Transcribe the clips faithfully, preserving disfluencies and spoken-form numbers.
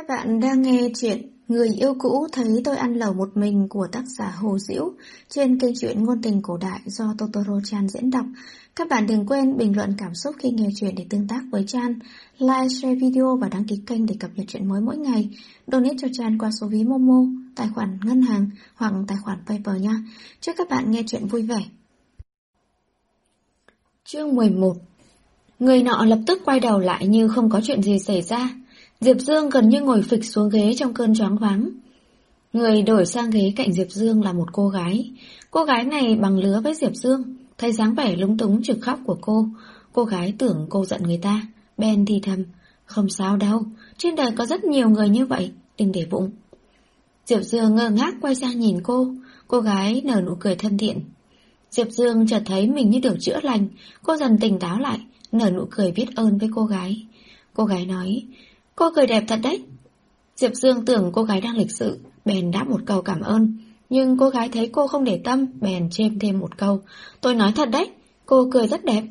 Các bạn đang nghe chuyện Người yêu cũ thấy tôi ăn lẩu một mình của tác giả Hồ Dĩu trên kênh truyện ngôn tình cổ đại do Totoro Chan diễn đọc. Các bạn đừng quên bình luận cảm xúc khi nghe chuyện để tương tác với Chan, like, share video và đăng ký kênh để cập nhật chuyện mới mỗi ngày. Donate cho Chan qua số ví Momo, tài khoản ngân hàng hoặc tài khoản PayPal nha. Chúc các bạn nghe chuyện vui vẻ. Chương mười một. Người nọ lập tức quay đầu lại như không có chuyện gì xảy ra. Diệp Dương gần như ngồi phịch xuống ghế trong cơn choáng váng. Người đổi sang ghế cạnh Diệp Dương là một cô gái. Cô gái này bằng lứa với Diệp Dương. Thấy dáng vẻ lúng túng trực khóc của cô, cô gái tưởng cô giận người ta, bèn thì thầm: "Không sao đâu, trên đời có rất nhiều người như vậy, đừng để bụng." Diệp Dương ngơ ngác quay sang nhìn cô. Cô gái nở nụ cười thân thiện. Diệp Dương chợt thấy mình như được chữa lành. Cô dần tỉnh táo lại, nở nụ cười biết ơn với cô gái. Cô gái nói: "Cô cười đẹp thật đấy." Diệp Dương tưởng cô gái đang lịch sự, bèn đáp một câu cảm ơn. Nhưng cô gái thấy cô không để tâm, bèn chêm thêm một câu: "Tôi nói thật đấy, cô cười rất đẹp."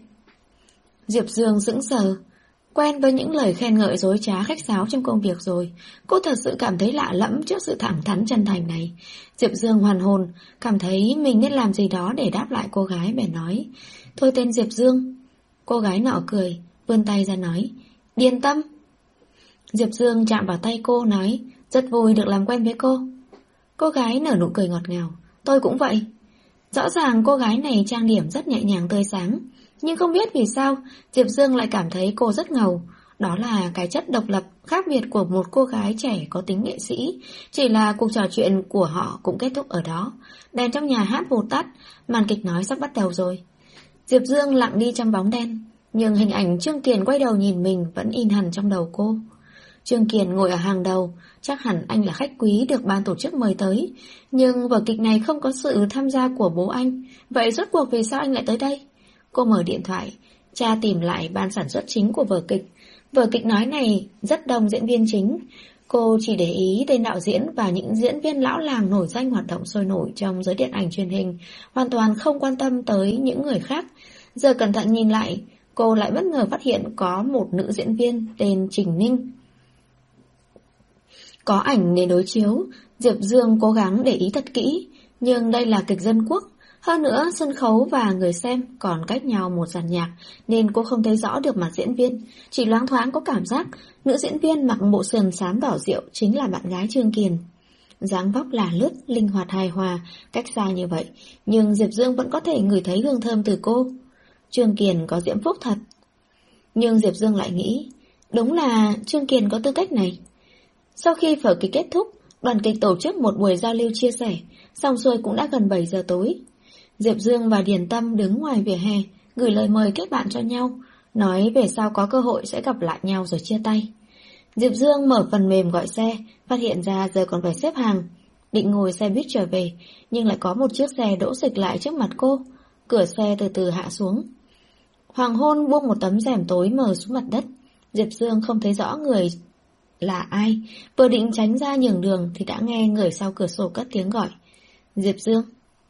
Diệp Dương sững sờ. Quen với những lời khen ngợi dối trá khách sáo trong công việc rồi, cô thật sự cảm thấy lạ lẫm trước sự thẳng thắn chân thành này. Diệp Dương hoàn hồn, cảm thấy mình nên làm gì đó để đáp lại cô gái, bèn nói: "Tôi tên Diệp Dương." Cô gái nọ cười, vươn tay ra nói: "Điền Tâm." Diệp Dương chạm vào tay cô nói: "Rất vui được làm quen với cô." Cô gái nở nụ cười ngọt ngào: "Tôi cũng vậy." Rõ ràng cô gái này trang điểm rất nhẹ nhàng tươi sáng, nhưng không biết vì sao Diệp Dương lại cảm thấy cô rất ngầu. Đó là cái chất độc lập khác biệt của một cô gái trẻ có tính nghệ sĩ. Chỉ là cuộc trò chuyện của họ cũng kết thúc ở đó. Đèn trong nhà hát vụt tắt, màn kịch nói sắp bắt đầu rồi. Diệp Dương lặng đi trong bóng đen, nhưng hình ảnh Trương Kiền quay đầu nhìn mình vẫn in hằn trong đầu cô. Trương Kiền ngồi ở hàng đầu, chắc hẳn anh là khách quý được ban tổ chức mời tới. Nhưng vở kịch này không có sự tham gia của bố anh. Vậy rốt cuộc vì sao anh lại tới đây? Cô mở điện thoại, tra tìm lại ban sản xuất chính của vở kịch. Vở kịch nói này rất đông diễn viên chính. Cô chỉ để ý tên đạo diễn và những diễn viên lão làng nổi danh hoạt động sôi nổi trong giới điện ảnh truyền hình, hoàn toàn không quan tâm tới những người khác. Giờ cẩn thận nhìn lại, cô lại bất ngờ phát hiện có một nữ diễn viên tên Trình Ninh. Có ảnh để đối chiếu, Diệp Dương cố gắng để ý thật kỹ, nhưng đây là kịch dân quốc. Hơn nữa, sân khấu và người xem còn cách nhau một dàn nhạc, nên cô không thấy rõ được mặt diễn viên. Chỉ loáng thoáng có cảm giác nữ diễn viên mặc bộ sườn xám đỏ rượu chính là bạn gái Trương Kiền. Dáng vóc là lướt, linh hoạt hài hòa, cách xa như vậy, nhưng Diệp Dương vẫn có thể ngửi thấy hương thơm từ cô. Trương Kiền có diễm phúc thật. Nhưng Diệp Dương lại nghĩ, đúng là Trương Kiền có tư cách này. Sau khi vở kịch kết thúc, đoàn kịch tổ chức một buổi giao lưu chia sẻ, xong xuôi cũng đã gần bảy giờ tối. Diệp Dương và Điền Tâm đứng ngoài vỉa hè, gửi lời mời kết bạn cho nhau, nói về sau có cơ hội sẽ gặp lại nhau rồi chia tay. Diệp Dương mở phần mềm gọi xe, phát hiện ra giờ còn phải xếp hàng. Định ngồi xe buýt trở về, nhưng lại có một chiếc xe đỗ xịch lại trước mặt cô. Cửa xe từ từ hạ xuống. Hoàng hôn buông một tấm rèm tối mờ xuống mặt đất. Diệp Dương không thấy rõ người là ai, vừa định tránh ra nhường đường thì đã nghe người sau cửa sổ cất tiếng gọi: "Diệp Dương."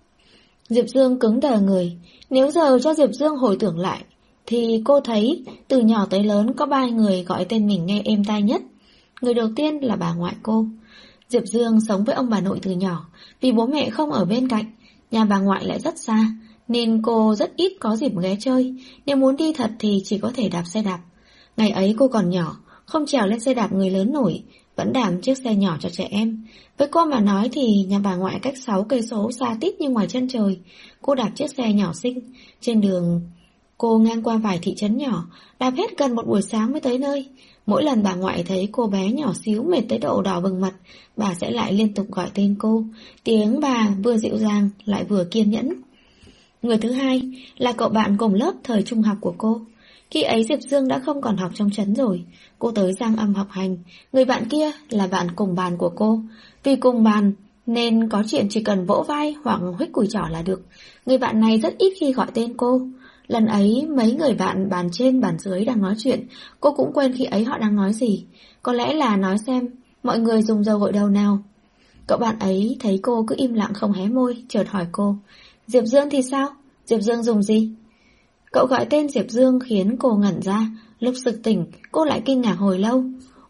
Diệp Dương cứng đờ người. Nếu giờ cho Diệp Dương hồi tưởng lại, thì cô thấy từ nhỏ tới lớn có ba người gọi tên mình nghe êm tai nhất. Người đầu tiên là bà ngoại cô. Diệp Dương sống với ông bà nội từ nhỏ, vì bố mẹ không ở bên cạnh, nhà bà ngoại lại rất xa, nên cô rất ít có dịp ghé chơi. Nếu muốn đi thật thì chỉ có thể đạp xe đạp. Ngày ấy cô còn nhỏ, không trèo lên xe đạp người lớn nổi, vẫn đảm chiếc xe nhỏ cho trẻ em. Với cô mà nói thì nhà bà ngoại cách sáu cây số xa tít như ngoài chân trời. Cô đạp chiếc xe nhỏ xinh. Trên đường cô ngang qua vài thị trấn nhỏ, đạp hết gần một buổi sáng mới tới nơi. Mỗi lần bà ngoại thấy cô bé nhỏ xíu mệt tới độ đỏ bừng mặt, bà sẽ lại liên tục gọi tên cô. Tiếng bà vừa dịu dàng lại vừa kiên nhẫn. Người thứ hai là cậu bạn cùng lớp thời trung học của cô. Khi ấy Diệp Dương đã không còn học trong trấn rồi. Cô tới Giang Âm học hành. Người bạn kia là bạn cùng bàn của cô. Vì cùng bàn nên có chuyện chỉ cần vỗ vai hoặc huých cùi trỏ là được. Người bạn này rất ít khi gọi tên cô. Lần ấy mấy người bạn bàn trên bàn dưới đang nói chuyện. Cô cũng quên khi ấy họ đang nói gì. Có lẽ là nói xem mọi người dùng dầu gội đầu nào. Cậu bạn ấy thấy cô cứ im lặng không hé môi, chợt hỏi cô: "Diệp Dương thì sao? Diệp Dương dùng gì?" Cậu gọi tên Diệp Dương khiến cô ngẩn ra. Lúc sực tỉnh, cô lại kinh ngạc hồi lâu.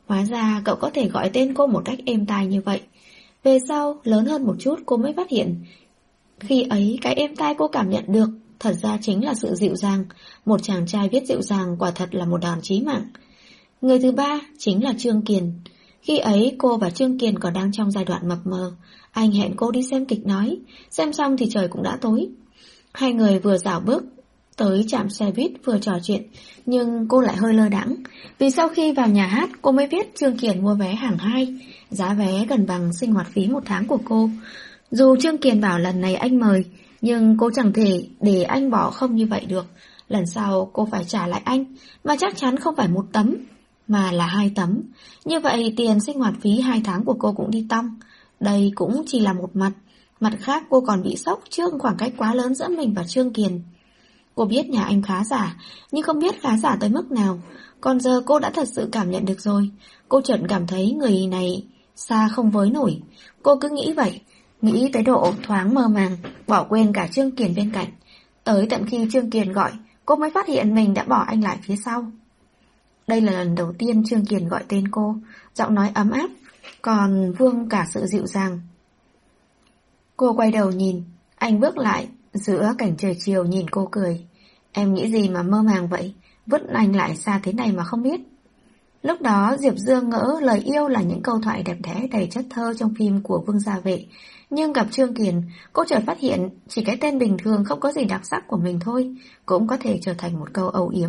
Hóa ra cậu có thể gọi tên cô một cách êm tai như vậy. Về sau, lớn hơn một chút cô mới phát hiện. Khi ấy cái êm tai cô cảm nhận được thật ra chính là sự dịu dàng. Một chàng trai viết dịu dàng quả thật là một đòn chí mạng. Người thứ ba chính là Trương Kiền. Khi ấy cô và Trương Kiền còn đang trong giai đoạn mập mờ. Anh hẹn cô đi xem kịch nói. Xem xong thì trời cũng đã tối. Hai người vừa dạo bước tới trạm xe buýt vừa trò chuyện. Nhưng cô lại hơi lơ đãng. Vì sau khi vào nhà hát cô mới biết Trương Kiền mua vé hàng hai. Giá vé gần bằng sinh hoạt phí một tháng của cô. Dù Trương Kiền bảo lần này anh mời, nhưng cô chẳng thể để anh bỏ không như vậy được. Lần sau cô phải trả lại anh. Mà chắc chắn không phải một tấm, mà là hai tấm. Như vậy tiền sinh hoạt phí hai tháng của cô cũng đi tong. Đây cũng chỉ là một mặt. Mặt khác cô còn bị sốc trước khoảng cách quá lớn giữa mình và Trương Kiền. Cô biết nhà anh khá giả, nhưng không biết khá giả tới mức nào. Còn giờ cô đã thật sự cảm nhận được rồi. Cô chợt cảm thấy người này xa không với nổi. Cô cứ nghĩ vậy, nghĩ tới độ thoáng mơ màng, bỏ quên cả Trương Kiền bên cạnh. Tới tận khi Trương Kiền gọi, cô mới phát hiện mình đã bỏ anh lại phía sau. Đây là lần đầu tiên Trương Kiền gọi tên cô, giọng nói ấm áp, còn vương cả sự dịu dàng. Cô quay đầu nhìn, anh bước lại, giữa cảnh trời chiều nhìn cô cười. Em nghĩ gì mà mơ màng vậy, vứt anh lại xa thế này mà không biết. Lúc đó Diệp Dương ngỡ lời yêu là những câu thoại đẹp đẽ đầy chất thơ trong phim của Vương Gia Vệ. Nhưng gặp Trương Kiền, cô chợt phát hiện chỉ cái tên bình thường không có gì đặc sắc của mình thôi cũng có thể trở thành một câu âu yếm.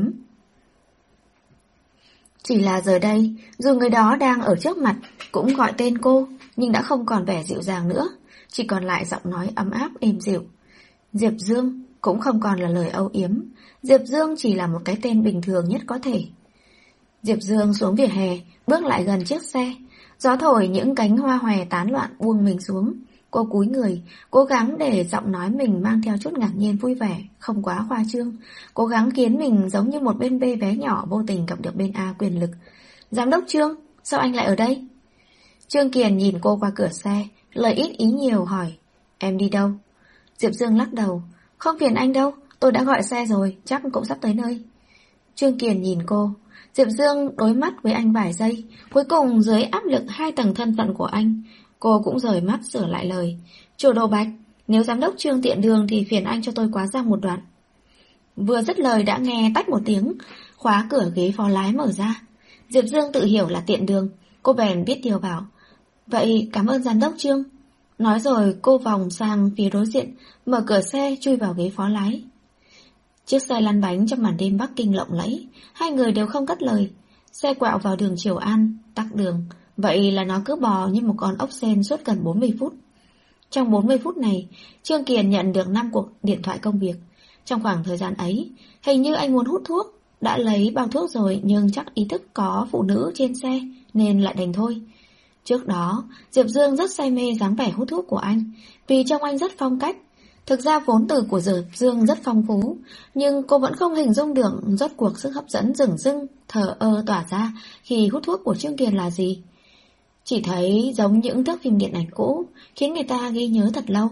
Chỉ là giờ đây, dù người đó đang ở trước mặt cũng gọi tên cô, nhưng đã không còn vẻ dịu dàng nữa, chỉ còn lại giọng nói ấm áp êm dịu. Diệp Dương cũng không còn là lời âu yếm, Diệp Dương chỉ là một cái tên bình thường nhất có thể. Diệp Dương xuống vỉa hè, bước lại gần chiếc xe. Gió thổi những cánh hoa hòe tán loạn buông mình xuống. Cô cúi người, cố gắng để giọng nói mình mang theo chút ngạc nhiên vui vẻ, không quá khoa trương. Cố gắng khiến mình giống như một bên B bé nhỏ vô tình gặp được bên A quyền lực. Giám đốc Trương, sao anh lại ở đây? Trương Kiền nhìn cô qua cửa xe, lời ít ý nhiều hỏi, em đi đâu? Diệp Dương lắc đầu, không phiền anh đâu, tôi đã gọi xe rồi, chắc cũng sắp tới nơi. Trương Kiền nhìn cô. Diệp Dương đối mắt với anh vài giây, cuối cùng dưới áp lực hai tầng thân phận của anh, cô cũng rời mắt sửa lại lời. Chủ Đồ Bạch, nếu giám đốc Trương tiện đường thì phiền anh cho tôi quá ra một đoạn. Vừa dứt lời đã nghe tách một tiếng, khóa cửa ghế phó lái mở ra. Diệp Dương tự hiểu là tiện đường, cô bèn biết điều bảo. Vậy cảm ơn giám đốc Trương. Nói rồi cô vòng sang phía đối diện, mở cửa xe chui vào ghế phó lái. Chiếc xe lăn bánh trong màn đêm Bắc Kinh lộng lẫy, hai người đều không cất lời. Xe quẹo vào đường Triều An, tắc đường, vậy là nó cứ bò như một con ốc sên suốt gần bốn mươi phút. Trong bốn mươi phút này, Trương Kiền nhận được năm cuộc điện thoại công việc. Trong khoảng thời gian ấy, hình như anh muốn hút thuốc, đã lấy bao thuốc rồi nhưng chắc ý thức có phụ nữ trên xe nên lại đành thôi. Trước đó, Diệp Dương rất say mê dáng vẻ hút thuốc của anh, vì trong anh rất phong cách. Thực ra vốn từ của Diệp Dương rất phong phú, nhưng cô vẫn không hình dung được rốt cuộc sức hấp dẫn dửng dưng, thờ ơ tỏa ra khi hút thuốc của Trương Kiền là gì. Chỉ thấy giống những thước phim điện ảnh cũ, khiến người ta ghi nhớ thật lâu.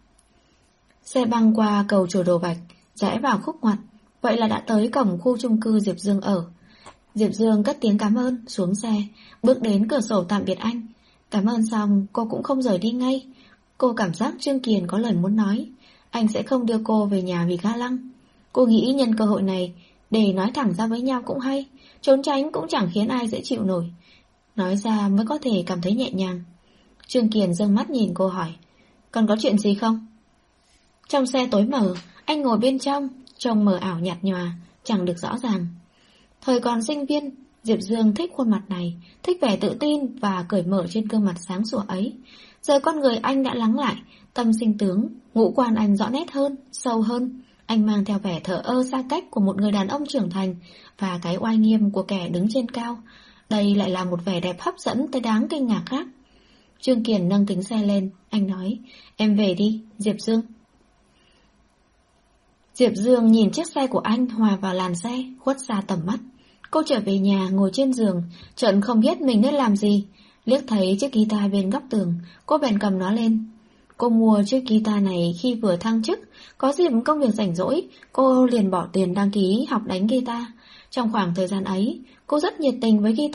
Xe băng qua cầu Chùa Đồ Bạch, rẽ vào khúc ngoặt, vậy là đã tới cổng khu chung cư Diệp Dương ở. Diệp Dương cất tiếng cảm ơn, xuống xe, bước đến cửa sổ tạm biệt anh. Cảm ơn xong, cô cũng không rời đi ngay. Cô cảm giác Trương Kiền có lời muốn nói. Anh sẽ không đưa cô về nhà vì ga lăng. Cô nghĩ nhân cơ hội này để nói thẳng ra với nhau cũng hay, trốn tránh cũng chẳng khiến ai dễ chịu nổi. Nói ra mới có thể cảm thấy nhẹ nhàng. Trương Kiền giương mắt nhìn cô hỏi, còn có chuyện gì không? Trong xe tối mờ, anh ngồi bên trong, trông mờ ảo nhạt nhòa, chẳng được rõ ràng. Thời còn sinh viên, Diệp Dương thích khuôn mặt này, thích vẻ tự tin và cởi mở trên gương mặt sáng sủa ấy. Giờ con người anh đã lắng lại, tâm sinh tướng, ngũ quan anh rõ nét hơn, sâu hơn. Anh mang theo vẻ thờ ơ xa cách của một người đàn ông trưởng thành và cái oai nghiêm của kẻ đứng trên cao. Đây lại là một vẻ đẹp hấp dẫn tới đáng kinh ngạc khác. Trương Kiền nâng kính xe lên, anh nói, em về đi, Diệp Dương. Diệp Dương nhìn chiếc xe của anh hòa vào làn xe, khuất xa tầm mắt. Cô trở về nhà ngồi trên giường, chợt không biết mình nên làm gì. Liếc thấy chiếc guitar bên góc tường, cô bèn cầm nó lên. Cô mua chiếc guitar này khi vừa thăng chức, có dịp công việc rảnh rỗi, cô liền bỏ tiền đăng ký học đánh guitar. Trong khoảng thời gian ấy, cô rất nhiệt tình với guitar,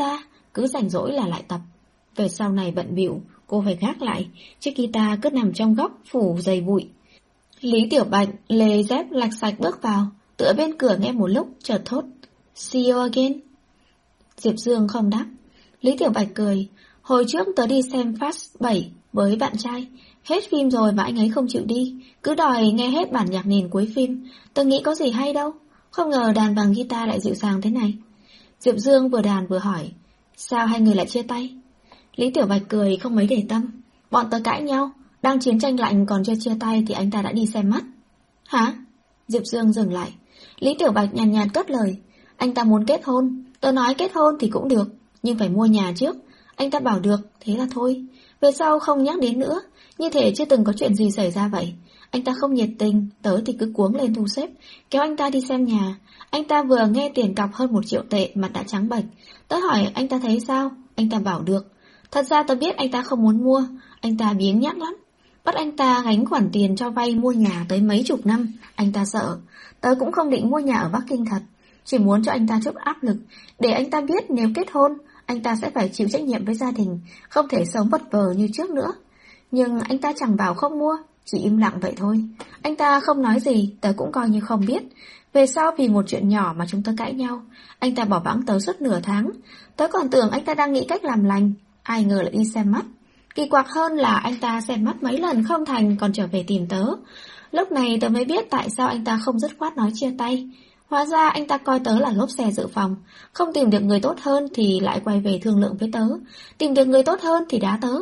cứ rảnh rỗi là lại tập. Về sau này bận bịu, cô phải gác lại, chiếc guitar cứ nằm trong góc phủ dày bụi. Lý Tiểu Bạch lê dép lạch sạch bước vào, tựa bên cửa nghe một lúc, chợt thốt: See you again. Diệp Dương không đáp. Lý Tiểu Bạch cười: Hồi trước tớ đi xem Fast bảy với bạn trai, hết phim rồi mà anh ấy không chịu đi, cứ đòi nghe hết bản nhạc nền cuối phim. Tớ nghĩ có gì hay đâu, không ngờ đàn bằng guitar lại dịu dàng thế này. Diệp Dương vừa đàn vừa hỏi: Sao hai người lại chia tay? Lý Tiểu Bạch cười không mấy để tâm: Bọn tớ cãi nhau, đang chiến tranh lạnh còn chưa chia tay thì anh ta đã đi xem mắt. Hả? Diệp Dương dừng lại. Lý Tiểu Bạch nhàn nhạt cất lời: Anh ta muốn kết hôn, tớ nói kết hôn thì cũng được, nhưng phải mua nhà trước. Anh ta bảo được, thế là thôi. Về sau không nhắc đến nữa, như thể chưa từng có chuyện gì xảy ra vậy. Anh ta không nhiệt tình, tớ thì cứ cuống lên thu xếp, kéo anh ta đi xem nhà. Anh ta vừa nghe tiền cọc hơn một triệu tệ, mặt đã trắng bệch. Tớ hỏi anh ta thấy sao, anh ta bảo được. Thật ra tớ biết anh ta không muốn mua, anh ta biếng nhác lắm. Bắt anh ta gánh khoản tiền cho vay mua nhà tới mấy chục năm, anh ta sợ. Tớ cũng không định mua nhà ở Bắc Kinh thật, chỉ muốn cho anh ta chút áp lực, để anh ta biết nếu kết hôn, anh ta sẽ phải chịu trách nhiệm với gia đình, không thể sống vật vờ như trước nữa. Nhưng anh ta chẳng bảo không mua, chỉ im lặng vậy thôi. Anh ta không nói gì, tớ cũng coi như không biết. Về sau vì một chuyện nhỏ mà chúng tớ cãi nhau, anh ta bỏ bẵng tớ suốt nửa tháng. Tớ còn tưởng anh ta đang nghĩ cách làm lành, ai ngờ lại đi xem mắt. Kỳ quặc hơn là anh ta xem mắt mấy lần không thành còn trở về tìm tớ. Lúc này tớ mới biết tại sao anh ta không dứt khoát nói chia tay. Hóa ra anh ta coi tớ là lốp xe dự phòng, không tìm được người tốt hơn thì lại quay về thương lượng với tớ, tìm được người tốt hơn thì đá tớ.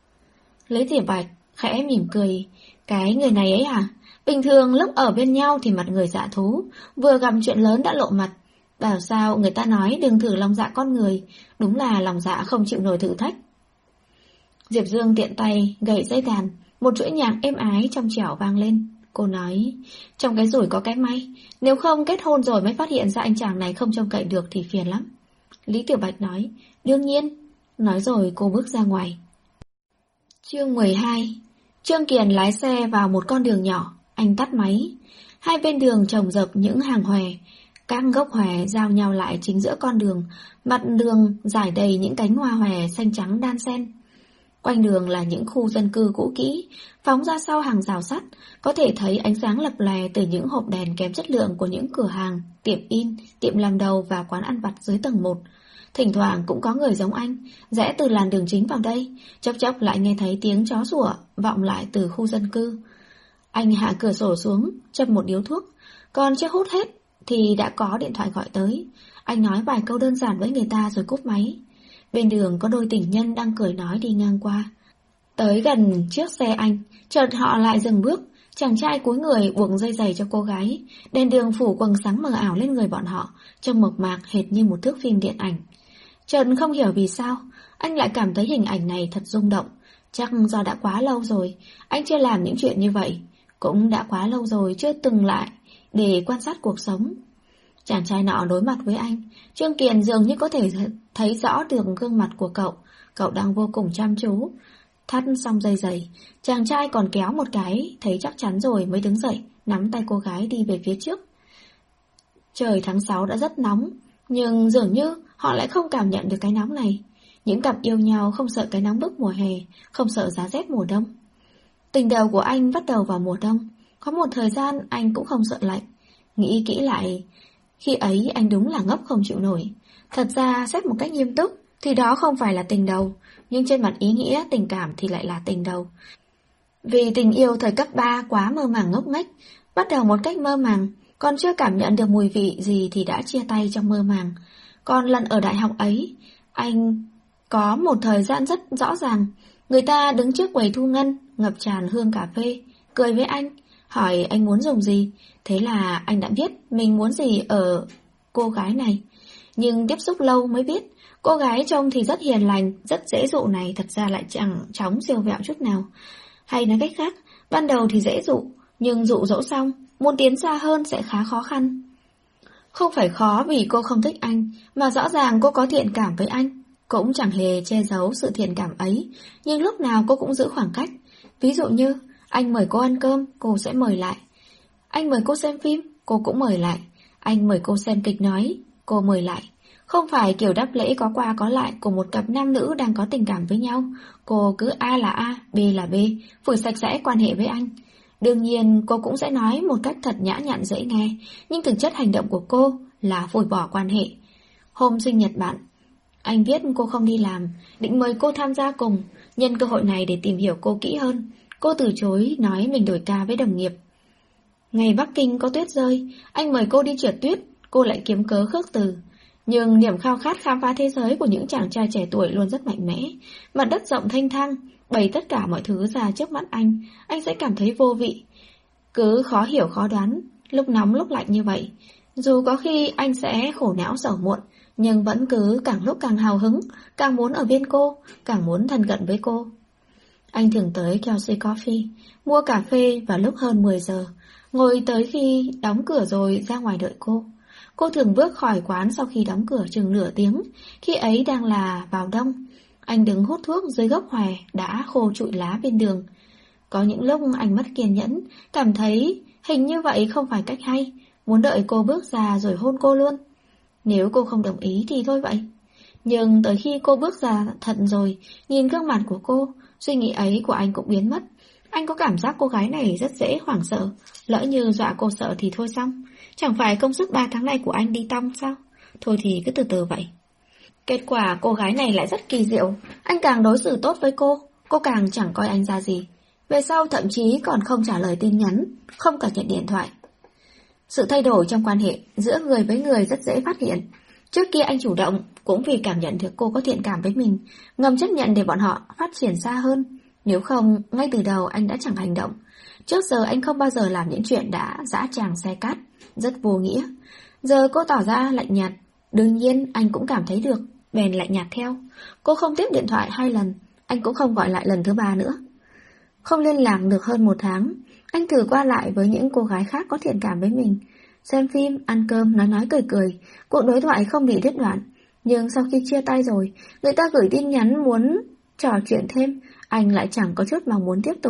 Lý Tiểu Bạch khẽ mỉm cười: Cái người này ấy à? Bình thường lúc ở bên nhau thì mặt người dạ thú, vừa gặp chuyện lớn đã lộ mặt. Bảo sao người ta nói đừng thử lòng dạ con người, đúng là lòng dạ không chịu nổi thử thách. Diệp Dương tiện tay gảy dây đàn, một chuỗi nhạc êm ái trong trẻo vang lên. Cô nói: Trong cái rủi có cái may, nếu không kết hôn rồi mới phát hiện ra anh chàng này không trông cậy được thì phiền lắm. Lý Tiểu Bạch nói: Đương nhiên. Nói rồi cô bước ra ngoài. Chương mười hai. Trương Kiền lái xe vào một con đường nhỏ, anh tắt máy. Hai bên đường chồng dập những hàng hòe, các gốc hòe giao nhau lại chính giữa con đường, mặt đường rải đầy những cánh hoa hòe xanh trắng đan xen. Quanh đường là những khu dân cư cũ kỹ, phóng ra sau hàng rào sắt, có thể thấy ánh sáng lập lòe từ những hộp đèn kém chất lượng của những cửa hàng, tiệm in, tiệm làm đầu và quán ăn vặt dưới tầng một. Thỉnh thoảng cũng có người giống anh, rẽ từ làn đường chính vào đây, chốc chốc lại nghe thấy tiếng chó sủa vọng lại từ khu dân cư. Anh hạ cửa sổ xuống, châm một điếu thuốc, còn chưa hút hết thì đã có điện thoại gọi tới. Anh nói vài câu đơn giản với người ta rồi cúp máy. Bên đường có đôi tình nhân đang cười nói đi ngang qua. Tới gần chiếc xe anh, chợt họ lại dừng bước. Chàng trai cúi người buộc dây giày cho cô gái. Đèn đường phủ quầng sáng mờ ảo lên người bọn họ, trông mộc mạc hệt như một thước phim điện ảnh. Chợt không hiểu vì sao, anh lại cảm thấy hình ảnh này thật rung động. Chắc do đã quá lâu rồi anh chưa làm những chuyện như vậy, cũng đã quá lâu rồi chưa từng lại để quan sát cuộc sống. Chàng trai nọ đối mặt với anh, Trương Kiền dường như có thể thấy rõ được gương mặt của cậu. Cậu đang vô cùng chăm chú. Thắt xong dây giày, chàng trai còn kéo một cái, thấy chắc chắn rồi mới đứng dậy, nắm tay cô gái đi về phía trước. Trời tháng sáu đã rất nóng, nhưng dường như họ lại không cảm nhận được cái nóng này. Những cặp yêu nhau không sợ cái nóng bức mùa hè, không sợ giá rét mùa đông. Tình đầu của anh bắt đầu vào mùa đông, có một thời gian anh cũng không sợ lạnh. Nghĩ kỹ lại, khi ấy anh đúng là ngốc không chịu nổi. Thật ra xét một cách nghiêm túc thì đó không phải là tình đầu, nhưng trên mặt ý nghĩa tình cảm thì lại là tình đầu. Vì tình yêu thời cấp ba quá mơ màng ngốc nghếch, bắt đầu một cách mơ màng, còn chưa cảm nhận được mùi vị gì thì đã chia tay trong mơ màng. Còn lần ở đại học ấy, anh có một thời gian rất rõ ràng. Người ta đứng trước quầy thu ngân, ngập tràn hương cà phê, cười với anh, hỏi anh muốn dùng gì. Thế là anh đã biết mình muốn gì ở cô gái này. Nhưng tiếp xúc lâu mới biết, cô gái trông thì rất hiền lành, rất dễ dụ này thật ra lại chẳng chóng siêu vẹo chút nào. Hay nói cách khác, ban đầu thì dễ dụ, nhưng dụ dỗ xong, muốn tiến xa hơn sẽ khá khó khăn. Không phải khó vì cô không thích anh, mà rõ ràng cô có thiện cảm với anh. Cũng chẳng hề che giấu sự thiện cảm ấy, nhưng lúc nào cô cũng giữ khoảng cách. Ví dụ như, anh mời cô ăn cơm, cô sẽ mời lại. Anh mời cô xem phim, cô cũng mời lại. Anh mời cô xem kịch nói, cô mời lại. Không phải kiểu đáp lễ có qua có lại của một cặp nam nữ đang có tình cảm với nhau. Cô cứ A là A, B là B, phủi sạch sẽ quan hệ với anh. Đương nhiên cô cũng sẽ nói một cách thật nhã nhặn dễ nghe, nhưng thực chất hành động của cô là phủi bỏ quan hệ. Hôm sinh nhật bạn, anh biết cô không đi làm, định mời cô tham gia cùng, nhân cơ hội này để tìm hiểu cô kỹ hơn. Cô từ chối nói mình đổi ca với đồng nghiệp. Ngày Bắc Kinh có tuyết rơi, anh mời cô đi trượt tuyết, cô lại kiếm cớ khước từ. Nhưng niềm khao khát khám phá thế giới của những chàng trai trẻ tuổi luôn rất mạnh mẽ. Mặt đất rộng thanh thang, bày tất cả mọi thứ ra trước mắt anh, anh sẽ cảm thấy vô vị. Cứ khó hiểu khó đoán, lúc nóng lúc lạnh như vậy. Dù có khi anh sẽ khổ não sầu muộn, nhưng vẫn cứ càng lúc càng hào hứng, càng muốn ở bên cô, càng muốn thân cận với cô. Anh thường tới Kelsey Coffee, mua cà phê vào lúc hơn mười giờ, ngồi tới khi đóng cửa rồi ra ngoài đợi cô. Cô thường bước khỏi quán sau khi đóng cửa chừng nửa tiếng, khi ấy đang là vào đông. Anh đứng hút thuốc dưới gốc hòe đã khô trụi lá bên đường. Có những lúc anh mất kiên nhẫn, cảm thấy hình như vậy không phải cách hay, muốn đợi cô bước ra rồi hôn cô luôn. Nếu cô không đồng ý thì thôi vậy. Nhưng tới khi cô bước ra thật rồi, nhìn gương mặt của cô, suy nghĩ ấy của anh cũng biến mất. Anh có cảm giác cô gái này rất dễ hoảng sợ, lỡ như dọa cô sợ thì thôi xong. Chẳng phải công sức ba tháng nay của anh đi tong sao? Thôi thì cứ từ từ vậy. Kết quả cô gái này lại rất kỳ diệu. Anh càng đối xử tốt với cô, cô càng chẳng coi anh ra gì. Về sau thậm chí còn không trả lời tin nhắn, không cả nhận điện thoại. Sự thay đổi trong quan hệ giữa người với người rất dễ phát hiện. Trước kia anh chủ động cũng vì cảm nhận được cô có thiện cảm với mình, ngầm chấp nhận để bọn họ phát triển xa hơn. Nếu không, ngay từ đầu anh đã chẳng hành động. Trước giờ anh không bao giờ làm những chuyện đã dã tràng xe cát, rất vô nghĩa. Giờ cô tỏ ra lạnh nhạt, đương nhiên anh cũng cảm thấy được, bèn lạnh nhạt theo. Cô không tiếp điện thoại hai lần, anh cũng không gọi lại lần thứ ba nữa. Không liên lạc được hơn một tháng, anh thử qua lại với những cô gái khác có thiện cảm với mình. Xem phim, ăn cơm, nói nói cười cười, cuộc đối thoại không bị đứt đoạn. Nhưng sau khi chia tay rồi, người ta gửi tin nhắn muốn trò chuyện thêm, anh lại chẳng có chút mong muốn tiếp tục.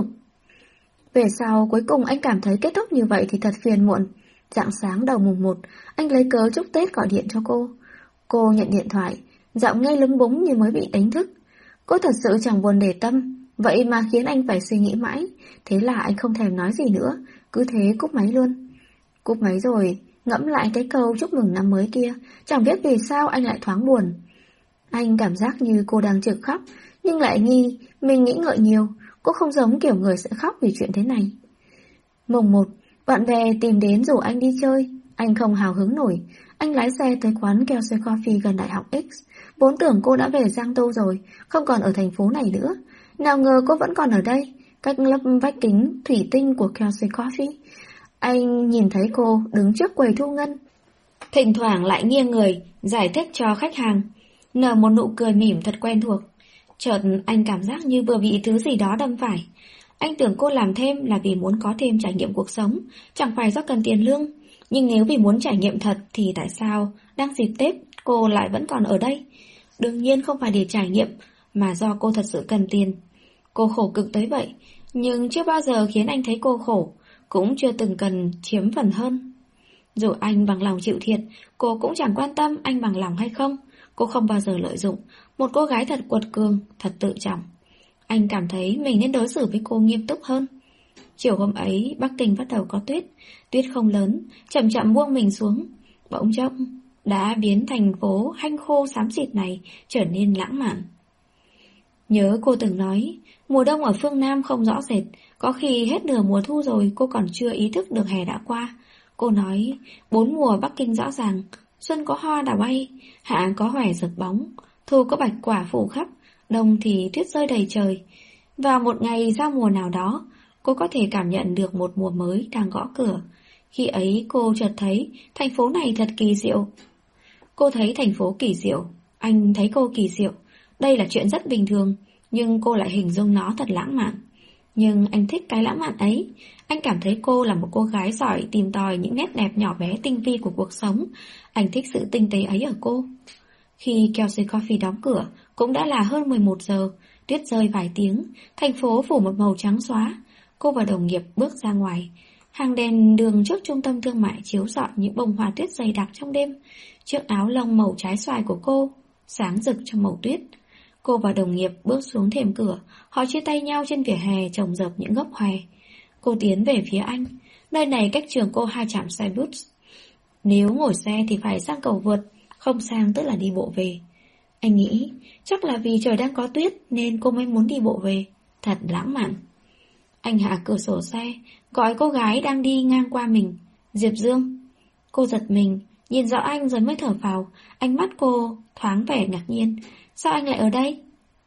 Về sau, cuối cùng anh cảm thấy kết thúc như vậy thì thật phiền muộn. Rạng sáng đầu mùng một, anh lấy cớ chúc Tết gọi điện cho cô. Cô nhận điện thoại, giọng nghe lúng búng như mới bị đánh thức. Cô thật sự chẳng buồn để tâm, vậy mà khiến anh phải suy nghĩ mãi. Thế là anh không thèm nói gì nữa, cứ thế cúp máy luôn. Cúp máy rồi, ngẫm lại cái câu chúc mừng năm mới kia, chẳng biết vì sao anh lại thoáng buồn. Anh cảm giác như cô đang trực khóc, nhưng lại nghi mình nghĩ ngợi nhiều. Cô không giống kiểu người sẽ khóc vì chuyện thế này. Mùng một, bạn bè tìm đến rủ anh đi chơi. Anh không hào hứng nổi. Anh lái xe tới quán Kelsey Coffee gần Đại học X. Vốn tưởng cô đã về Giang Tô rồi, không còn ở thành phố này nữa. Nào ngờ cô vẫn còn ở đây, cách lớp vách kính thủy tinh của Kelsey Coffee. Anh nhìn thấy cô đứng trước quầy thu ngân, thỉnh thoảng lại nghiêng người giải thích cho khách hàng, nở một nụ cười mỉm thật quen thuộc. Chợt anh cảm giác như vừa bị thứ gì đó đâm phải. Anh tưởng cô làm thêm là vì muốn có thêm trải nghiệm cuộc sống, chẳng phải do cần tiền lương. Nhưng nếu vì muốn trải nghiệm thật thì tại sao đang dịp Tết cô lại vẫn còn ở đây? Đương nhiên không phải để trải nghiệm, mà do cô thật sự cần tiền. Cô khổ cực tới vậy, nhưng chưa bao giờ khiến anh thấy cô khổ, cũng chưa từng cần chiếm phần hơn. Dù anh bằng lòng chịu thiệt, cô cũng chẳng quan tâm anh bằng lòng hay không. Cô không bao giờ lợi dụng, một cô gái thật quật cường, thật tự trọng. Anh cảm thấy mình nên đối xử với cô nghiêm túc hơn. Chiều hôm ấy, Bắc Kinh bắt đầu có tuyết. Tuyết không lớn, chậm chậm buông mình xuống. Bỗng chốc đã biến thành phố hanh khô xám xịt này trở nên lãng mạn. Nhớ cô từng nói, mùa đông ở phương Nam không rõ rệt, có khi hết nửa mùa thu rồi cô còn chưa ý thức được hè đã qua. Cô nói, bốn mùa Bắc Kinh rõ ràng, xuân có hoa đào bay, hạ có hòe rực bóng, thu có bạch quả phủ khắp, đông thì tuyết rơi đầy trời. Vào một ngày giao mùa nào đó, cô có thể cảm nhận được một mùa mới đang gõ cửa. Khi ấy cô chợt thấy thành phố này thật kỳ diệu. Cô thấy thành phố kỳ diệu, anh thấy cô kỳ diệu. Đây là chuyện rất bình thường, nhưng cô lại hình dung nó thật lãng mạn. Nhưng anh thích cái lãng mạn ấy. Anh cảm thấy cô là một cô gái giỏi tìm tòi những nét đẹp nhỏ bé tinh vi của cuộc sống. Anh thích sự tinh tế ấy ở cô. Khi Kelsey Coffee đóng cửa, cũng đã là hơn mười một giờ, tuyết rơi vài tiếng, thành phố phủ một màu trắng xóa. Cô và đồng nghiệp bước ra ngoài. Hàng đèn đường trước trung tâm thương mại chiếu rọi những bông hoa tuyết dày đặc trong đêm. Chiếc áo lông màu trái xoài của cô sáng rực trong màu tuyết. Cô và đồng nghiệp bước xuống thềm cửa, họ chia tay nhau trên vỉa hè chồng dập những gốc hòe. Cô tiến về phía anh. Nơi này cách trường cô hai trạm xe bus. Nếu ngồi xe thì phải sang cầu vượt, không sang tức là đi bộ về. Anh nghĩ chắc là vì trời đang có tuyết nên cô mới muốn đi bộ về. Thật lãng mạn. Anh hạ cửa sổ xe, gọi cô gái đang đi ngang qua mình. Diệp Dương. Cô giật mình, nhìn rõ anh rồi mới thở phào. Ánh mắt cô thoáng vẻ ngạc nhiên. Sao anh lại ở đây?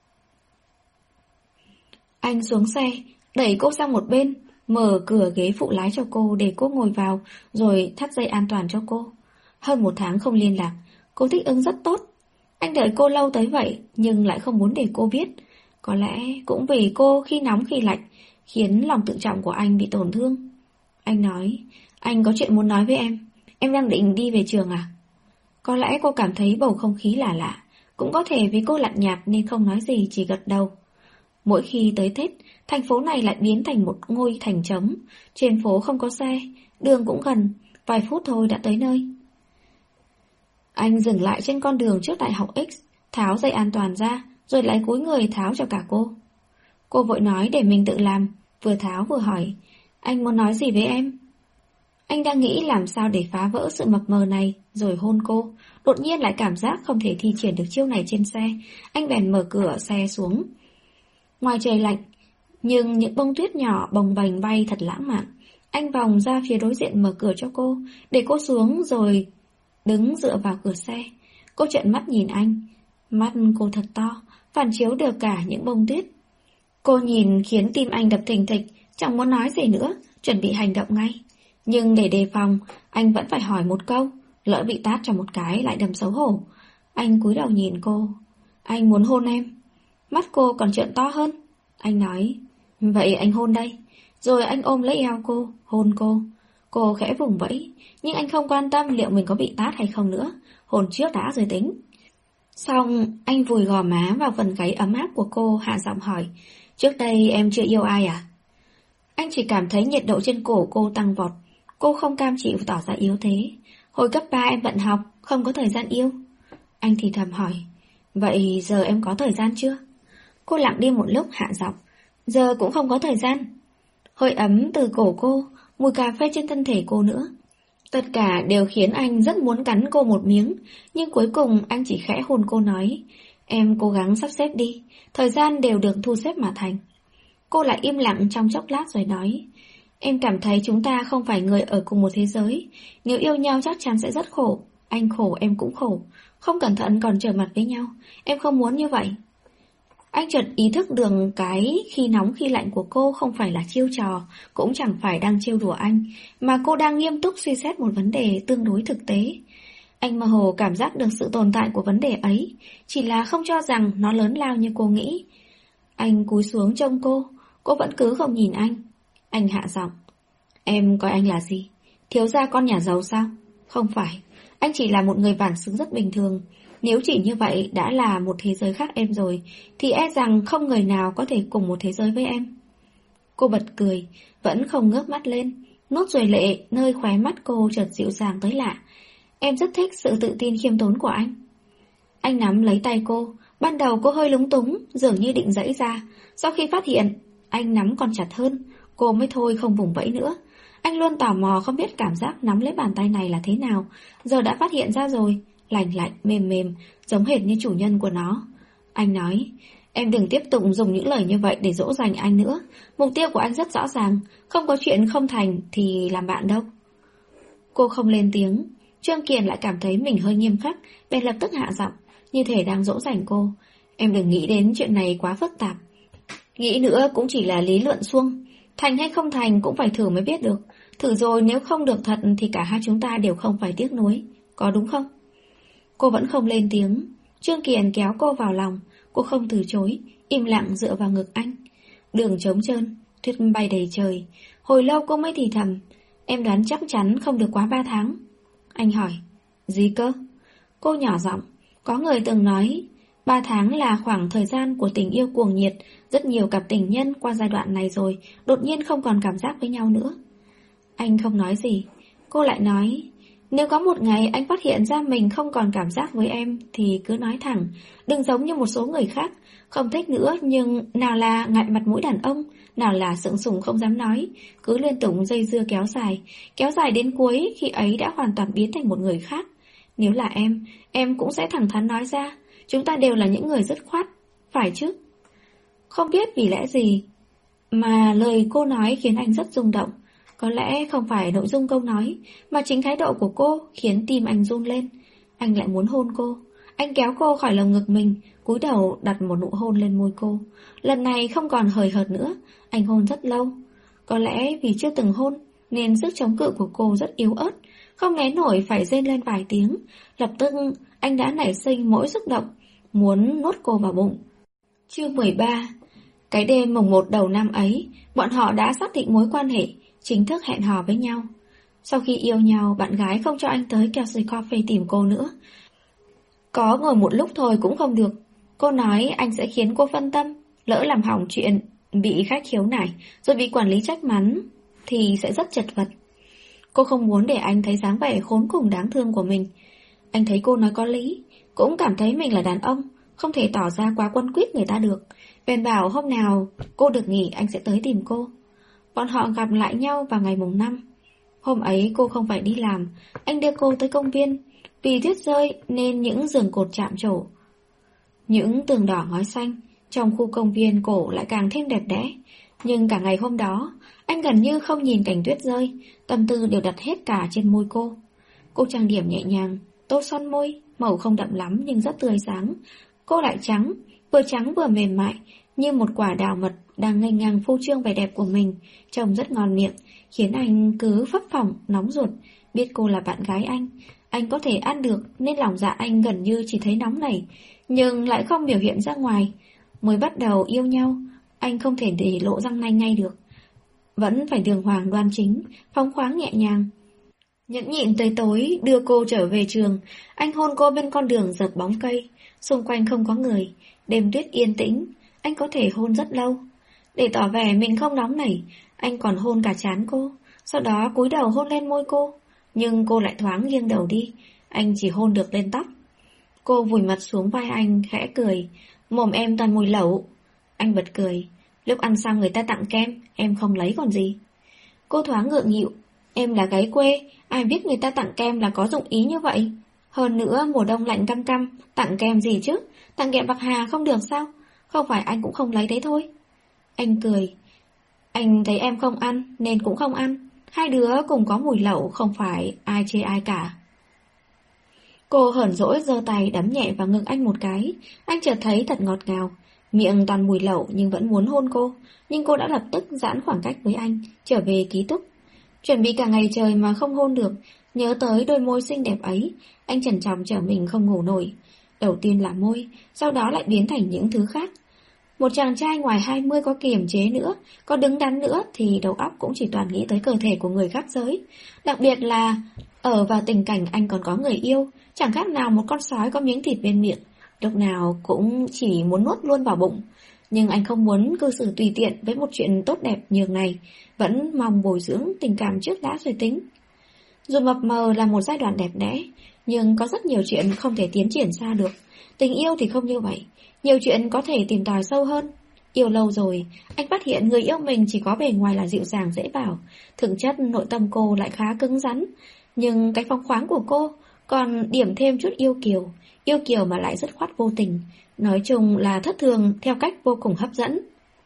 Anh xuống xe, đẩy cô sang một bên, mở cửa ghế phụ lái cho cô để cô ngồi vào, rồi thắt dây an toàn cho cô. Hơn một tháng không liên lạc, cô thích ứng rất tốt. Anh đợi cô lâu tới vậy, nhưng lại không muốn để cô biết. Có lẽ cũng vì cô khi nóng khi lạnh, khiến lòng tự trọng của anh bị tổn thương. Anh nói, anh có chuyện muốn nói với em. Em đang định đi về trường à? Có lẽ cô cảm thấy bầu không khí lạ lạ. Cũng có thể vì cô lạnh nhạt nên không nói gì, chỉ gật đầu. Mỗi khi tới Tết, thành phố này lại biến thành một ngôi thành trống. Trên phố không có xe, đường cũng gần, vài phút thôi đã tới nơi. Anh dừng lại trên con đường trước đại học X, tháo dây an toàn ra, rồi lại cúi người tháo cho cả cô. Cô vội nói để mình tự làm, vừa tháo vừa hỏi, anh muốn nói gì với em? Anh đang nghĩ làm sao để phá vỡ sự mập mờ này, rồi hôn cô. Đột nhiên lại cảm giác không thể thi triển được chiêu này trên xe. Anh bèn mở cửa xe xuống. Ngoài trời lạnh, nhưng những bông tuyết nhỏ bồng bềnh bay thật lãng mạn. Anh vòng ra phía đối diện mở cửa cho cô, để cô xuống rồi đứng dựa vào cửa xe. Cô trợn mắt nhìn anh. Mắt cô thật to, phản chiếu được cả những bông tuyết. Cô nhìn khiến tim anh đập thình thịch, chẳng muốn nói gì nữa, chuẩn bị hành động ngay. Nhưng để đề phòng, anh vẫn phải hỏi một câu, lỡ bị tát cho một cái lại đầm xấu hổ. Anh cúi đầu nhìn cô. Anh muốn hôn em. Mắt cô còn trợn to hơn. Anh nói, vậy anh hôn đây. Rồi anh ôm lấy eo cô, hôn cô. Cô khẽ vùng vẫy, nhưng anh không quan tâm liệu mình có bị tát hay không nữa. Hôn trước đã rồi tính. Xong, anh vùi gò má vào phần gáy ấm áp của cô, hạ giọng hỏi, trước đây em chưa yêu ai à? Anh chỉ cảm thấy nhiệt độ trên cổ cô tăng vọt. Cô không cam chịu tỏ ra yếu thế. Hồi cấp ba em bận học, không có thời gian yêu. Anh thì thầm hỏi, vậy giờ em có thời gian chưa? Cô lặng đi một lúc hạ giọng, giờ cũng không có thời gian. Hơi ấm từ cổ cô, mùi cà phê trên thân thể cô nữa. Tất cả đều khiến anh rất muốn cắn cô một miếng, nhưng cuối cùng anh chỉ khẽ hôn cô nói, em cố gắng sắp xếp đi, thời gian đều được thu xếp mà thành. Cô lại im lặng trong chốc lát rồi nói, em cảm thấy chúng ta không phải người ở cùng một thế giới, nếu yêu nhau chắc chắn sẽ rất khổ, anh khổ em cũng khổ, không cẩn thận còn trở mặt với nhau, em không muốn như vậy. Anh chợt ý thức được cái khi nóng khi lạnh của cô không phải là chiêu trò, cũng chẳng phải đang trêu đùa anh, mà cô đang nghiêm túc suy xét một vấn đề tương đối thực tế. Anh mơ hồ cảm giác được sự tồn tại của vấn đề ấy, chỉ là không cho rằng nó lớn lao như cô nghĩ. Anh cúi xuống trông cô, cô vẫn cứ không nhìn anh. Anh hạ giọng, em coi anh là gì? Thiếu gia con nhà giàu sao? Không phải, anh chỉ là một người bản xứ rất bình thường. Nếu chỉ như vậy đã là một thế giới khác em rồi, thì e rằng không người nào có thể cùng một thế giới với em. Cô bật cười, vẫn không ngước mắt lên. Nốt ruồi lệ nơi khóe mắt cô chợt dịu dàng tới lạ. Em rất thích sự tự tin khiêm tốn của anh. Anh nắm lấy tay cô. Ban đầu cô hơi lúng túng, dường như định giãy ra. Sau khi phát hiện anh nắm còn chặt hơn, cô mới thôi không vùng vẫy nữa. Anh luôn tò mò không biết cảm giác nắm lấy bàn tay này là thế nào. Giờ đã phát hiện ra rồi. Lành lạnh, mềm mềm, giống hệt như chủ nhân của nó. Anh nói, em đừng tiếp tục dùng những lời như vậy để dỗ dành anh nữa. Mục tiêu của anh rất rõ ràng, không có chuyện không thành thì làm bạn đâu. Cô không lên tiếng. Trương Kiền lại cảm thấy mình hơi nghiêm khắc, bèn lập tức hạ giọng, như thể đang dỗ dành cô. Em đừng nghĩ đến chuyện này quá phức tạp. Nghĩ nữa cũng chỉ là lý luận suông. Thành hay không thành cũng phải thử mới biết được. Thử rồi nếu không được thật thì cả hai chúng ta đều không phải tiếc nuối. Có đúng không? Cô vẫn không lên tiếng. Trương Kiền kéo cô vào lòng. Cô không từ chối, im lặng dựa vào ngực anh. Đường trống trơn, tuyết bay đầy trời. Hồi lâu cô mới thì thầm, em đoán chắc chắn không được quá ba tháng. Anh hỏi, gì cơ? Cô nhỏ giọng, có người từng nói ba tháng là khoảng thời gian của tình yêu cuồng nhiệt. Rất nhiều cặp tình nhân qua giai đoạn này rồi đột nhiên không còn cảm giác với nhau nữa. Anh không nói gì. Cô lại nói, nếu có một ngày anh phát hiện ra mình không còn cảm giác với em thì cứ nói thẳng, đừng giống như một số người khác, không thích nữa nhưng nào là ngại mặt mũi đàn ông, nào là sượng sùng không dám nói, cứ liên tục dây dưa kéo dài, kéo dài đến cuối khi ấy đã hoàn toàn biến thành một người khác. Nếu là em, em cũng sẽ thẳng thắn nói ra, chúng ta đều là những người dứt khoát, phải chứ? Không biết vì lẽ gì mà lời cô nói khiến anh rất rung động. Có lẽ không phải nội dung câu nói, mà chính thái độ của cô khiến tim anh run lên. Anh lại muốn hôn cô. Anh kéo cô khỏi lồng ngực mình, cúi đầu đặt một nụ hôn lên môi cô. Lần này không còn hời hợt nữa, anh hôn rất lâu. Có lẽ vì chưa từng hôn, nên sức chống cự của cô rất yếu ớt, không né nổi phải rên lên vài tiếng. Lập tức anh đã nảy sinh mỗi xúc động, muốn nuốt cô vào bụng. Chương mười ba. Cái đêm mồng một đầu năm ấy, bọn họ đã xác định mối quan hệ, chính thức hẹn hò với nhau. Sau khi yêu nhau, bạn gái không cho anh tới Kelsey Coffee tìm cô nữa. Có ngồi một lúc thôi cũng không được. Cô nói anh sẽ khiến cô phân tâm, lỡ làm hỏng chuyện, bị khách khiếu nại, rồi bị quản lý trách mắng, thì sẽ rất chật vật. Cô không muốn để anh thấy dáng vẻ khốn cùng đáng thương của mình. Anh thấy cô nói có lý, cũng cảm thấy mình là đàn ông, không thể tỏ ra quá quấn quýt người ta được. Bèn bảo hôm nào cô được nghỉ anh sẽ tới tìm cô. Bọn họ gặp lại nhau vào ngày mùng năm. Hôm ấy cô không phải đi làm, anh đưa cô tới công viên. Vì tuyết rơi nên những giường cột chạm trổ, những tường đỏ ngói xanh trong khu công viên cổ lại càng thêm đẹp đẽ. Nhưng cả ngày hôm đó, anh gần như không nhìn cảnh tuyết rơi, tâm tư đều đặt hết cả trên môi cô. Cô trang điểm nhẹ nhàng, tô son môi, màu không đậm lắm nhưng rất tươi sáng. Cô lại trắng, vừa trắng vừa mềm mại, như một quả đào mật đang ngây ngang phô trương vẻ đẹp của mình, trông rất ngon miệng, khiến anh cứ phấp phỏng, nóng ruột. Biết cô là bạn gái anh, anh có thể ăn được nên lòng dạ anh gần như chỉ thấy nóng nảy, nhưng lại không biểu hiện ra ngoài. Mới bắt đầu yêu nhau, anh không thể để lộ răng nanh ngay được. Vẫn phải đường hoàng đoan chính, phóng khoáng nhẹ nhàng. Nhẫn nhịn tới tối đưa cô trở về trường, anh hôn cô bên con đường dợp bóng cây. Xung quanh không có người, đêm tuyết yên tĩnh, anh có thể hôn rất lâu. Để tỏ vẻ mình không nóng nảy, anh còn hôn cả trán cô, sau đó cúi đầu hôn lên môi cô. Nhưng cô lại thoáng nghiêng đầu đi, anh chỉ hôn được lên tóc. Cô vùi mặt xuống vai anh, khẽ cười, mồm em toàn mùi lẩu. Anh bật cười, lúc ăn xong người ta tặng kem, em không lấy còn gì. Cô thoáng ngượng nghịu, em là gái quê, ai biết người ta tặng kem là có dụng ý như vậy. Hơn nữa mùa đông lạnh căm căm, tặng kem gì chứ, tặng kẹo bạc hà không được sao? Không phải anh cũng không lấy đấy thôi. Anh cười, anh thấy em không ăn nên cũng không ăn. Hai đứa cùng có mùi lẩu, không phải ai chê ai cả. Cô hờn dỗi giơ tay đấm nhẹ vào ngực anh một cái. Anh chợt thấy thật ngọt ngào, miệng toàn mùi lẩu nhưng vẫn muốn hôn cô. Nhưng cô đã lập tức giãn khoảng cách với anh, trở về ký túc. Chuẩn bị cả ngày trời mà không hôn được. Nhớ tới đôi môi xinh đẹp ấy, anh trằn trọc trở mình không ngủ nổi. Đầu tiên là môi, sau đó lại biến thành những thứ khác. Một chàng trai ngoài hai mươi có kiềm chế nữa, có đứng đắn nữa thì đầu óc cũng chỉ toàn nghĩ tới cơ thể của người khác giới. Đặc biệt là ở vào tình cảnh anh còn có người yêu, chẳng khác nào một con sói có miếng thịt bên miệng, lúc nào cũng chỉ muốn nuốt luôn vào bụng. Nhưng anh không muốn cư xử tùy tiện với một chuyện tốt đẹp nhường này, vẫn mong bồi dưỡng tình cảm trước đã rồi tính. Dù mập mờ là một giai đoạn đẹp đẽ, nhưng có rất nhiều chuyện không thể tiến triển xa được. Tình yêu thì không như vậy, nhiều chuyện có thể tìm tòi sâu hơn. Yêu lâu rồi, anh phát hiện người yêu mình chỉ có bề ngoài là dịu dàng dễ bảo, thực chất nội tâm cô lại khá cứng rắn. Nhưng cái phóng khoáng của cô còn điểm thêm chút yêu kiều, yêu kiều mà lại rất khoát vô tình. Nói chung là thất thường theo cách vô cùng hấp dẫn.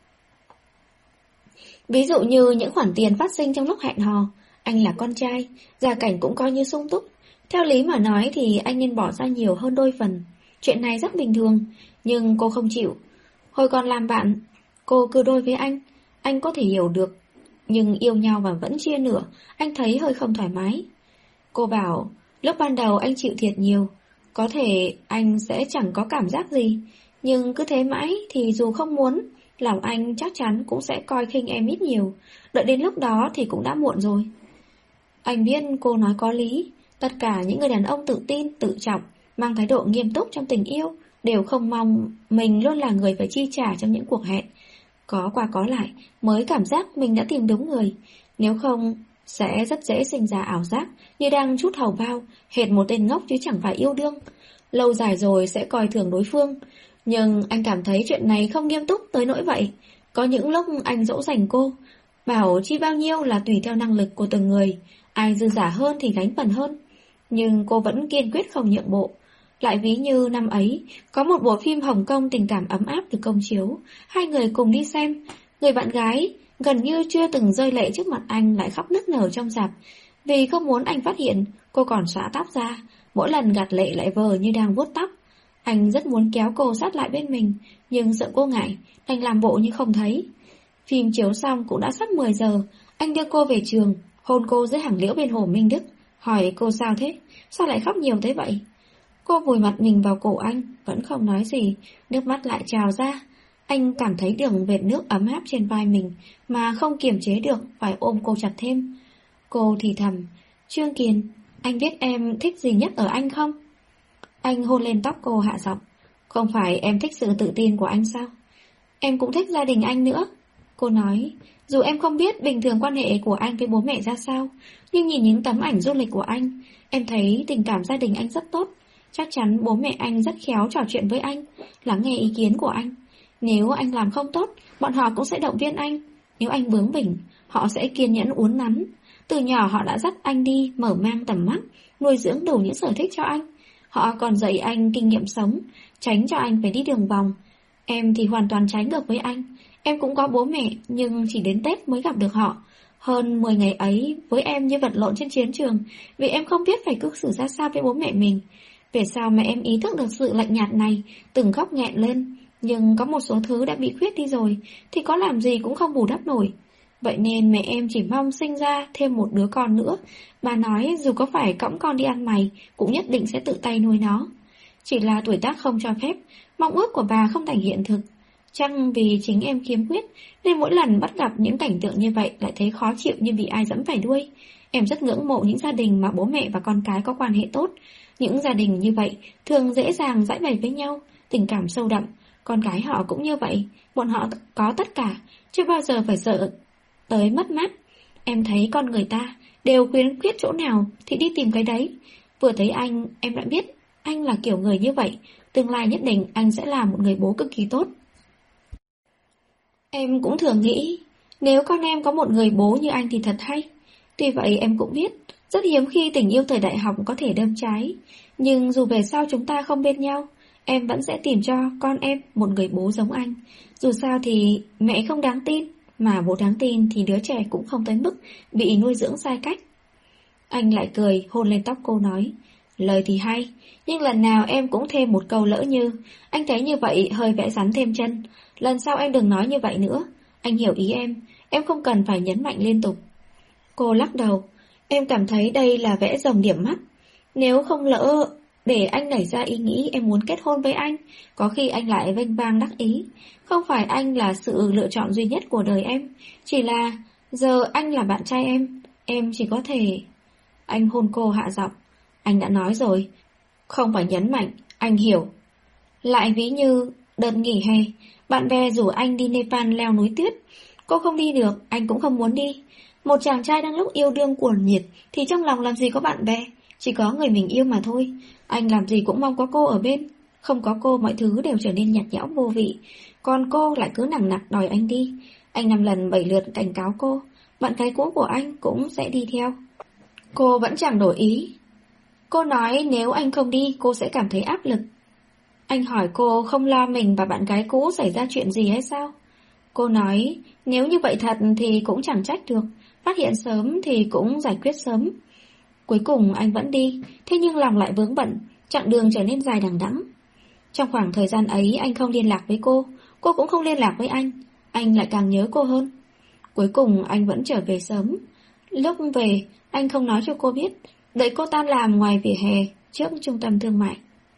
Ví dụ như những khoản tiền phát sinh trong lúc hẹn hò. Anh là con trai, gia cảnh cũng coi như sung túc. Theo lý mà nói thì anh nên bỏ ra nhiều hơn đôi phần. Chuyện này rất bình thường, nhưng cô không chịu. Hồi còn làm bạn, cô cư đôi với anh, anh có thể hiểu được. Nhưng yêu nhau mà vẫn chia nửa, anh thấy hơi không thoải mái. Cô bảo, lúc ban đầu anh chịu thiệt nhiều, có thể anh sẽ chẳng có cảm giác gì. Nhưng cứ thế mãi thì dù không muốn, lòng anh chắc chắn cũng sẽ coi khinh em ít nhiều. Đợi đến lúc đó thì cũng đã muộn rồi. Anh biết cô nói có lý. Tất cả những người đàn ông tự tin, tự trọng, mang thái độ nghiêm túc trong tình yêu đều không mong mình luôn là người phải chi trả trong những cuộc hẹn. Có qua có lại mới cảm giác mình đã tìm đúng người. Nếu không, sẽ rất dễ sinh ra ảo giác như đang trút hầu bao, hệt một tên ngốc chứ chẳng phải yêu đương. Lâu dài rồi sẽ coi thường đối phương. Nhưng anh cảm thấy chuyện này không nghiêm túc tới nỗi vậy. Có những lúc anh dỗ dành cô, bảo chi bao nhiêu là tùy theo năng lực của từng người, ai dư giả hơn thì gánh phần hơn. Nhưng cô vẫn kiên quyết không nhượng bộ. Lại ví như năm ấy, có một bộ phim Hồng Kông tình cảm ấm áp được công chiếu, hai người cùng đi xem. Người bạn gái gần như chưa từng rơi lệ trước mặt anh lại khóc nức nở trong rạp. Vì không muốn anh phát hiện, cô còn xõa tóc ra, mỗi lần gạt lệ lại vờ như đang vuốt tóc. Anh rất muốn kéo cô sát lại bên mình, nhưng sợ cô ngại, đành làm bộ như không thấy. Phim chiếu xong cũng đã sắp mười giờ, anh đưa cô về trường, hôn cô dưới hàng liễu bên hồ Minh Đức, hỏi cô sao thế, sao lại khóc nhiều thế vậy? Cô vùi mặt mình vào cổ anh, vẫn không nói gì, nước mắt lại trào ra. Anh cảm thấy đường vệt nước ấm áp trên vai mình, mà không kiềm chế được, phải ôm cô chặt thêm. Cô thì thầm, Trương Kiền, anh biết em thích gì nhất ở anh không? Anh hôn lên tóc cô hạ giọng, không phải em thích sự tự tin của anh sao? Em cũng thích gia đình anh nữa. Cô nói, dù em không biết bình thường quan hệ của anh với bố mẹ ra sao, nhưng nhìn những tấm ảnh du lịch của anh, em thấy tình cảm gia đình anh rất tốt. Chắc chắn bố mẹ anh rất khéo trò chuyện với anh, lắng nghe ý kiến của anh. Nếu anh làm không tốt, bọn họ cũng sẽ động viên anh. Nếu anh bướng bỉnh, họ sẽ kiên nhẫn uốn nắn. Từ nhỏ họ đã dắt anh đi mở mang tầm mắt, nuôi dưỡng đủ những sở thích cho anh. Họ còn dạy anh kinh nghiệm sống, tránh cho anh phải đi đường vòng. Em thì hoàn toàn trái ngược với anh. Em cũng có bố mẹ, nhưng chỉ đến Tết mới gặp được họ. Hơn mười ngày ấy, với em như vật lộn trên chiến trường, vì em không biết phải cư xử ra sao với bố mẹ mình. Về sau mẹ em ý thức được sự lạnh nhạt này, từng khóc nghẹn lên. Nhưng có một số thứ đã bị khuyết đi rồi, thì có làm gì cũng không bù đắp nổi. Vậy nên mẹ em chỉ mong sinh ra thêm một đứa con nữa. Bà nói dù có phải cõng con đi ăn mày, cũng nhất định sẽ tự tay nuôi nó. Chỉ là tuổi tác không cho phép, mong ước của bà không thành hiện thực. Chăng vì chính em khiếm khuyết, nên mỗi lần bắt gặp những cảnh tượng như vậy lại thấy khó chịu như bị ai dẫm phải đuôi. Em rất ngưỡng mộ những gia đình mà bố mẹ và con cái có quan hệ tốt. Những gia đình như vậy thường dễ dàng giãi bày với nhau, tình cảm sâu đậm. Con cái họ cũng như vậy, bọn họ có tất cả, chưa bao giờ phải sợ tới mất mát. Em thấy con người ta đều khuyến khuyết chỗ nào thì đi tìm cái đấy. Vừa thấy anh, em đã biết anh là kiểu người như vậy, tương lai nhất định anh sẽ là một người bố cực kỳ tốt. Em cũng thường nghĩ, nếu con em có một người bố như anh thì thật hay. Tuy vậy em cũng biết, rất hiếm khi tình yêu thời đại học có thể đâm trái. Nhưng dù về sau chúng ta không bên nhau, em vẫn sẽ tìm cho con em một người bố giống anh. Dù sao thì mẹ không đáng tin, mà bố đáng tin thì đứa trẻ cũng không tới mức bị nuôi dưỡng sai cách. Anh lại cười, hôn lên tóc cô nói, lời thì hay, nhưng lần nào em cũng thêm một câu lỡ như, anh thấy như vậy hơi vẽ rắn thêm chân. Lần sau em đừng nói như vậy nữa. Anh hiểu ý em, em không cần phải nhấn mạnh liên tục. Cô lắc đầu, em cảm thấy đây là vẽ rồng điểm mắt. Nếu không lỡ để anh nảy ra ý nghĩ em muốn kết hôn với anh, có khi anh lại vênh vang đắc ý. Không phải anh là sự lựa chọn duy nhất của đời em, chỉ là giờ anh là bạn trai em, em chỉ có thể... Anh hôn cô hạ giọng, anh đã nói rồi, không phải nhấn mạnh, anh hiểu. Lại ví như đợt nghỉ hè, bạn bè rủ anh đi Nepal leo núi tuyết. Cô không đi được, anh cũng không muốn đi. Một chàng trai đang lúc yêu đương cuồng nhiệt thì trong lòng làm gì có bạn bè, chỉ có người mình yêu mà thôi. Anh làm gì cũng mong có cô ở bên. Không có cô mọi thứ đều trở nên nhạt nhẽo vô vị. Còn cô lại cứ nằng nặc đòi anh đi. Anh năm lần bảy lượt cảnh cáo cô, bạn gái cũ của anh cũng sẽ đi theo. Cô vẫn chẳng đổi ý. Cô nói nếu anh không đi cô sẽ cảm thấy áp lực. Anh hỏi cô không lo mình và bạn gái cũ xảy ra chuyện gì hay sao? Cô nói nếu như vậy thật thì cũng chẳng trách được, phát hiện sớm thì cũng giải quyết sớm. Cuối cùng anh vẫn đi, thế nhưng lòng lại vướng bận, chặng đường trở nên dài đằng đẵng. Trong khoảng thời gian ấy anh không liên lạc với cô, cô cũng không liên lạc với anh, anh lại càng nhớ cô hơn. Cuối cùng anh vẫn trở về sớm. Lúc về, anh không nói cho cô biết, đợi cô tan làm ngoài vỉa hè trước trung tâm thương mại.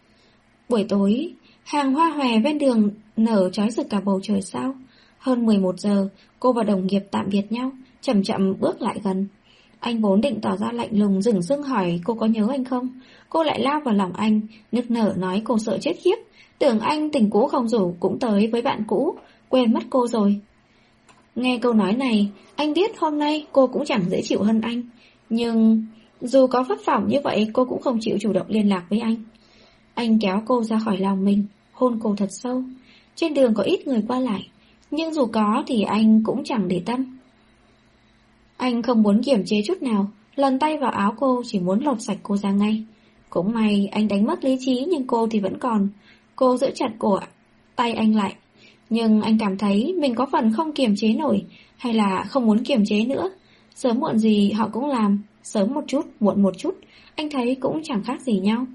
Buổi tối, hàng hoa hòe ven đường nở chói rực cả bầu trời sao. Hơn mười một giờ, cô và đồng nghiệp tạm biệt nhau, chậm chậm bước lại gần. Anh vốn định tỏ ra lạnh lùng dửng dưng hỏi cô có nhớ anh không. Cô lại lao vào lòng anh, nức nở nói cô sợ chết khiếp. Tưởng anh tình cũ không rủ cũng tới với bạn cũ, quên mất cô rồi. Nghe câu nói này, anh biết hôm nay cô cũng chẳng dễ chịu hơn anh. Nhưng dù có phất phỏng như vậy, cô cũng không chịu chủ động liên lạc với anh. Anh kéo cô ra khỏi lòng mình, hôn cô thật sâu. Trên đường có ít người qua lại, nhưng dù có thì anh cũng chẳng để tâm. Anh không muốn kiềm chế chút nào, lần tay vào áo cô chỉ muốn lột sạch cô ra ngay. Cũng may anh đánh mất lý trí nhưng cô thì vẫn còn. Cô giữ chặt cổ tay anh lại. Nhưng anh cảm thấy mình có phần không kiềm chế nổi, hay là không muốn kiềm chế nữa. Sớm muộn gì họ cũng làm, sớm một chút, muộn một chút, anh thấy cũng chẳng khác gì nhau.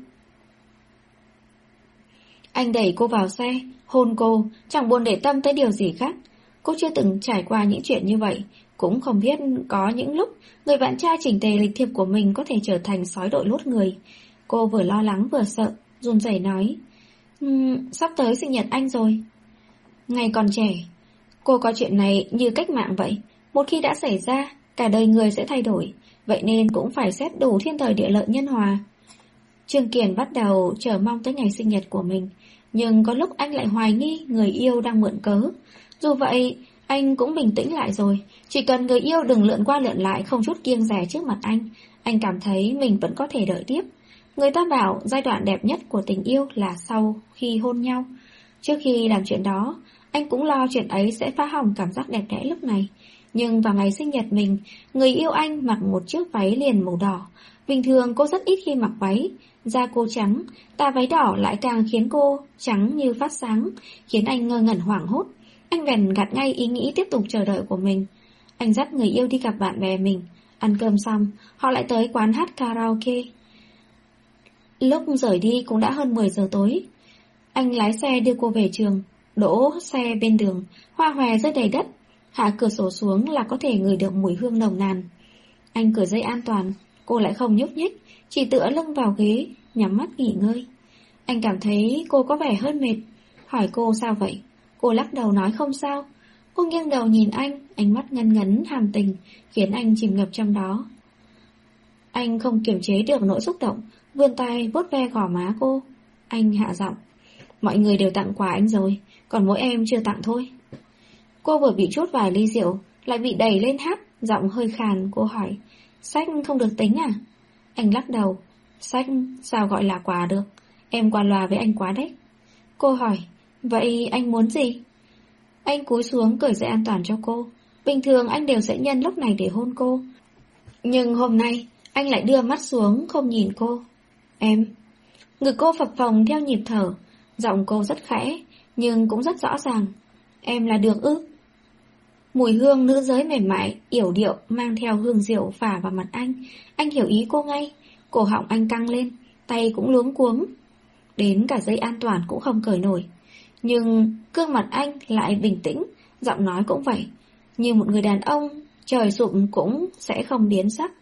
Anh đẩy cô vào xe, hôn cô, chẳng buồn để tâm tới điều gì khác. Cô chưa từng trải qua những chuyện như vậy, cũng không biết có những lúc người bạn trai chỉnh tề lịch thiệp của mình có thể trở thành sói đội lốt người. Cô vừa lo lắng vừa sợ, run rẩy nói, um, sắp tới sinh nhật anh rồi. Ngày còn trẻ, cô coi chuyện này như cách mạng vậy. Một khi đã xảy ra, cả đời người sẽ thay đổi, vậy nên cũng phải xét đủ thiên thời địa lợi nhân hòa. Trương Kiền bắt đầu chờ mong tới ngày sinh nhật của mình, nhưng có lúc anh lại hoài nghi người yêu đang mượn cớ. Dù vậy, anh cũng bình tĩnh lại rồi. Chỉ cần người yêu đừng lượn qua lượn lại không chút kiêng dè trước mặt anh, anh cảm thấy mình vẫn có thể đợi tiếp. Người ta bảo giai đoạn đẹp nhất của tình yêu là sau khi hôn nhau. Trước khi làm chuyện đó, anh cũng lo chuyện ấy sẽ phá hỏng cảm giác đẹp đẽ lúc này. Nhưng vào ngày sinh nhật mình, người yêu anh mặc một chiếc váy liền màu đỏ. Bình thường cô rất ít khi mặc váy. Da cô trắng, tà váy đỏ lại càng khiến cô trắng như phát sáng, khiến anh ngơ ngẩn hoảng hốt. Anh bèn gạt ngay ý nghĩ tiếp tục chờ đợi của mình. Anh dắt người yêu đi gặp bạn bè mình. Ăn cơm xong, họ lại tới quán hát karaoke. Lúc rời đi cũng đã hơn mười giờ tối. Anh lái xe đưa cô về trường, đỗ xe bên đường, hoa hòe rơi đầy đất. Hạ cửa sổ xuống là có thể ngửi được mùi hương nồng nàn. Anh cởi dây an toàn, cô lại không nhúc nhích, chỉ tựa lưng vào ghế, nhắm mắt nghỉ ngơi. Anh cảm thấy cô có vẻ hơi mệt, hỏi cô sao vậy. Cô lắc đầu nói không sao. Cô nghiêng đầu nhìn anh, ánh mắt ngân ngấn hàm tình, khiến anh chìm ngập trong đó. Anh không kiềm chế được nỗi xúc động, vươn tay vuốt ve gò má cô. Anh hạ giọng, mọi người đều tặng quà anh rồi, còn mỗi em chưa tặng thôi. Cô vừa bị trút vài ly rượu, lại bị đẩy lên hát, giọng hơi khàn. Cô hỏi, sách không được tính à? Anh lắc đầu, sách sao gọi là quà được, em qua loa với anh quá đấy. Cô hỏi, vậy anh muốn gì? Anh cúi xuống cởi dây an toàn cho cô. Bình thường anh đều sẽ nhân lúc này để hôn cô, nhưng hôm nay anh lại đưa mắt xuống không nhìn cô. Em. Ngực cô phập phồng theo nhịp thở, giọng cô rất khẽ nhưng cũng rất rõ ràng. Em là được ư? Mùi hương nữ giới mềm mại, yểu điệu mang theo hương rượu phả vào mặt anh. Anh hiểu ý cô ngay. Cổ họng anh căng lên, tay cũng luống cuống, đến cả dây an toàn cũng không cởi nổi. Nhưng gương mặt anh lại bình tĩnh, giọng nói cũng vậy. Như một người đàn ông, trời sụp cũng sẽ không biến sắc.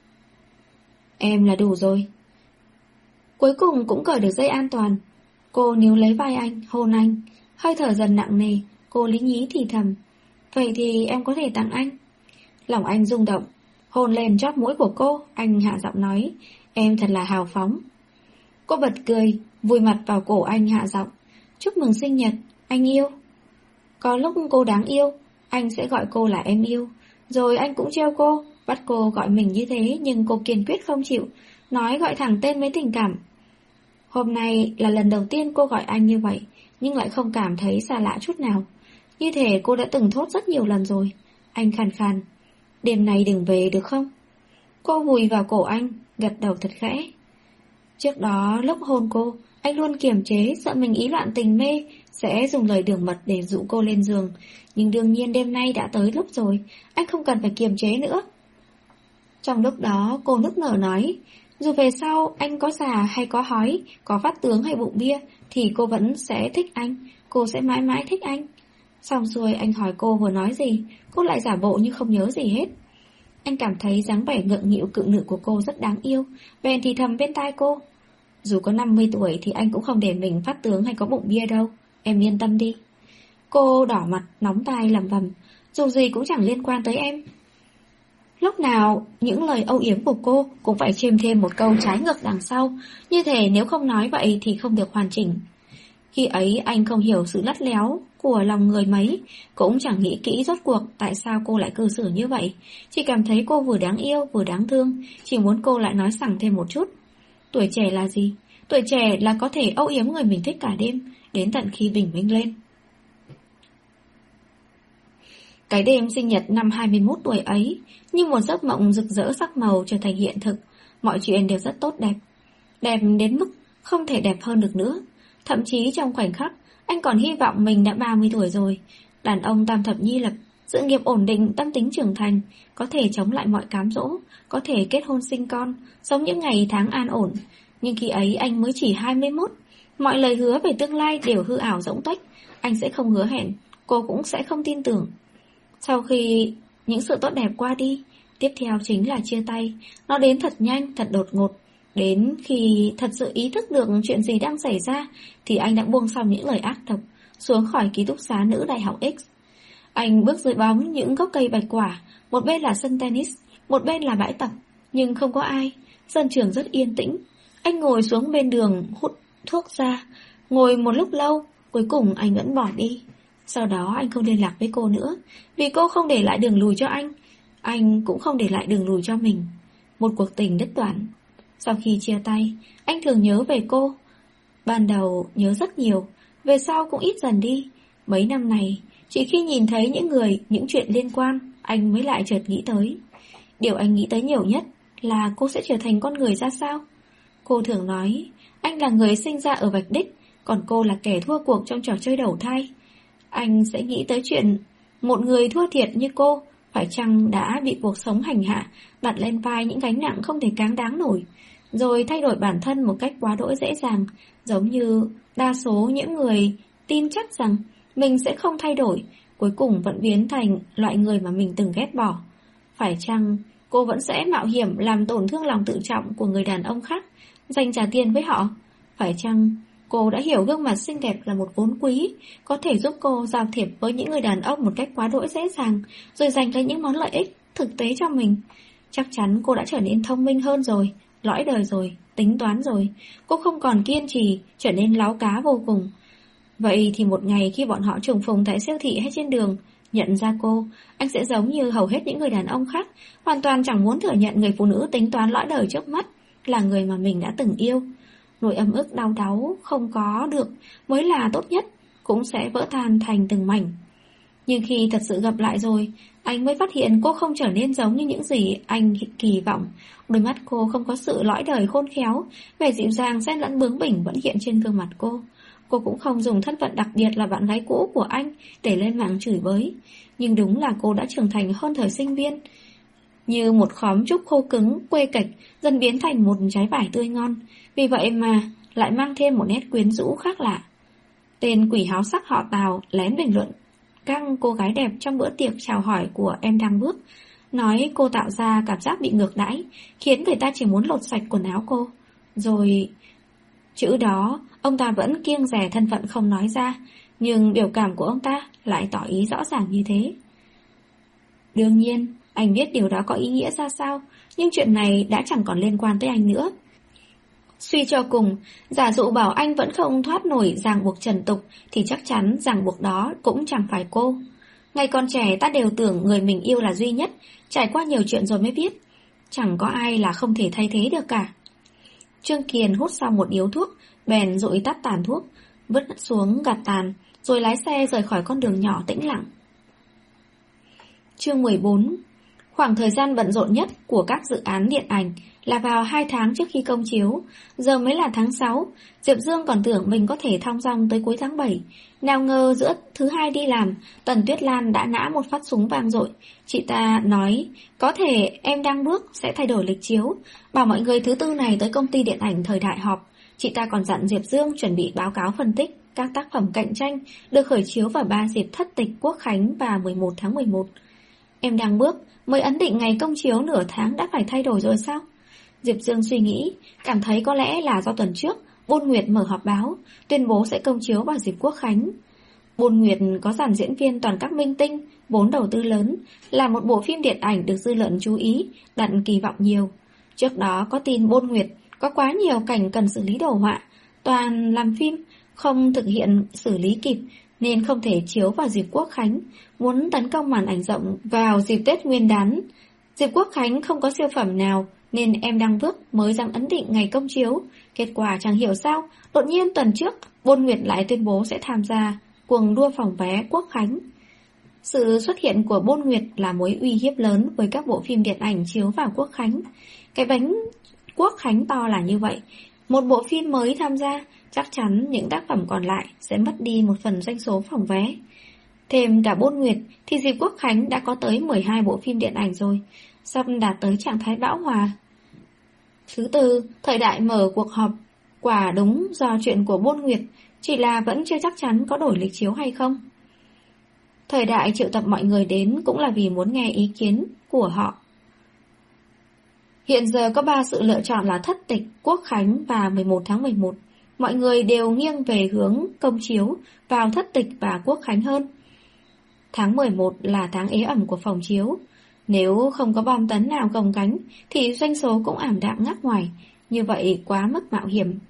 Em là đủ rồi. Cuối cùng cũng cởi được dây an toàn. Cô níu lấy vai anh, hôn anh. Hơi thở dần nặng nề, cô lý nhí thì thầm, vậy thì em có thể tặng anh. Lòng anh rung động, hôn lên chóp mũi của cô. Anh hạ giọng nói, em thật là hào phóng. Cô bật cười, vùi mặt vào cổ anh hạ giọng, chúc mừng sinh nhật, anh yêu. Có lúc cô đáng yêu, anh sẽ gọi cô là em yêu. Rồi anh cũng trêu cô, bắt cô gọi mình như thế, nhưng cô kiên quyết không chịu, nói gọi thẳng tên mấy tình cảm. Hôm nay là lần đầu tiên cô gọi anh như vậy, nhưng lại không cảm thấy xa lạ chút nào. Như thể cô đã từng thốt rất nhiều lần rồi. Anh khàn khàn, đêm nay đừng về được không? Cô vùi vào cổ anh, gật đầu thật khẽ. Trước đó lúc hôn cô, anh luôn kiềm chế, sợ mình ý loạn tình mê, sẽ dùng lời đường mật để dụ cô lên giường. Nhưng đương nhiên đêm nay đã tới lúc rồi, anh không cần phải kiềm chế nữa. Trong lúc đó cô nức nở nói, dù về sau anh có già hay có hói, có phát tướng hay bụng bia, thì cô vẫn sẽ thích anh, cô sẽ mãi mãi thích anh. Xong xuôi anh hỏi cô vừa nói gì, cô lại giả bộ như không nhớ gì hết. Anh cảm thấy dáng vẻ ngượng nghịu cự nữ của cô rất đáng yêu, bèn thì thầm bên tai cô, dù có năm mươi tuổi thì anh cũng không để mình phát tướng hay có bụng bia đâu, em yên tâm đi. Cô đỏ mặt, nóng tai lẩm bẩm, dù gì cũng chẳng liên quan tới em. Lúc nào những lời âu yếm của cô cũng phải chêm thêm một câu trái ngược đằng sau, như thể nếu không nói vậy thì không được hoàn chỉnh. Khi ấy anh không hiểu sự lắt léo của lòng người mấy, cũng chẳng nghĩ kỹ rốt cuộc tại sao cô lại cư xử như vậy. Chỉ cảm thấy cô vừa đáng yêu vừa đáng thương, chỉ muốn cô lại nói sẵn thêm một chút. Tuổi trẻ là gì? Tuổi trẻ là có thể âu yếm người mình thích cả đêm, đến tận khi bình minh lên. Cái đêm sinh nhật năm hai mươi mốt tuổi ấy, như một giấc mộng rực rỡ sắc màu trở thành hiện thực, mọi chuyện đều rất tốt đẹp. Đẹp đến mức không thể đẹp hơn được nữa. Thậm chí trong khoảnh khắc, anh còn hy vọng mình đã ba mươi tuổi rồi. Đàn ông tam thập nhi lập, sự nghiệp ổn định, tâm tính trưởng thành, có thể chống lại mọi cám dỗ, có thể kết hôn sinh con, sống những ngày tháng an ổn. Nhưng khi ấy anh mới chỉ hai mươi mốt. Mọi lời hứa về tương lai đều hư ảo rỗng tuếch. Anh sẽ không hứa hẹn, cô cũng sẽ không tin tưởng. Sau khi những sự tốt đẹp qua đi, tiếp theo chính là chia tay. Nó đến thật nhanh, thật đột ngột. Đến khi thật sự ý thức được chuyện gì đang xảy ra, thì anh đã buông xong những lời ác độc, xuống khỏi ký túc xá nữ đại học X. Anh bước dưới bóng những gốc cây bạch quả, một bên là sân tennis, một bên là bãi tập, nhưng không có ai. Sân trường rất yên tĩnh. Anh ngồi xuống bên đường hút thuốc ra, ngồi một lúc lâu, cuối cùng anh vẫn bỏ đi. Sau đó anh không liên lạc với cô nữa, vì cô không để lại đường lùi cho anh. Anh cũng không để lại đường lùi cho mình. Một cuộc tình đứt đoạn. Sau khi chia tay, anh thường nhớ về cô. Ban đầu nhớ rất nhiều, về sau cũng ít dần đi. Mấy năm này, chỉ khi nhìn thấy những người, những chuyện liên quan, anh mới lại chợt nghĩ tới. Điều anh nghĩ tới nhiều nhất là cô sẽ trở thành con người ra sao. Cô thường nói, anh là người sinh ra ở vạch đích, còn cô là kẻ thua cuộc trong trò chơi đầu thai. Anh sẽ nghĩ tới chuyện một người thua thiệt như cô, phải chăng đã bị cuộc sống hành hạ, đặt lên vai những gánh nặng không thể cáng đáng nổi, rồi thay đổi bản thân một cách quá đỗi dễ dàng, giống như đa số những người tin chắc rằng mình sẽ không thay đổi, cuối cùng vẫn biến thành loại người mà mình từng ghét bỏ. Phải chăng cô vẫn sẽ mạo hiểm làm tổn thương lòng tự trọng của người đàn ông khác, dành trả tiền với họ? Phải chăng cô đã hiểu gương mặt xinh đẹp là một vốn quý, có thể giúp cô giao thiệp với những người đàn ông một cách quá đỗi dễ dàng, rồi giành lấy những món lợi ích thực tế cho mình? Chắc chắn cô đã trở nên thông minh hơn rồi, lõi đời rồi, tính toán rồi. Cô không còn kiên trì, trở nên láo cá vô cùng. Vậy thì một ngày khi bọn họ trùng phùng tại siêu thị hay trên đường, nhận ra cô, anh sẽ giống như hầu hết những người đàn ông khác, hoàn toàn chẳng muốn thừa nhận người phụ nữ tính toán lõi đời trước mắt là người mà mình đã từng yêu. Nỗi ấm ức đau đáu không có được mới là tốt nhất, cũng sẽ vỡ tan thành từng mảnh. Nhưng khi thật sự gặp lại rồi, anh mới phát hiện cô không trở nên giống như những gì anh kỳ vọng. Đôi mắt cô không có sự lõi đời khôn khéo, vẻ dịu dàng xen lẫn bướng bỉnh vẫn hiện trên gương mặt cô. Cô cũng không dùng thân phận đặc biệt là bạn gái cũ của anh để lên mạng chửi bới. Nhưng đúng là cô đã trưởng thành hơn thời sinh viên. Như một khóm trúc khô cứng, quê cạch, dần biến thành một trái vải tươi ngon. Vì vậy mà lại mang thêm một nét quyến rũ khác lạ. Tên quỷ háo sắc họ Tào lén bình luận các cô gái đẹp trong bữa tiệc chào hỏi của Em Đang Bước, nói cô tạo ra cảm giác bị ngược đãi, khiến người ta chỉ muốn lột sạch quần áo cô. Rồi chữ đó ông ta vẫn kiêng dè thân phận không nói ra, nhưng biểu cảm của ông ta lại tỏ ý rõ ràng như thế. Đương nhiên, anh biết điều đó có ý nghĩa ra sao, nhưng chuyện này đã chẳng còn liên quan tới anh nữa. Suy cho cùng, giả dụ bảo anh vẫn không thoát nổi ràng buộc trần tục, thì chắc chắn ràng buộc đó cũng chẳng phải cô. Ngày còn trẻ ta đều tưởng người mình yêu là duy nhất, trải qua nhiều chuyện rồi mới biết. Chẳng có ai là không thể thay thế được cả. Trương Kiền hút xong một điếu thuốc, bèn dụi tắt tàn thuốc, vứt xuống gạt tàn, rồi lái xe rời khỏi con đường nhỏ tĩnh lặng. Chương mười bốn. Khoảng thời gian bận rộn nhất của các dự án điện ảnh là vào hai tháng trước khi công chiếu. Giờ mới là tháng sáu, Diệp Dương còn tưởng mình có thể thong dong tới cuối tháng bảy. Nào ngờ giữa thứ hai đi làm, Tần Tuyết Lan đã nã một phát súng vang dội. Chị ta nói, có thể Em Đang Bước sẽ thay đổi lịch chiếu, bảo mọi người thứ tư này tới công ty điện ảnh Thời Đại họp. Chị ta còn dặn Diệp Dương chuẩn bị báo cáo phân tích các tác phẩm cạnh tranh được khởi chiếu vào ba dịp Thất Tịch, Quốc Khánh và mười một tháng mười một. Em Đang Bước mới ấn định ngày công chiếu nửa tháng đã phải thay đổi rồi sao? Diệp Dương suy nghĩ, cảm thấy có lẽ là do tuần trước Bôn Nguyệt mở họp báo, tuyên bố sẽ công chiếu vào dịp Quốc Khánh. Bôn Nguyệt có dàn diễn viên toàn các minh tinh, vốn đầu tư lớn, là một bộ phim điện ảnh được dư luận chú ý, đặt kỳ vọng nhiều. Trước đó có tin Bôn Nguyệt có quá nhiều cảnh cần xử lý đồ họa, toàn làm phim, không thực hiện xử lý kịp, nên không thể chiếu vào dịp Quốc Khánh, muốn tấn công màn ảnh rộng vào dịp Tết Nguyên đán. Dịp Quốc Khánh không có siêu phẩm nào, nên em Đăng Bước mới dám ấn định ngày công chiếu. Kết quả chẳng hiểu sao, đột nhiên tuần trước, Bôn Nguyệt lại tuyên bố sẽ tham gia cuộc đua phòng vé Quốc Khánh. Sự xuất hiện của Bôn Nguyệt là mối uy hiếp lớn với các bộ phim điện ảnh chiếu vào Quốc Khánh. Cái bánh Quốc Khánh to là như vậy, một bộ phim mới tham gia, chắc chắn những tác phẩm còn lại sẽ mất đi một phần doanh số phòng vé. Thêm cả Bôn Nguyệt thì dịp Quốc Khánh đã có tới mười hai bộ phim điện ảnh rồi, sắp đạt tới trạng thái bão hòa. Thứ tư, Thời Đại mở cuộc họp, quả đúng do chuyện của Bôn Nguyệt, chỉ là vẫn chưa chắc chắn có đổi lịch chiếu hay không. Thời Đại triệu tập mọi người đến cũng là vì muốn nghe ý kiến của họ. Hiện giờ có ba sự lựa chọn là Thất Tịch, Quốc Khánh và mười một tháng mười một. Mọi người đều nghiêng về hướng công chiếu vào Thất Tịch và Quốc Khánh hơn. Tháng mười một là tháng ế ẩm của phòng chiếu. Nếu không có bom tấn nào gồng cánh thì doanh số cũng ảm đạm ngắt ngoài, như vậy quá mức mạo hiểm.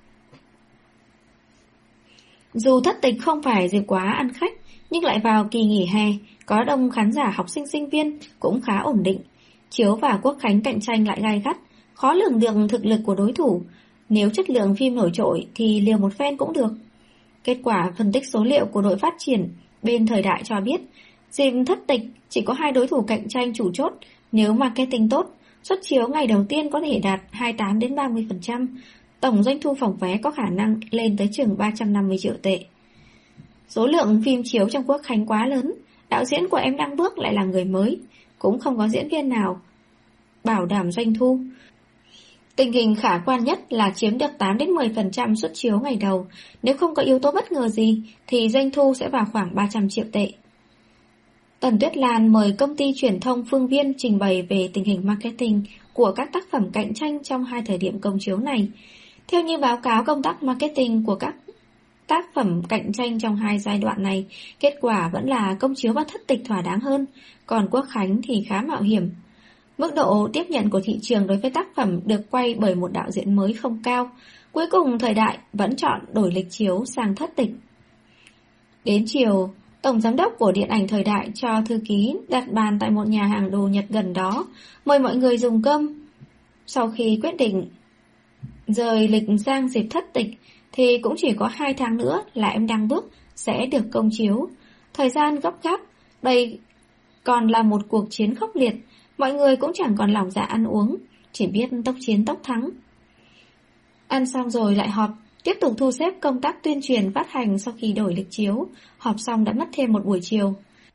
Dù Thất Tịch không phải dịp quá ăn khách, nhưng lại vào kỳ nghỉ hè, có đông khán giả học sinh sinh viên cũng khá ổn định. Chiếu và Quốc Khánh cạnh tranh lại gay gắt, khó lường được thực lực của đối thủ. Nếu chất lượng phim nổi trội thì liều một phen cũng được. Kết quả phân tích số liệu của đội phát triển bên Thời Đại cho biết, dịp Thất Tịch chỉ có hai đối thủ cạnh tranh chủ chốt. Nếu marketing tốt, suất chiếu ngày đầu tiên có thể đạt hai mươi tám đến ba mươi phần trăm. Tổng doanh thu phòng vé có khả năng lên tới chừng ba trăm năm mươi triệu tệ. Số lượng phim chiếu trong Quốc Khánh quá lớn, đạo diễn của em Đăng Bước lại là người mới, cũng không có diễn viên nào bảo đảm doanh thu. Tình hình khả quan nhất là chiếm được tám đến mười phần trăm suất chiếu ngày đầu, nếu không có yếu tố bất ngờ gì thì doanh thu sẽ vào khoảng ba trăm triệu tệ. Tần Tuyết Lan mời công ty truyền thông Phương Viên trình bày về tình hình marketing của các tác phẩm cạnh tranh trong hai thời điểm công chiếu này. Theo như báo cáo công tác marketing của các tác phẩm cạnh tranh trong hai giai đoạn này, kết quả vẫn là công chiếu và Thất Tịch thỏa đáng hơn, còn Quốc Khánh thì khá mạo hiểm. Mức độ tiếp nhận của thị trường đối với tác phẩm được quay bởi một đạo diễn mới không cao. Cuối cùng Thời Đại vẫn chọn đổi lịch chiếu sang Thất Tịch. Đến chiều, Tổng giám đốc của điện ảnh Thời Đại cho thư ký đặt bàn tại một nhà hàng đồ Nhật gần đó, mời mọi người dùng cơm. Sau khi quyết định rời lịch sang dịp Thất Tịch, thì cũng chỉ có hai tháng nữa là em Đăng Bước sẽ được công chiếu. Thời gian gấp gáp, đây còn là một cuộc chiến khốc liệt, mọi người cũng chẳng còn lòng dạ ăn uống, chỉ biết tốc chiến tốc thắng. Ăn xong rồi lại họp, tiếp tục thu xếp công tác tuyên truyền phát hành sau khi đổi lịch chiếu. Họp xong đã mất thêm một buổi chiều.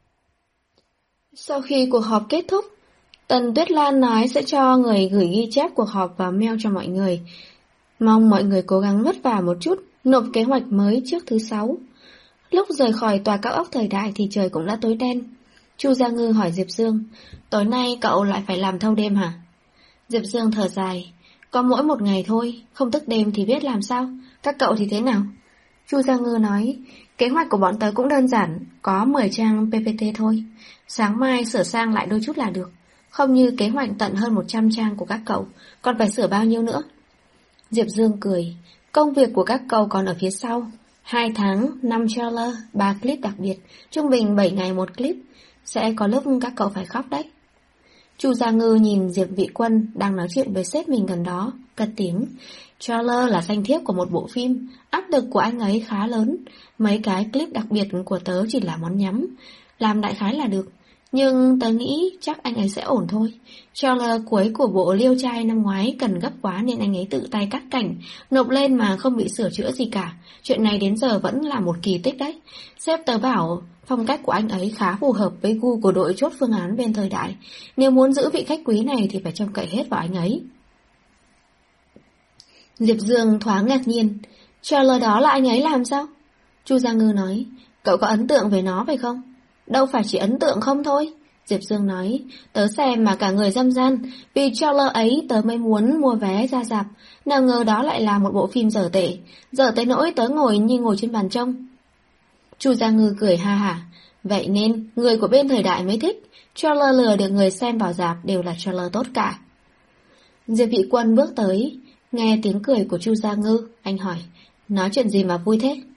Sau khi cuộc họp kết thúc, Tần Tuyết Lan nói sẽ cho người gửi ghi chép cuộc họp và mail cho mọi người. Mong mọi người cố gắng vất vả một chút, nộp kế hoạch mới trước thứ sáu. Lúc rời khỏi tòa cao ốc Thời Đại thì trời cũng đã tối đen. Chu Gia Ngư hỏi Diệp Dương, tối nay cậu lại phải làm thâu đêm hả? Diệp Dương thở dài, có mỗi một ngày thôi, không thức đêm thì biết làm sao, các cậu thì thế nào? Chu Gia Ngư nói, kế hoạch của bọn tớ cũng đơn giản, có mười trang pê pê tê thôi, sáng mai sửa sang lại đôi chút là được, không như kế hoạch tận hơn một trăm trang của các cậu, còn phải sửa bao nhiêu nữa? Diệp Dương cười, công việc của các cậu còn ở phía sau, hai tháng, năm trailer, ba clip đặc biệt, trung bình bảy ngày một clip, sẽ có lúc các cậu phải khóc đấy. Chu Gia Ngư nhìn Diệp Vị Quân đang nói chuyện với sếp mình gần đó, cất tiếng. Trailer là danh thiếp của một bộ phim, áp lực của anh ấy khá lớn. Mấy cái clip đặc biệt của tớ chỉ là món nhắm, làm đại khái là được. Nhưng tớ nghĩ chắc anh ấy sẽ ổn thôi. Trailer cuối của bộ Liêu Trai năm ngoái cần gấp quá nên anh ấy tự tay cắt cảnh, nộp lên mà không bị sửa chữa gì cả. Chuyện này đến giờ vẫn là một kỳ tích đấy. Sếp tớ bảo phong cách của anh ấy khá phù hợp với gu của đội chốt phương án bên Thời Đại. Nếu muốn giữ vị khách quý này thì phải trông cậy hết vào anh ấy. Diệp Dương thoáng ngạc nhiên. Trailer đó là anh ấy làm sao? Chu Gia Ngư nói, cậu có ấn tượng về nó phải không? Đâu phải chỉ ấn tượng không thôi. Diệp Dương nói, tớ xem mà cả người răm ran, vì trailer ấy tớ mới muốn mua vé ra rạp, nào ngờ đó lại là một bộ phim dở tệ, dở tới nỗi tớ ngồi như ngồi trên bàn trông. Chu Gia Ngư cười ha hả, vậy nên người của bên Thời Đại mới thích, trailer lừa được người xem vào rạp đều là trailer tốt cả. Diệp Vị Quân bước tới, nghe tiếng cười của Chu Gia Ngư, anh hỏi, nói chuyện gì mà vui thế?